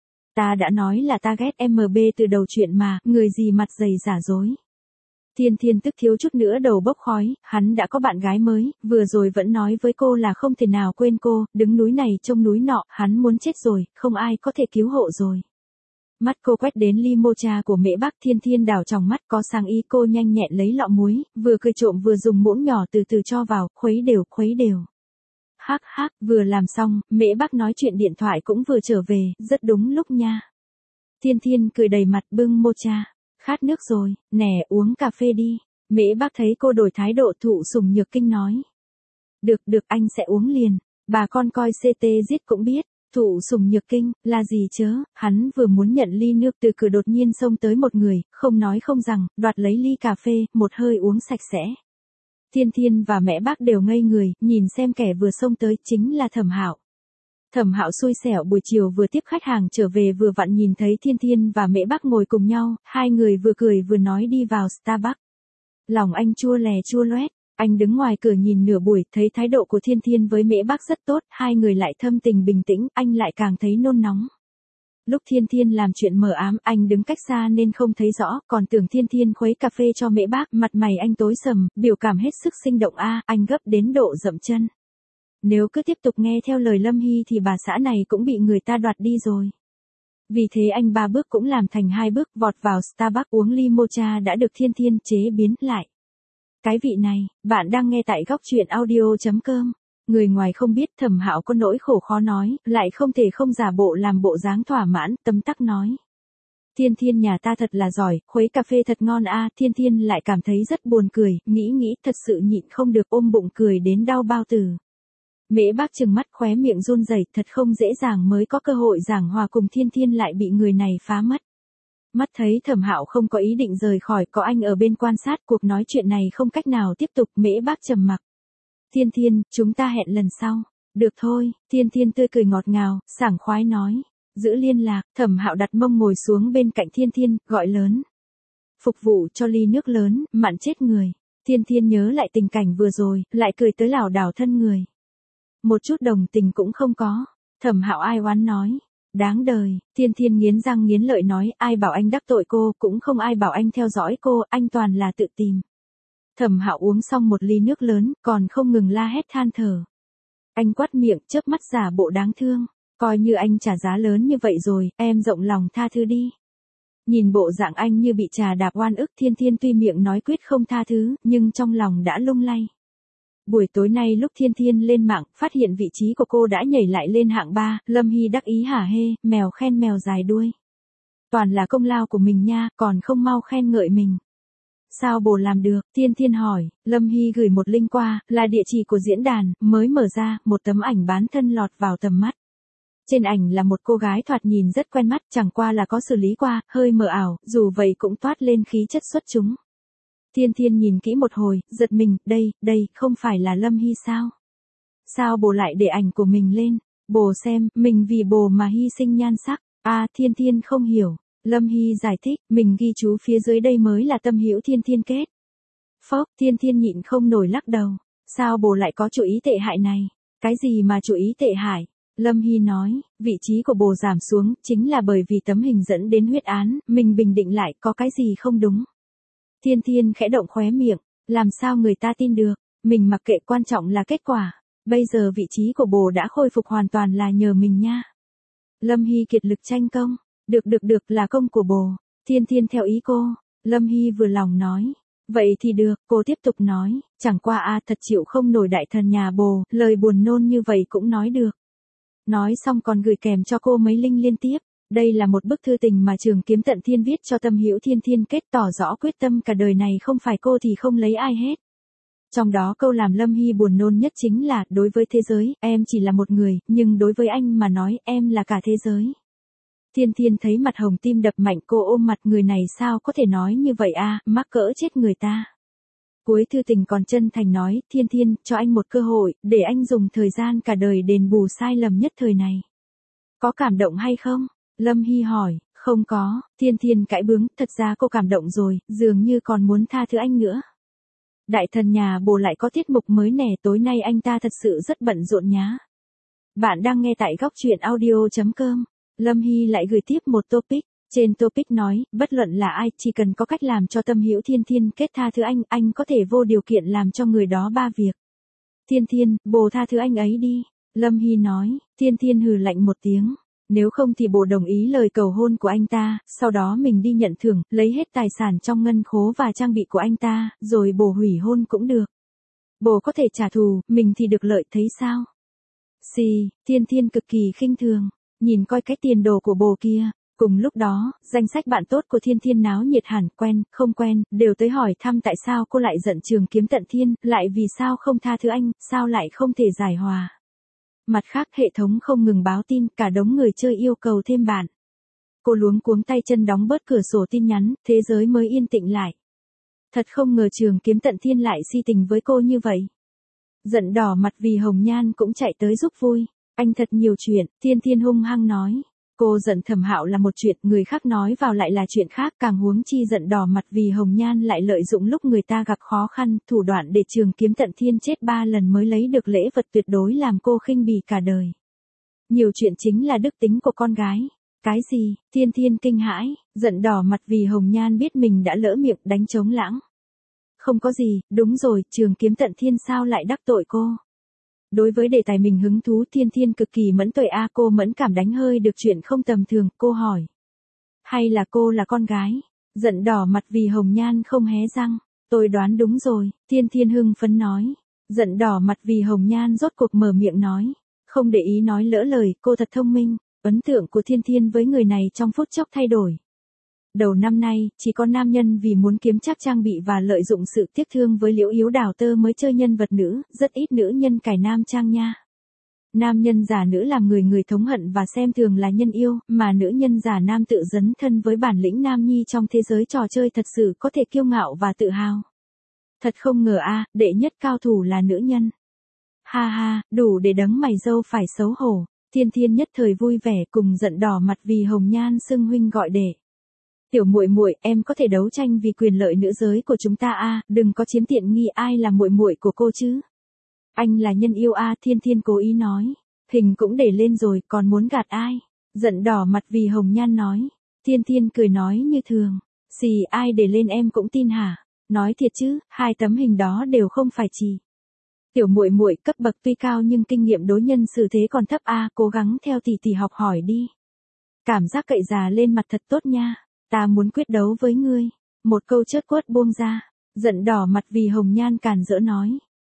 Ta đã nói là ta ghét em bê từ đầu chuyện mà, người gì mặt dày giả dối. Thiên Thiên tức thiếu chút nữa đầu bốc khói, hắn đã có bạn gái mới, vừa rồi vẫn nói với cô là không thể nào quên cô, đứng núi này trông núi nọ, hắn muốn chết rồi, không ai có thể cứu hộ rồi. Mắt cô quét đến ly mocha của Mễ Bác, Thiên Thiên đảo tròng mắt có sang ý, cô nhanh nhẹn lấy lọ muối, vừa cười trộm vừa dùng muỗng nhỏ từ từ cho vào, khuấy đều, khuấy đều. Hắc hắc, vừa làm xong, Mễ Bác nói chuyện điện thoại cũng vừa trở về, rất đúng lúc nha. Thiên Thiên cười đầy mặt bưng mocha. Khát nước rồi, nè uống cà phê đi. Mễ Bác thấy cô đổi thái độ, Thụ Sùng Nhược Kinh nói. Được được, anh sẽ uống liền. Bà con coi xê tê giết cũng biết. Thụ Sùng Nhược Kinh, là gì chớ? Hắn vừa muốn nhận ly nước từ cửa đột nhiên xông tới một người, không nói không rằng, đoạt lấy ly cà phê, một hơi uống sạch sẽ. Thiên Thiên và Mễ Bác đều ngây người, nhìn xem kẻ vừa xông tới chính là Thẩm Hạo. Thẩm Hạo xui xẻo buổi chiều vừa tiếp khách hàng trở về vừa vặn nhìn thấy Thiên Thiên và Mễ Bác ngồi cùng nhau, hai người vừa cười vừa nói đi vào Starbucks. Lòng anh chua lè chua loét, anh đứng ngoài cửa nhìn nửa buổi, thấy thái độ của Thiên Thiên với Mễ Bác rất tốt, hai người lại thâm tình bình tĩnh, anh lại càng thấy nôn nóng. Lúc Thiên Thiên làm chuyện mờ ám, anh đứng cách xa nên không thấy rõ, còn tưởng Thiên Thiên khuấy cà phê cho Mễ Bác, mặt mày anh tối sầm, biểu cảm hết sức sinh động a, anh gấp đến độ dậm chân. Nếu cứ tiếp tục nghe theo lời Lâm Hy thì bà xã này cũng bị người ta đoạt đi rồi. Vì thế anh ba bước cũng làm thành hai bước, vọt vào Starbucks uống ly mocha đã được Thiên Thiên chế biến lại. Cái vị này, bạn đang nghe tại góc truyện audio.com. Người ngoài không biết Thẩm Hạo có nỗi khổ khó nói, lại không thể không giả bộ làm bộ dáng thỏa mãn, tấm tắc nói. Thiên Thiên nhà ta thật là giỏi, khuấy cà phê thật ngon a. Thiên Thiên lại cảm thấy rất buồn cười, nghĩ nghĩ thật sự nhịn không được ôm bụng cười đến đau bao tử. Mễ Bác trừng mắt khóe miệng run rẩy, thật không dễ dàng mới có cơ hội giảng hòa cùng Thiên Thiên lại bị người này phá mất. Mắt thấy Thẩm Hạo không có ý định rời khỏi, có anh ở bên quan sát, cuộc nói chuyện này không cách nào tiếp tục, Mễ Bác trầm mặc. Thiên Thiên, chúng ta hẹn lần sau. Được thôi, Thiên Thiên tươi cười ngọt ngào, sảng khoái nói. Giữ liên lạc, Thẩm Hạo đặt mông ngồi xuống bên cạnh Thiên Thiên, gọi lớn. Phục vụ cho ly nước lớn, mặn chết người. Thiên Thiên nhớ lại tình cảnh vừa rồi, lại cười tới lảo đảo thân người. Một chút đồng tình cũng không có. Thẩm Hạo ai oán nói. Đáng đời, Thiên Thiên nghiến răng nghiến lợi nói, ai bảo anh đắc tội cô, cũng không ai bảo anh theo dõi cô, anh toàn là tự tìm. Thẩm Hạo uống xong một ly nước lớn, còn không ngừng la hét than thở. Anh quát miệng, chớp mắt giả bộ đáng thương. Coi như anh trả giá lớn như vậy rồi, em rộng lòng tha thứ đi. Nhìn bộ dạng anh như bị trà đạp oan ức, Thiên Thiên tuy miệng nói quyết không tha thứ, nhưng trong lòng đã lung lay. Buổi tối nay lúc Thiên Thiên lên mạng, phát hiện vị trí của cô đã nhảy lại lên hạng ba, Lâm Hy đắc ý hả hê, mèo khen mèo dài đuôi. Toàn là công lao của mình nha, còn không mau khen ngợi mình. Sao bồ làm được? Thiên Thiên hỏi. Lâm Hy gửi một link qua, là địa chỉ của diễn đàn, mới mở ra, một tấm ảnh bán thân lọt vào tầm mắt. Trên ảnh là một cô gái thoạt nhìn rất quen mắt, chẳng qua là có xử lý qua, hơi mờ ảo, dù vậy cũng toát lên khí chất xuất chúng. Thiên Thiên nhìn kỹ một hồi, giật mình, đây, đây, không phải là Lâm Hy sao? Sao bồ lại để ảnh của mình lên? Bồ xem, mình vì bồ mà hy sinh nhan sắc. À, Thiên Thiên không hiểu. Lâm Hy giải thích, mình ghi chú phía dưới đây mới là tâm hữu Thiên Thiên kết. Phốc, Thiên Thiên nhịn không nổi lắc đầu. Sao bồ lại có chủ ý tệ hại này? Cái gì mà chủ ý tệ hại? Lâm Hy nói, vị trí của bồ giảm xuống, chính là bởi vì tấm hình dẫn đến huyết án, mình bình định lại, có cái gì không đúng. Thiên Thiên khẽ động khóe miệng, làm sao người ta tin được, mình mặc kệ, quan trọng là kết quả. Bây giờ vị trí của bồ đã khôi phục hoàn toàn là nhờ mình nha. Lâm Hy kiệt lực tranh công, được được được là công của bồ. Thiên Thiên theo ý cô, Lâm Hy vừa lòng nói. Vậy thì được, cô tiếp tục nói, chẳng qua a à, thật chịu không nổi đại thần nhà bồ, lời buồn nôn như vậy cũng nói được. Nói xong còn gửi kèm cho cô mấy link liên tiếp. Đây là một bức thư tình mà Trường Kiếm Tận Thiên viết cho tâm hữu Thiên Thiên kết, tỏ rõ quyết tâm cả đời này không phải cô thì không lấy ai hết. Trong đó câu làm Lâm Hy buồn nôn nhất chính là, đối với thế giới, em chỉ là một người, nhưng đối với anh mà nói, em là cả thế giới. Thiên Thiên thấy mặt hồng tim đập mạnh, cô ôm mặt, người này sao có thể nói như vậy a, mắc cỡ chết người ta. Cuối thư tình còn chân thành nói, Thiên Thiên, cho anh một cơ hội, để anh dùng thời gian cả đời đền bù sai lầm nhất thời này. Có cảm động hay không? Lâm Hy hỏi. Không có. Thiên Thiên cãi bướng, thật ra cô cảm động rồi, dường như còn muốn tha thứ anh nữa. Đại thần nhà bồ lại có tiết mục mới nè, tối nay anh ta thật sự rất bận rộn nhá. Bạn đang nghe tại góc truyện audio chấm com. Lâm Hy lại gửi tiếp một topic. Trên topic nói, bất luận là ai, chỉ cần có cách làm cho tâm hữu Thiên Thiên kết tha thứ anh, anh có thể vô điều kiện làm cho người đó ba việc. Thiên Thiên, bồ tha thứ anh ấy đi. Lâm Hy nói. Thiên Thiên hừ lạnh một tiếng. Nếu không thì bồ đồng ý lời cầu hôn của anh ta, sau đó mình đi nhận thưởng, lấy hết tài sản trong ngân khố và trang bị của anh ta, rồi bồ hủy hôn cũng được. Bồ có thể trả thù, mình thì được lợi, thấy sao? Xì, Thiên Thiên cực kỳ khinh thường, nhìn coi cái tiền đồ của bồ kia. Cùng lúc đó, danh sách bạn tốt của Thiên Thiên náo nhiệt hẳn, quen, không quen, đều tới hỏi thăm tại sao cô lại giận Trường Kiếm Tận Thiên, lại vì sao không tha thứ anh, sao lại không thể giải hòa. Mặt khác hệ thống không ngừng báo tin, cả đống người chơi yêu cầu thêm bạn. Cô luống cuống tay chân đóng bớt cửa sổ tin nhắn, thế giới mới yên tĩnh lại. Thật không ngờ Trường Kiếm Tận Thiên lại si tình với cô như vậy. Giận đỏ mặt vì Hồng Nhan cũng chạy tới giúp vui. Anh thật nhiều chuyện, Thiên Thiên hung hăng nói. Cô giận Thẩm Hạo là một chuyện, người khác nói vào lại là chuyện khác, càng huống chi giận đỏ mặt vì Hồng Nhan lại lợi dụng lúc người ta gặp khó khăn, thủ đoạn để Trường Kiếm Tận Thiên chết ba lần mới lấy được lễ vật tuyệt đối làm cô khinh bỉ cả đời. Nhiều chuyện chính là đức tính của con gái. Cái gì? Thiên Thiên kinh hãi, giận đỏ mặt vì Hồng Nhan biết mình đã lỡ miệng đánh trống lãng. Không có gì, đúng rồi, Trường Kiếm Tận Thiên sao lại đắc tội cô? Đối với đề tài mình hứng thú, Thiên Thiên cực kỳ mẫn tuệ a, cô mẫn cảm đánh hơi được chuyện không tầm thường, cô hỏi. Hay là cô là con gái? Giận đỏ mặt vì Hồng Nhan không hé răng. Tôi đoán đúng rồi, Thiên Thiên hưng phấn nói. Giận đỏ mặt vì Hồng Nhan rốt cuộc mở miệng nói. Không để ý nói lỡ lời, cô thật thông minh. Ấn tượng của Thiên Thiên với người này trong phút chốc thay đổi. Đầu năm nay, chỉ có nam nhân vì muốn kiếm chắc trang bị và lợi dụng sự tiếc thương với Liễu Yếu Đào Tơ mới chơi nhân vật nữ, rất ít nữ nhân cải nam trang nha. Nam nhân giả nữ làm người người thống hận và xem thường là nhân yêu, mà nữ nhân giả nam tự dấn thân với bản lĩnh nam nhi trong thế giới trò chơi thật sự có thể kiêu ngạo và tự hào. Thật không ngờ a, đệ nhất cao thủ là nữ nhân. Ha ha, đủ để đấng mày râu phải xấu hổ. Thiên Thiên nhất thời vui vẻ cùng giận đỏ mặt vì Hồng Nhan xưng huynh gọi đệ. Tiểu muội muội, em có thể đấu tranh vì quyền lợi nữ giới của chúng ta a, à, đừng có chiếm tiện nghi, ai là muội muội của cô chứ? Anh là nhân yêu a, à, Thiên Thiên cố ý nói. Hình cũng để lên rồi, còn muốn gạt ai? Giận đỏ mặt vì Hồng Nhan nói. Thiên Thiên cười nói như thường. Xì, ai để lên em cũng tin hả? Nói thiệt chứ, hai tấm hình đó đều không phải chị. Tiểu muội muội cấp bậc tuy cao nhưng kinh nghiệm đối nhân xử thế còn thấp a, à, cố gắng theo tỷ tỷ học hỏi đi. Cảm giác cậy già lên mặt thật tốt nha. Ta muốn quyết đấu với ngươi. Một câu chớt quất buông ra. Giận đỏ mặt vì Hồng Nhan càn rỡ nói.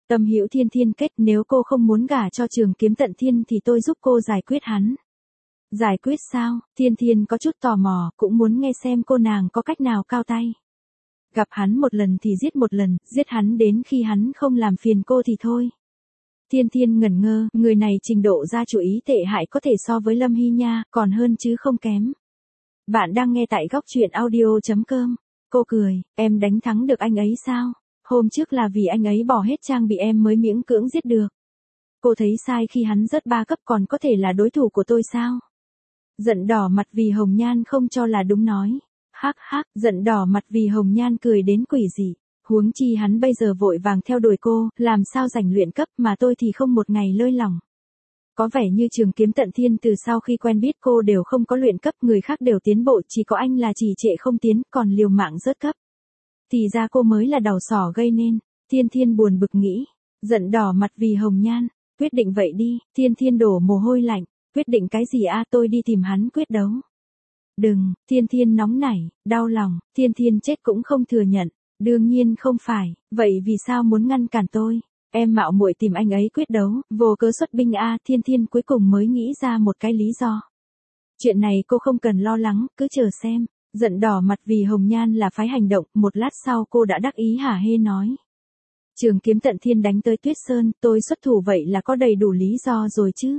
Tâm hữu thiên thiên kết, nếu cô không muốn gả cho Trường Kiếm Tận Thiên thì tôi giúp cô giải quyết hắn. Giải quyết sao? Thiên Thiên có chút tò mò, cũng muốn nghe xem cô nàng có cách nào cao tay. Gặp hắn một lần thì giết một lần, giết hắn đến khi hắn không làm phiền cô thì thôi. Thiên Thiên ngẩn ngơ, người này trình độ gia chủ ý tệ hại có thể so với Lâm Hy nha, còn hơn chứ không kém. Bạn đang nghe tại góc truyện audio.com. Cô cười, em đánh thắng được anh ấy sao? Hôm trước là vì anh ấy bỏ hết trang bị em mới miễn cưỡng giết được. Cô thấy sai khi hắn rớt ba cấp còn có thể là đối thủ của tôi sao? Giận đỏ mặt vì Hồng Nhan không cho là đúng nói. Hắc hắc, giận đỏ mặt vì Hồng Nhan cười đến quỷ dị. Huống chi hắn bây giờ vội vàng theo đuổi cô, làm sao giành luyện cấp mà tôi thì không một ngày lơi lỏng. Có vẻ như Trường Kiếm Tận Thiên từ sau khi quen biết cô đều không có luyện cấp, người khác đều tiến bộ, chỉ có anh là trì trệ không tiến, còn liều mạng rớt cấp. Thì ra cô mới là đầu sỏ gây nên. Thiên Thiên buồn bực nghĩ, giận đỏ mặt vì Hồng Nhan, quyết định vậy đi. Thiên Thiên đổ mồ hôi lạnh, quyết định cái gì a? À, tôi đi tìm hắn quyết đấu. Đừng, Thiên Thiên nóng nảy, đau lòng, Thiên Thiên chết cũng không thừa nhận. Đương nhiên không phải, vậy vì sao muốn ngăn cản tôi? Em mạo muội tìm anh ấy quyết đấu, vô cớ xuất binh a. À, Thiên Thiên cuối cùng mới nghĩ ra một cái lý do. Chuyện này cô không cần lo lắng, cứ chờ xem. Giận đỏ mặt vì Hồng Nhan là phái hành động, một lát sau cô đã đắc ý hả hê nói. Trường Kiếm Tận Thiên đánh tới Tuyết Sơn, tôi xuất thủ vậy là có đầy đủ lý do rồi chứ.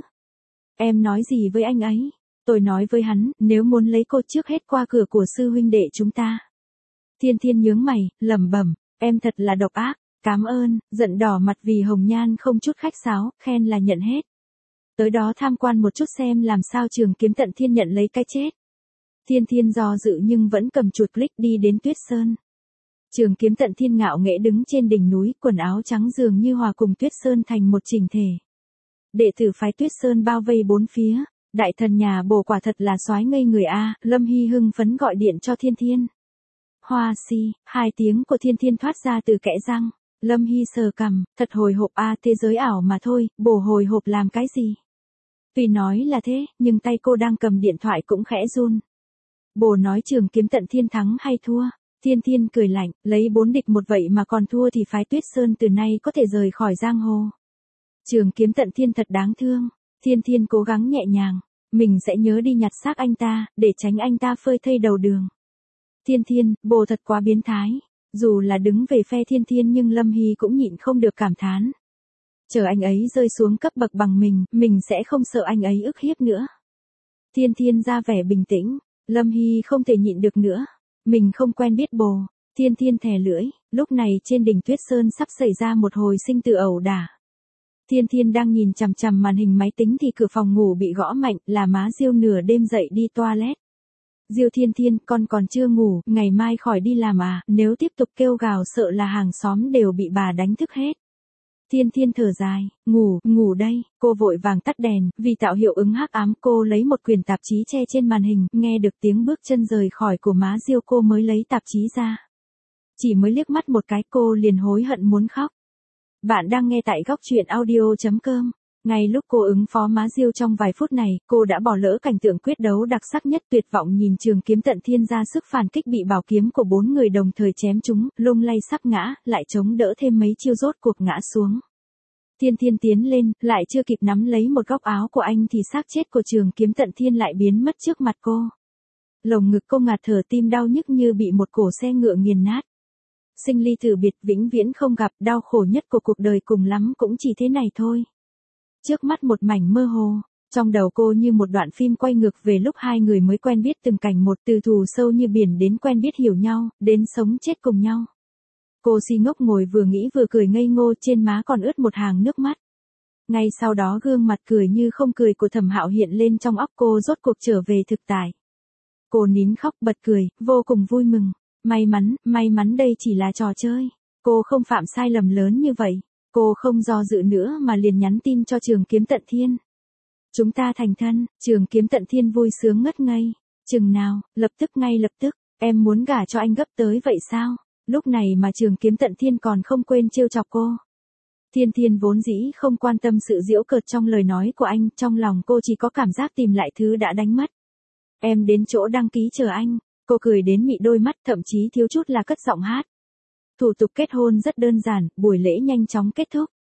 Em nói gì với anh ấy? Tôi nói với hắn, nếu muốn lấy cô trước hết qua cửa của sư huynh đệ chúng ta. Thiên Thiên nhướng mày, lẩm bẩm, em thật là độc ác, cảm ơn. Giận đỏ mặt vì Hồng Nhan không chút khách sáo, khen là nhận hết. Tới đó tham quan một chút xem làm sao Trường Kiếm Tận Thiên nhận lấy cái chết. Thiên Thiên do dự nhưng vẫn cầm chuột click đi đến Tuyết Sơn. Trường Kiếm Tận Thiên ngạo nghễ đứng trên đỉnh núi, quần áo trắng dường như hòa cùng Tuyết Sơn thành một chỉnh thể. Đệ tử phái Tuyết Sơn bao vây bốn phía, đại thần nhà bồ quả thật là soái ngây người a. Lâm Hy hưng phấn gọi điện cho Thiên Thiên. Hoa si, hai tiếng của Thiên Thiên thoát ra từ kẽ răng. Lâm Hy sờ cằm, thật hồi hộp a. À, thế giới ảo mà thôi, bồ hồi hộp làm cái gì? Tuy nói là thế, nhưng tay cô đang cầm điện thoại cũng khẽ run. Bồ nói Trường Kiếm Tận Thiên thắng hay thua? Thiên Thiên cười lạnh, lấy bốn địch một vậy mà còn thua thì phái Tuyết Sơn từ nay có thể rời khỏi giang hồ. Trường Kiếm Tận Thiên thật đáng thương. Thiên Thiên cố gắng nhẹ nhàng, mình sẽ nhớ đi nhặt xác anh ta, để tránh anh ta phơi thây đầu đường. Thiên Thiên, bồ thật quá biến thái. Dù là đứng về phe Thiên Thiên nhưng Lâm Hy cũng nhịn không được cảm thán. Chờ anh ấy rơi xuống cấp bậc bằng mình, mình sẽ không sợ anh ấy ức hiếp nữa. Thiên Thiên ra vẻ bình tĩnh, Lâm Hy không thể nhịn được nữa. Mình không quen biết bồ. Thiên Thiên thè lưỡi, lúc này trên đỉnh Tuyết Sơn sắp xảy ra một hồi sinh tử ẩu đả. Thiên Thiên đang nhìn chằm chằm màn hình máy tính thì cửa phòng ngủ bị gõ mạnh, là má Diêu nửa đêm dậy đi toilet. Diêu Thiên Thiên, con còn chưa ngủ, ngày mai khỏi đi làm à, nếu tiếp tục kêu gào sợ là hàng xóm đều bị bà đánh thức hết. Thiên Thiên thở dài, ngủ, ngủ đây. Cô vội vàng tắt đèn, vì tạo hiệu ứng hắc ám cô lấy một quyển tạp chí che trên màn hình, nghe được tiếng bước chân rời khỏi của má Diêu cô mới lấy tạp chí ra. Chỉ mới liếc mắt một cái cô liền hối hận muốn khóc. Bạn đang nghe tại góc truyện audio.com. Ngay lúc cô ứng phó má Diêu trong vài phút này, cô đã bỏ lỡ cảnh tượng quyết đấu đặc sắc nhất, tuyệt vọng nhìn Trường Kiếm Tận Thiên ra sức phản kích bị bảo kiếm của bốn người đồng thời chém trúng, lung lay sắp ngã, lại chống đỡ thêm mấy chiêu rốt cuộc ngã xuống. Thiên Thiên tiến lên, lại chưa kịp nắm lấy một góc áo của anh thì xác chết của Trường Kiếm Tận Thiên lại biến mất trước mặt cô. Lồng ngực cô ngạt thở, tim đau nhức như bị một cổ xe ngựa nghiền nát. Sinh ly tử biệt, vĩnh viễn không gặp, đau khổ nhất của cuộc đời cùng lắm cũng chỉ thế này thôi. Trước mắt một mảnh mơ hồ, trong đầu cô như một đoạn phim quay ngược về lúc hai người mới quen biết từng cảnh một, từ thù sâu như biển đến quen biết hiểu nhau, đến sống chết cùng nhau. Cô si ngốc ngồi vừa nghĩ vừa cười ngây ngô, trên má còn ướt một hàng nước mắt. Ngay sau đó gương mặt cười như không cười của Thẩm Hạo hiện lên trong óc cô, rốt cuộc trở về thực tại. Cô nín khóc bật cười, vô cùng vui mừng. May mắn, may mắn đây chỉ là trò chơi. Cô không phạm sai lầm lớn như vậy. Cô không do dự nữa mà liền nhắn tin cho Trường Kiếm Tận Thiên. Chúng ta thành thân. Trường Kiếm Tận Thiên vui sướng ngất ngây. Chừng nào, lập tức ngay lập tức, em muốn gả cho anh gấp tới vậy sao? Lúc này mà Trường Kiếm Tận Thiên còn không quên trêu chọc cô. Thiên Thiên vốn dĩ không quan tâm sự giễu cợt trong lời nói của anh, trong lòng cô chỉ có cảm giác tìm lại thứ đã đánh mất. Em đến chỗ đăng ký chờ anh. Cô cười đến mị đôi mắt, thậm chí thiếu chút là cất giọng hát. Thủ tục kết hôn rất đơn giản, buổi lễ nhanh chóng kết thúc.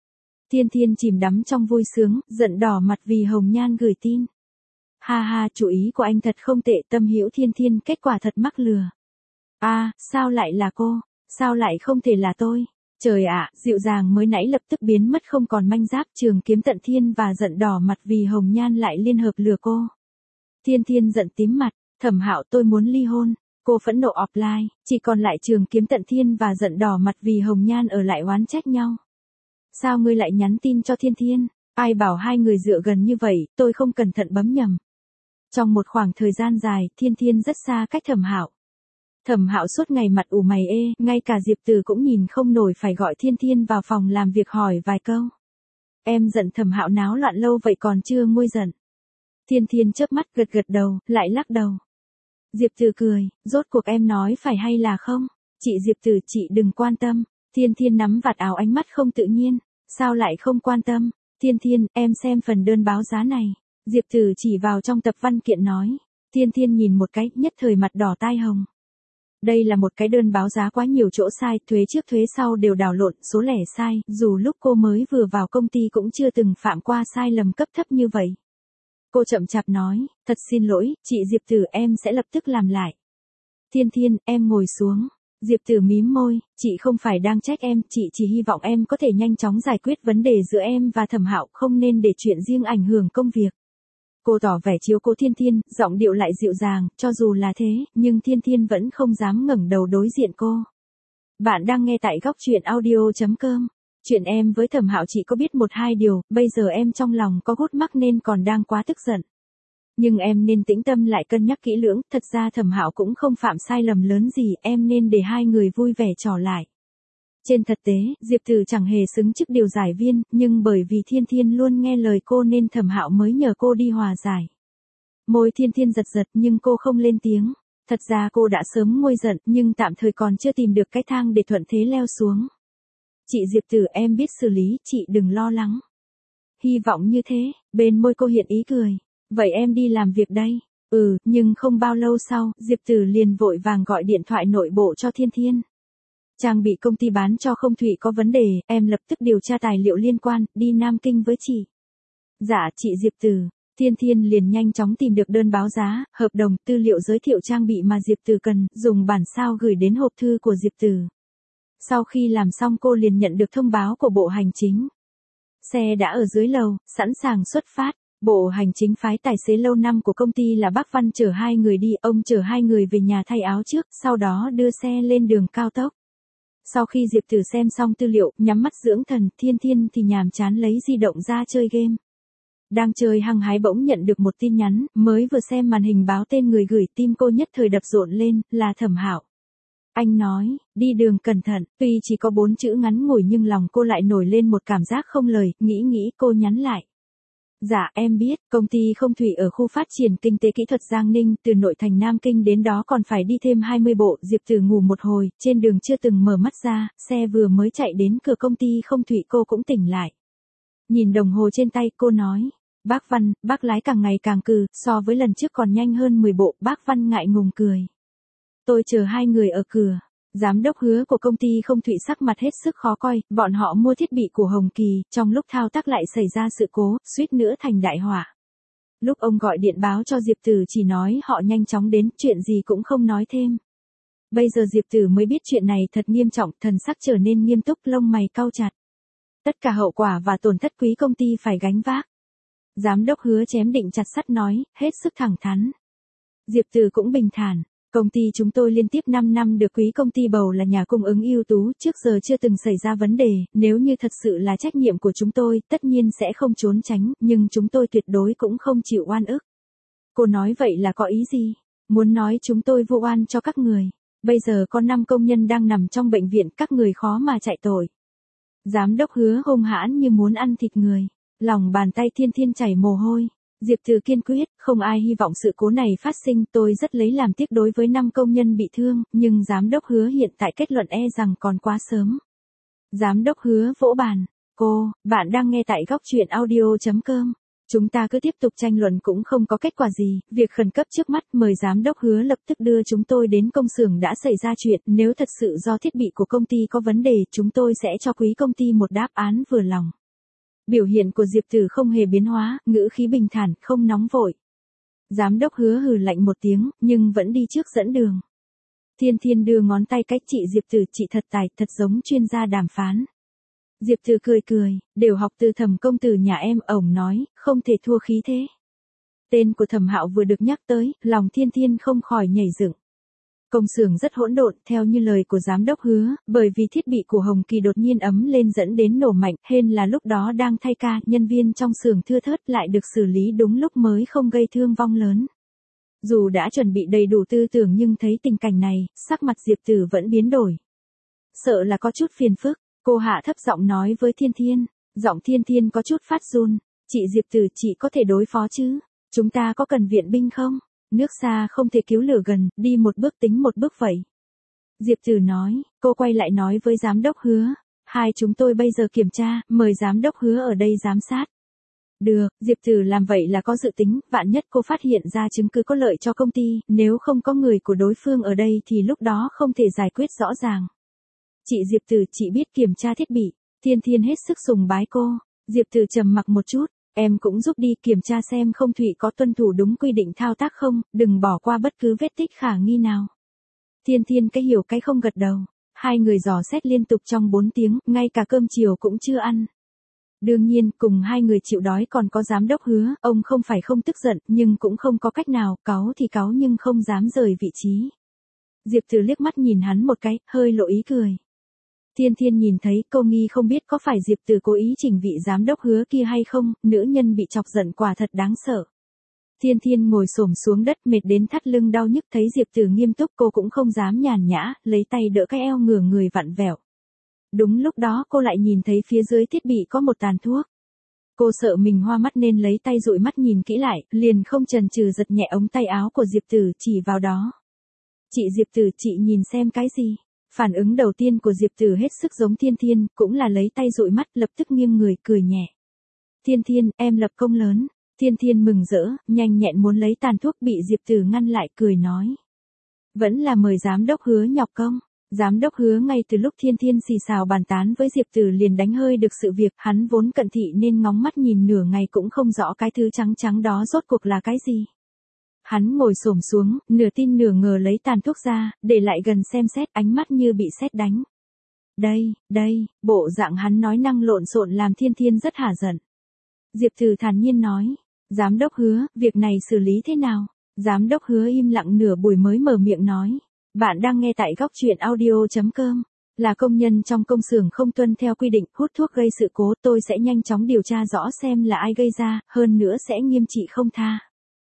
Thiên Thiên chìm đắm trong vui sướng, giận đỏ mặt vì Hồng Nhan gửi tin. Ha ha, chủ ý của anh thật không tệ, Tâm Hữu Thiên Thiên, kết quả thật mắc lừa. A, à, sao lại là cô? Sao lại không thể là tôi? Trời ạ, à, dịu dàng mới nãy lập tức biến mất không còn manh giáp, Trường Kiếm Tận Thiên và giận đỏ mặt vì Hồng Nhan lại liên hợp lừa cô. Thiên Thiên giận tím mặt, Thẩm Hạo tôi muốn ly hôn. Cô phẫn nộ offline, chỉ còn lại Trường Kiếm Tận Thiên và giận đỏ mặt vì Hồng Nhan ở lại oán trách nhau. Sao ngươi lại nhắn tin cho Thiên Thiên? Ai bảo hai người dựa gần như vậy, tôi không cẩn thận bấm nhầm. Trong một khoảng thời gian dài, Thiên Thiên rất xa cách Thẩm Hạo. Thẩm Hạo suốt ngày mặt ủ mày ê, ngay cả Diệp Từ cũng nhìn không nổi phải gọi Thiên Thiên vào phòng làm việc hỏi vài câu. Em giận Thẩm Hạo náo loạn lâu vậy còn chưa nguôi giận. Thiên Thiên chớp mắt gật gật đầu, lại lắc đầu. Diệp Từ cười, rốt cuộc em nói phải hay là không? Chị Diệp Từ, chị đừng quan tâm. Thiên Thiên nắm vạt áo, ánh mắt không tự nhiên. Sao lại không quan tâm? Thiên Thiên, em xem phần đơn báo giá này. Diệp Từ chỉ vào trong tập văn kiện nói. Thiên Thiên nhìn một cái, nhất thời mặt đỏ tai hồng. Đây là một cái đơn báo giá quá nhiều chỗ sai, thuế trước thuế sau đều đảo lộn, số lẻ sai, dù lúc cô mới vừa vào công ty cũng chưa từng phạm qua sai lầm cấp thấp như vậy. Cô chậm chạp nói, thật xin lỗi, chị Diệp Tử, em sẽ lập tức làm lại. Thiên Thiên, em ngồi xuống. Diệp Tử mím môi, chị không phải đang trách em, chị chỉ hy vọng em có thể nhanh chóng giải quyết vấn đề giữa em và Thẩm Hạo, không nên để chuyện riêng ảnh hưởng công việc. Cô tỏ vẻ chiếu cố Thiên Thiên, giọng điệu lại dịu dàng, cho dù là thế, nhưng Thiên Thiên vẫn không dám ngẩng đầu đối diện cô. Bạn đang nghe tại góc truyện audio chấm com. Chuyện em với Thẩm Hạo chỉ có biết một hai điều, bây giờ em trong lòng có gút mắc nên còn đang quá tức giận. Nhưng em nên tĩnh tâm lại cân nhắc kỹ lưỡng, thật ra Thẩm Hạo cũng không phạm sai lầm lớn gì, em nên để hai người vui vẻ trò lại. Trên thực tế, Diệp Tử chẳng hề xứng chức điều giải viên, nhưng bởi vì Thiên Thiên luôn nghe lời cô nên Thẩm Hạo mới nhờ cô đi hòa giải. Môi Thiên Thiên giật giật nhưng cô không lên tiếng. Thật ra cô đã sớm nguôi giận nhưng tạm thời còn chưa tìm được cái thang để thuận thế leo xuống. Chị Diệp Tử, em biết xử lý, chị đừng lo lắng. Hy vọng như thế, bên môi cô hiện ý cười. Vậy em đi làm việc đây. Ừ, nhưng không bao lâu sau, Diệp Tử liền vội vàng gọi điện thoại nội bộ cho Thiên Thiên. Trang bị công ty bán cho Không Thủy có vấn đề, em lập tức điều tra tài liệu liên quan, đi Nam Kinh với chị. Dạ, chị Diệp Tử. Thiên Thiên liền nhanh chóng tìm được đơn báo giá, hợp đồng, tư liệu giới thiệu trang bị mà Diệp Tử cần, dùng bản sao gửi đến hộp thư của Diệp Tử. Sau khi làm xong cô liền nhận được thông báo của Bộ Hành Chính. Xe đã ở dưới lầu, sẵn sàng xuất phát. Bộ Hành Chính phái tài xế lâu năm của công ty là bác Văn chở hai người đi, ông chở hai người về nhà thay áo trước, sau đó đưa xe lên đường cao tốc. Sau khi Diệp Tử xem xong tư liệu, nhắm mắt dưỡng thần, Thiên Thiên thì nhàm chán lấy di động ra chơi game. Đang chơi hăng hái bỗng nhận được một tin nhắn, mới vừa xem màn hình báo tên người gửi, tim cô nhất thời đập rộn lên, là Thẩm Hạo. Anh nói, đi đường cẩn thận, tuy chỉ có bốn chữ ngắn ngủi nhưng lòng cô lại nổi lên một cảm giác không lời, nghĩ nghĩ cô nhắn lại. Dạ em biết, công ty Không Thủy ở khu phát triển kinh tế kỹ thuật Giang Ninh, từ nội thành Nam Kinh đến đó còn phải đi thêm hai mươi bộ. Diệp Tử ngủ một hồi, trên đường chưa từng mở mắt ra, xe vừa mới chạy đến cửa công ty Không Thủy cô cũng tỉnh lại. Nhìn đồng hồ trên tay cô nói, bác Văn, bác lái càng ngày càng cừ, so với lần trước còn nhanh hơn mười bộ, bác Văn ngại ngùng cười. Tôi chờ hai người ở cửa. Giám đốc Hứa của công ty Không Thủy sắc mặt hết sức khó coi, bọn họ mua thiết bị của Hồng Kỳ, trong lúc thao tác lại xảy ra sự cố, suýt nữa thành đại họa. Lúc ông gọi điện báo cho Diệp Tử chỉ nói họ nhanh chóng đến, chuyện gì cũng không nói thêm. Bây giờ Diệp Tử mới biết chuyện này thật nghiêm trọng, thần sắc trở nên nghiêm túc, lông mày cau chặt. Tất cả hậu quả và tổn thất quý công ty phải gánh vác. Giám đốc Hứa chém định chặt sắt nói, hết sức thẳng thắn. Diệp Tử cũng bình thản. Công ty chúng tôi liên tiếp năm năm được quý công ty bầu là nhà cung ứng ưu tú, trước giờ chưa từng xảy ra vấn đề, nếu như thật sự là trách nhiệm của chúng tôi, tất nhiên sẽ không trốn tránh, nhưng chúng tôi tuyệt đối cũng không chịu oan ức. Cô nói vậy là có ý gì? Muốn nói chúng tôi vu oan cho các người. Bây giờ có năm công nhân đang nằm trong bệnh viện, các người khó mà chạy tội. Giám đốc Hứa hung hãn như muốn ăn thịt người, lòng bàn tay Thiên Thiên chảy mồ hôi. Diệp Tử kiên quyết, không ai hy vọng sự cố này phát sinh, tôi rất lấy làm tiếc đối với năm công nhân bị thương, nhưng giám đốc Hứa hiện tại kết luận e rằng còn quá sớm. Giám đốc Hứa vỗ bàn, cô, bạn đang nghe tại góc truyện audio chấm com. Chúng ta cứ tiếp tục tranh luận cũng không có kết quả gì, việc khẩn cấp trước mắt mời giám đốc Hứa lập tức đưa chúng tôi đến công xưởng đã xảy ra chuyện, nếu thật sự do thiết bị của công ty có vấn đề, chúng tôi sẽ cho quý công ty một đáp án vừa lòng. Biểu hiện của Diệp Tử không hề biến hóa, ngữ khí bình thản, không nóng vội. Giám đốc Hứa hừ lạnh một tiếng, nhưng vẫn đi trước dẫn đường. Thiên Thiên đưa ngón tay cách chị Diệp Tử, chị thật tài, thật giống chuyên gia đàm phán. Diệp Tử cười cười, đều học từ Thẩm công tử nhà em, ổng nói, không thể thua khí thế. Tên của Thẩm Hạo vừa được nhắc tới, lòng Thiên Thiên không khỏi nhảy dựng. Công xưởng rất hỗn độn, theo như lời của giám đốc Hứa, bởi vì thiết bị của Hồng Kỳ đột nhiên ấm lên dẫn đến nổ mạnh, hên là lúc đó đang thay ca, nhân viên trong xưởng thưa thớt lại được xử lý đúng lúc mới không gây thương vong lớn. Dù đã chuẩn bị đầy đủ tư tưởng nhưng thấy tình cảnh này, sắc mặt Diệp Tử vẫn biến đổi. Sợ là có chút phiền phức, cô hạ thấp giọng nói với Thiên Thiên, giọng Thiên Thiên có chút phát run, chị Diệp Tử, chị có thể đối phó chứ, chúng ta có cần viện binh không? Nước xa không thể cứu lửa gần, đi một bước tính một bước vậy. Diệp Tử nói, cô quay lại nói với giám đốc Hứa, hai chúng tôi bây giờ kiểm tra, mời giám đốc Hứa ở đây giám sát. Được, Diệp Tử làm vậy là có dự tính, vạn nhất cô phát hiện ra chứng cứ có lợi cho công ty, nếu không có người của đối phương ở đây thì lúc đó không thể giải quyết rõ ràng. Chị Diệp Tử, chị biết kiểm tra thiết bị. Thiên Thiên hết sức sùng bái cô. Diệp Tử trầm mặc một chút, em cũng giúp đi kiểm tra xem không Thụy có tuân thủ đúng quy định thao tác không, đừng bỏ qua bất cứ vết tích khả nghi nào. Thiên Thiên cái hiểu cái không gật đầu. Hai người dò xét liên tục trong bốn tiếng, ngay cả cơm chiều cũng chưa ăn. Đương nhiên, cùng hai người chịu đói còn có giám đốc Hứa, ông không phải không tức giận, nhưng cũng không có cách nào, cáu thì cáu nhưng không dám rời vị trí. Diệp Tử liếc mắt nhìn hắn một cái, hơi lộ ý cười. Thiên Thiên nhìn thấy, cô nghi không biết có phải Diệp Tử cố ý chỉnh vị giám đốc Hứa kia hay không, nữ nhân bị chọc giận quả thật đáng sợ. Thiên Thiên ngồi xổm xuống đất mệt đến thắt lưng đau nhức, thấy Diệp Tử nghiêm túc cô cũng không dám nhàn nhã, lấy tay đỡ cái eo ngửa người vặn vẹo. Đúng lúc đó cô lại nhìn thấy phía dưới thiết bị có một tàn thuốc. Cô sợ mình hoa mắt nên lấy tay dụi mắt nhìn kỹ lại, liền không chần chừ giật nhẹ ống tay áo của Diệp Tử chỉ vào đó. Chị Diệp Tử, chị nhìn xem cái gì? Phản ứng đầu tiên của Diệp Tử hết sức giống Thiên Thiên, cũng là lấy tay dụi mắt, lập tức nghiêng người cười nhẹ. Thiên Thiên, em lập công lớn. Thiên Thiên mừng rỡ, nhanh nhẹn muốn lấy tàn thuốc bị Diệp Tử ngăn lại, cười nói. Vẫn là mời giám đốc Hứa nhọc công. Giám đốc Hứa ngay từ lúc Thiên Thiên xì xào bàn tán với Diệp Tử liền đánh hơi được sự việc, hắn vốn cận thị nên ngóng mắt nhìn nửa ngày cũng không rõ cái thứ trắng trắng đó rốt cuộc là cái gì. Hắn ngồi xổm xuống, nửa tin nửa ngờ lấy tàn thuốc ra, để lại gần xem xét, ánh mắt như bị sét đánh. Đây, đây, bộ dạng hắn nói năng lộn xộn làm Thiên Thiên rất hả giận. Diệp Tử thản nhiên nói, giám đốc Hứa, việc này xử lý thế nào? Giám đốc Hứa im lặng nửa buổi mới mở miệng nói. Bạn đang nghe tại góc truyện audio chấm com. Là công nhân trong công xưởng không tuân theo quy định, hút thuốc gây sự cố, tôi sẽ nhanh chóng điều tra rõ xem là ai gây ra, hơn nữa sẽ nghiêm trị không tha.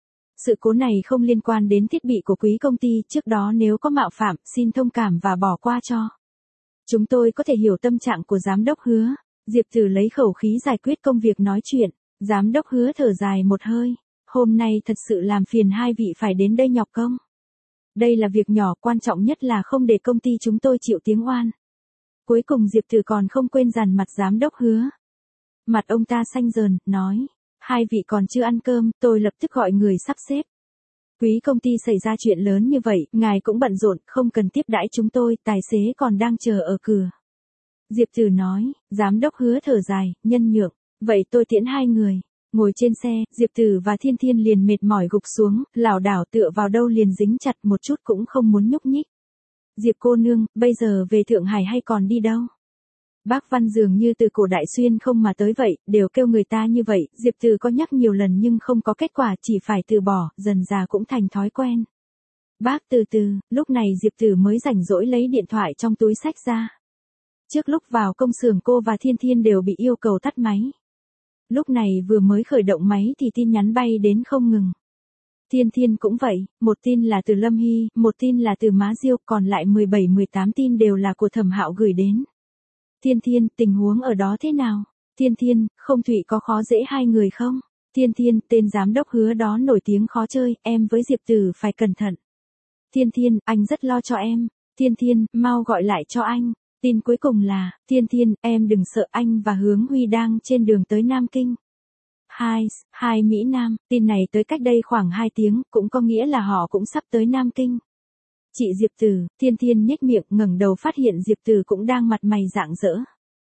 Sự cố này không liên quan đến thiết bị của quý công ty, trước đó nếu có mạo phạm, xin thông cảm và bỏ qua cho. Chúng tôi có thể hiểu tâm trạng của giám đốc Hứa. Diệp Tử lấy khẩu khí giải quyết công việc nói chuyện. Giám đốc Hứa thở dài một hơi. Hôm nay thật sự làm phiền hai vị phải đến đây nhọc công. Đây là việc nhỏ, quan trọng nhất là không để công ty chúng tôi chịu tiếng oan. Cuối cùng Diệp Tử còn không quên dằn mặt giám đốc Hứa. Mặt ông ta xanh dờn, nói. Hai vị còn chưa ăn cơm, tôi lập tức gọi người sắp xếp. Quý công ty xảy ra chuyện lớn như vậy, ngài cũng bận rộn, không cần tiếp đãi chúng tôi, tài xế còn đang chờ ở cửa. Diệp Tử nói, giám đốc Hứa thở dài, nhân nhượng, vậy tôi tiễn hai người. Ngồi trên xe, Diệp Tử và Thiên Thiên liền mệt mỏi gục xuống, lảo đảo tựa vào đâu liền dính chặt một chút cũng không muốn nhúc nhích. Diệp cô nương, bây giờ về Thượng Hải hay còn đi đâu? Bác Văn dường như từ cổ Đại Xuyên không mà tới vậy, đều kêu người ta như vậy, Diệp Tử có nhắc nhiều lần nhưng không có kết quả, chỉ phải từ bỏ, dần dà cũng thành thói quen. Bác từ từ, lúc này Diệp Tử mới rảnh rỗi lấy điện thoại trong túi xách ra. Trước lúc vào công xưởng cô và Thiên Thiên đều bị yêu cầu tắt máy. Lúc này vừa mới khởi động máy thì tin nhắn bay đến không ngừng. Thiên Thiên cũng vậy, một tin là từ Lâm Hy, một tin là từ Má Diêu, còn lại mười bảy mười tám tin đều là của Thẩm Hạo gửi đến. Thiên Thiên, tình huống ở đó thế nào? Thiên Thiên, không Thụy có khó dễ hai người không? Thiên Thiên, tên giám đốc Hứa đó nổi tiếng khó chơi, em với Diệp Tử phải cẩn thận. Thiên Thiên, anh rất lo cho em. Thiên Thiên, mau gọi lại cho anh. Tin cuối cùng là, Thiên Thiên, em đừng sợ, anh và Hướng Huy đang trên đường tới Nam Kinh. Hai, hai Mỹ Nam, tin này tới cách đây khoảng hai tiếng, cũng có nghĩa là họ cũng sắp tới Nam Kinh. Chị Diệp Tử, Thiên Thiên nhếch miệng ngẩng đầu phát hiện Diệp Tử cũng đang mặt mày rạng rỡ.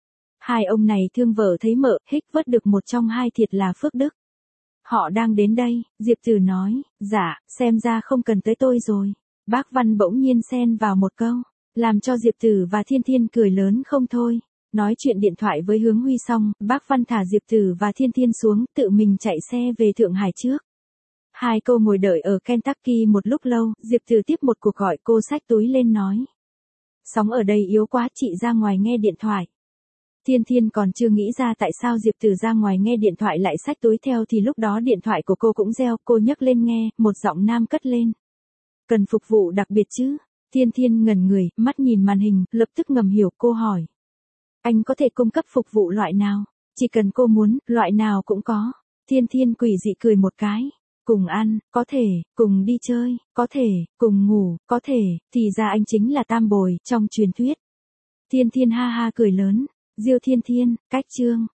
Hai ông này thương vợ thấy mợ, hích vớt được một trong hai thiệt là phước đức. Họ đang đến đây, Diệp Tử nói, dạ, xem ra không cần tới tôi rồi. Bác Văn bỗng nhiên xen vào một câu, làm cho Diệp Tử và Thiên Thiên cười lớn không thôi. Nói chuyện điện thoại với Hướng Huy xong, bác Văn thả Diệp Tử và Thiên Thiên xuống, tự mình chạy xe về Thượng Hải trước. Hai cô ngồi đợi ở Kentucky một lúc lâu, Diệp Tử tiếp một cuộc gọi, cô xách túi lên nói. Sóng ở đây yếu quá, chị ra ngoài nghe điện thoại. Thiên Thiên còn chưa nghĩ ra tại sao Diệp Tử ra ngoài nghe điện thoại lại xách túi theo thì lúc đó điện thoại của cô cũng reo, cô nhấc lên nghe, một giọng nam cất lên. Cần phục vụ đặc biệt chứ? Thiên Thiên ngẩn người, mắt nhìn màn hình, lập tức ngầm hiểu, cô hỏi. Anh có thể cung cấp phục vụ loại nào? Chỉ cần cô muốn, loại nào cũng có. Thiên Thiên quỷ dị cười một cái. Cùng ăn, có thể, cùng đi chơi, có thể, cùng ngủ, có thể, thì ra anh chính là tam bồi, trong truyền thuyết. Thiên Thiên ha ha cười lớn. Diêu Thiên Thiên, cách chương.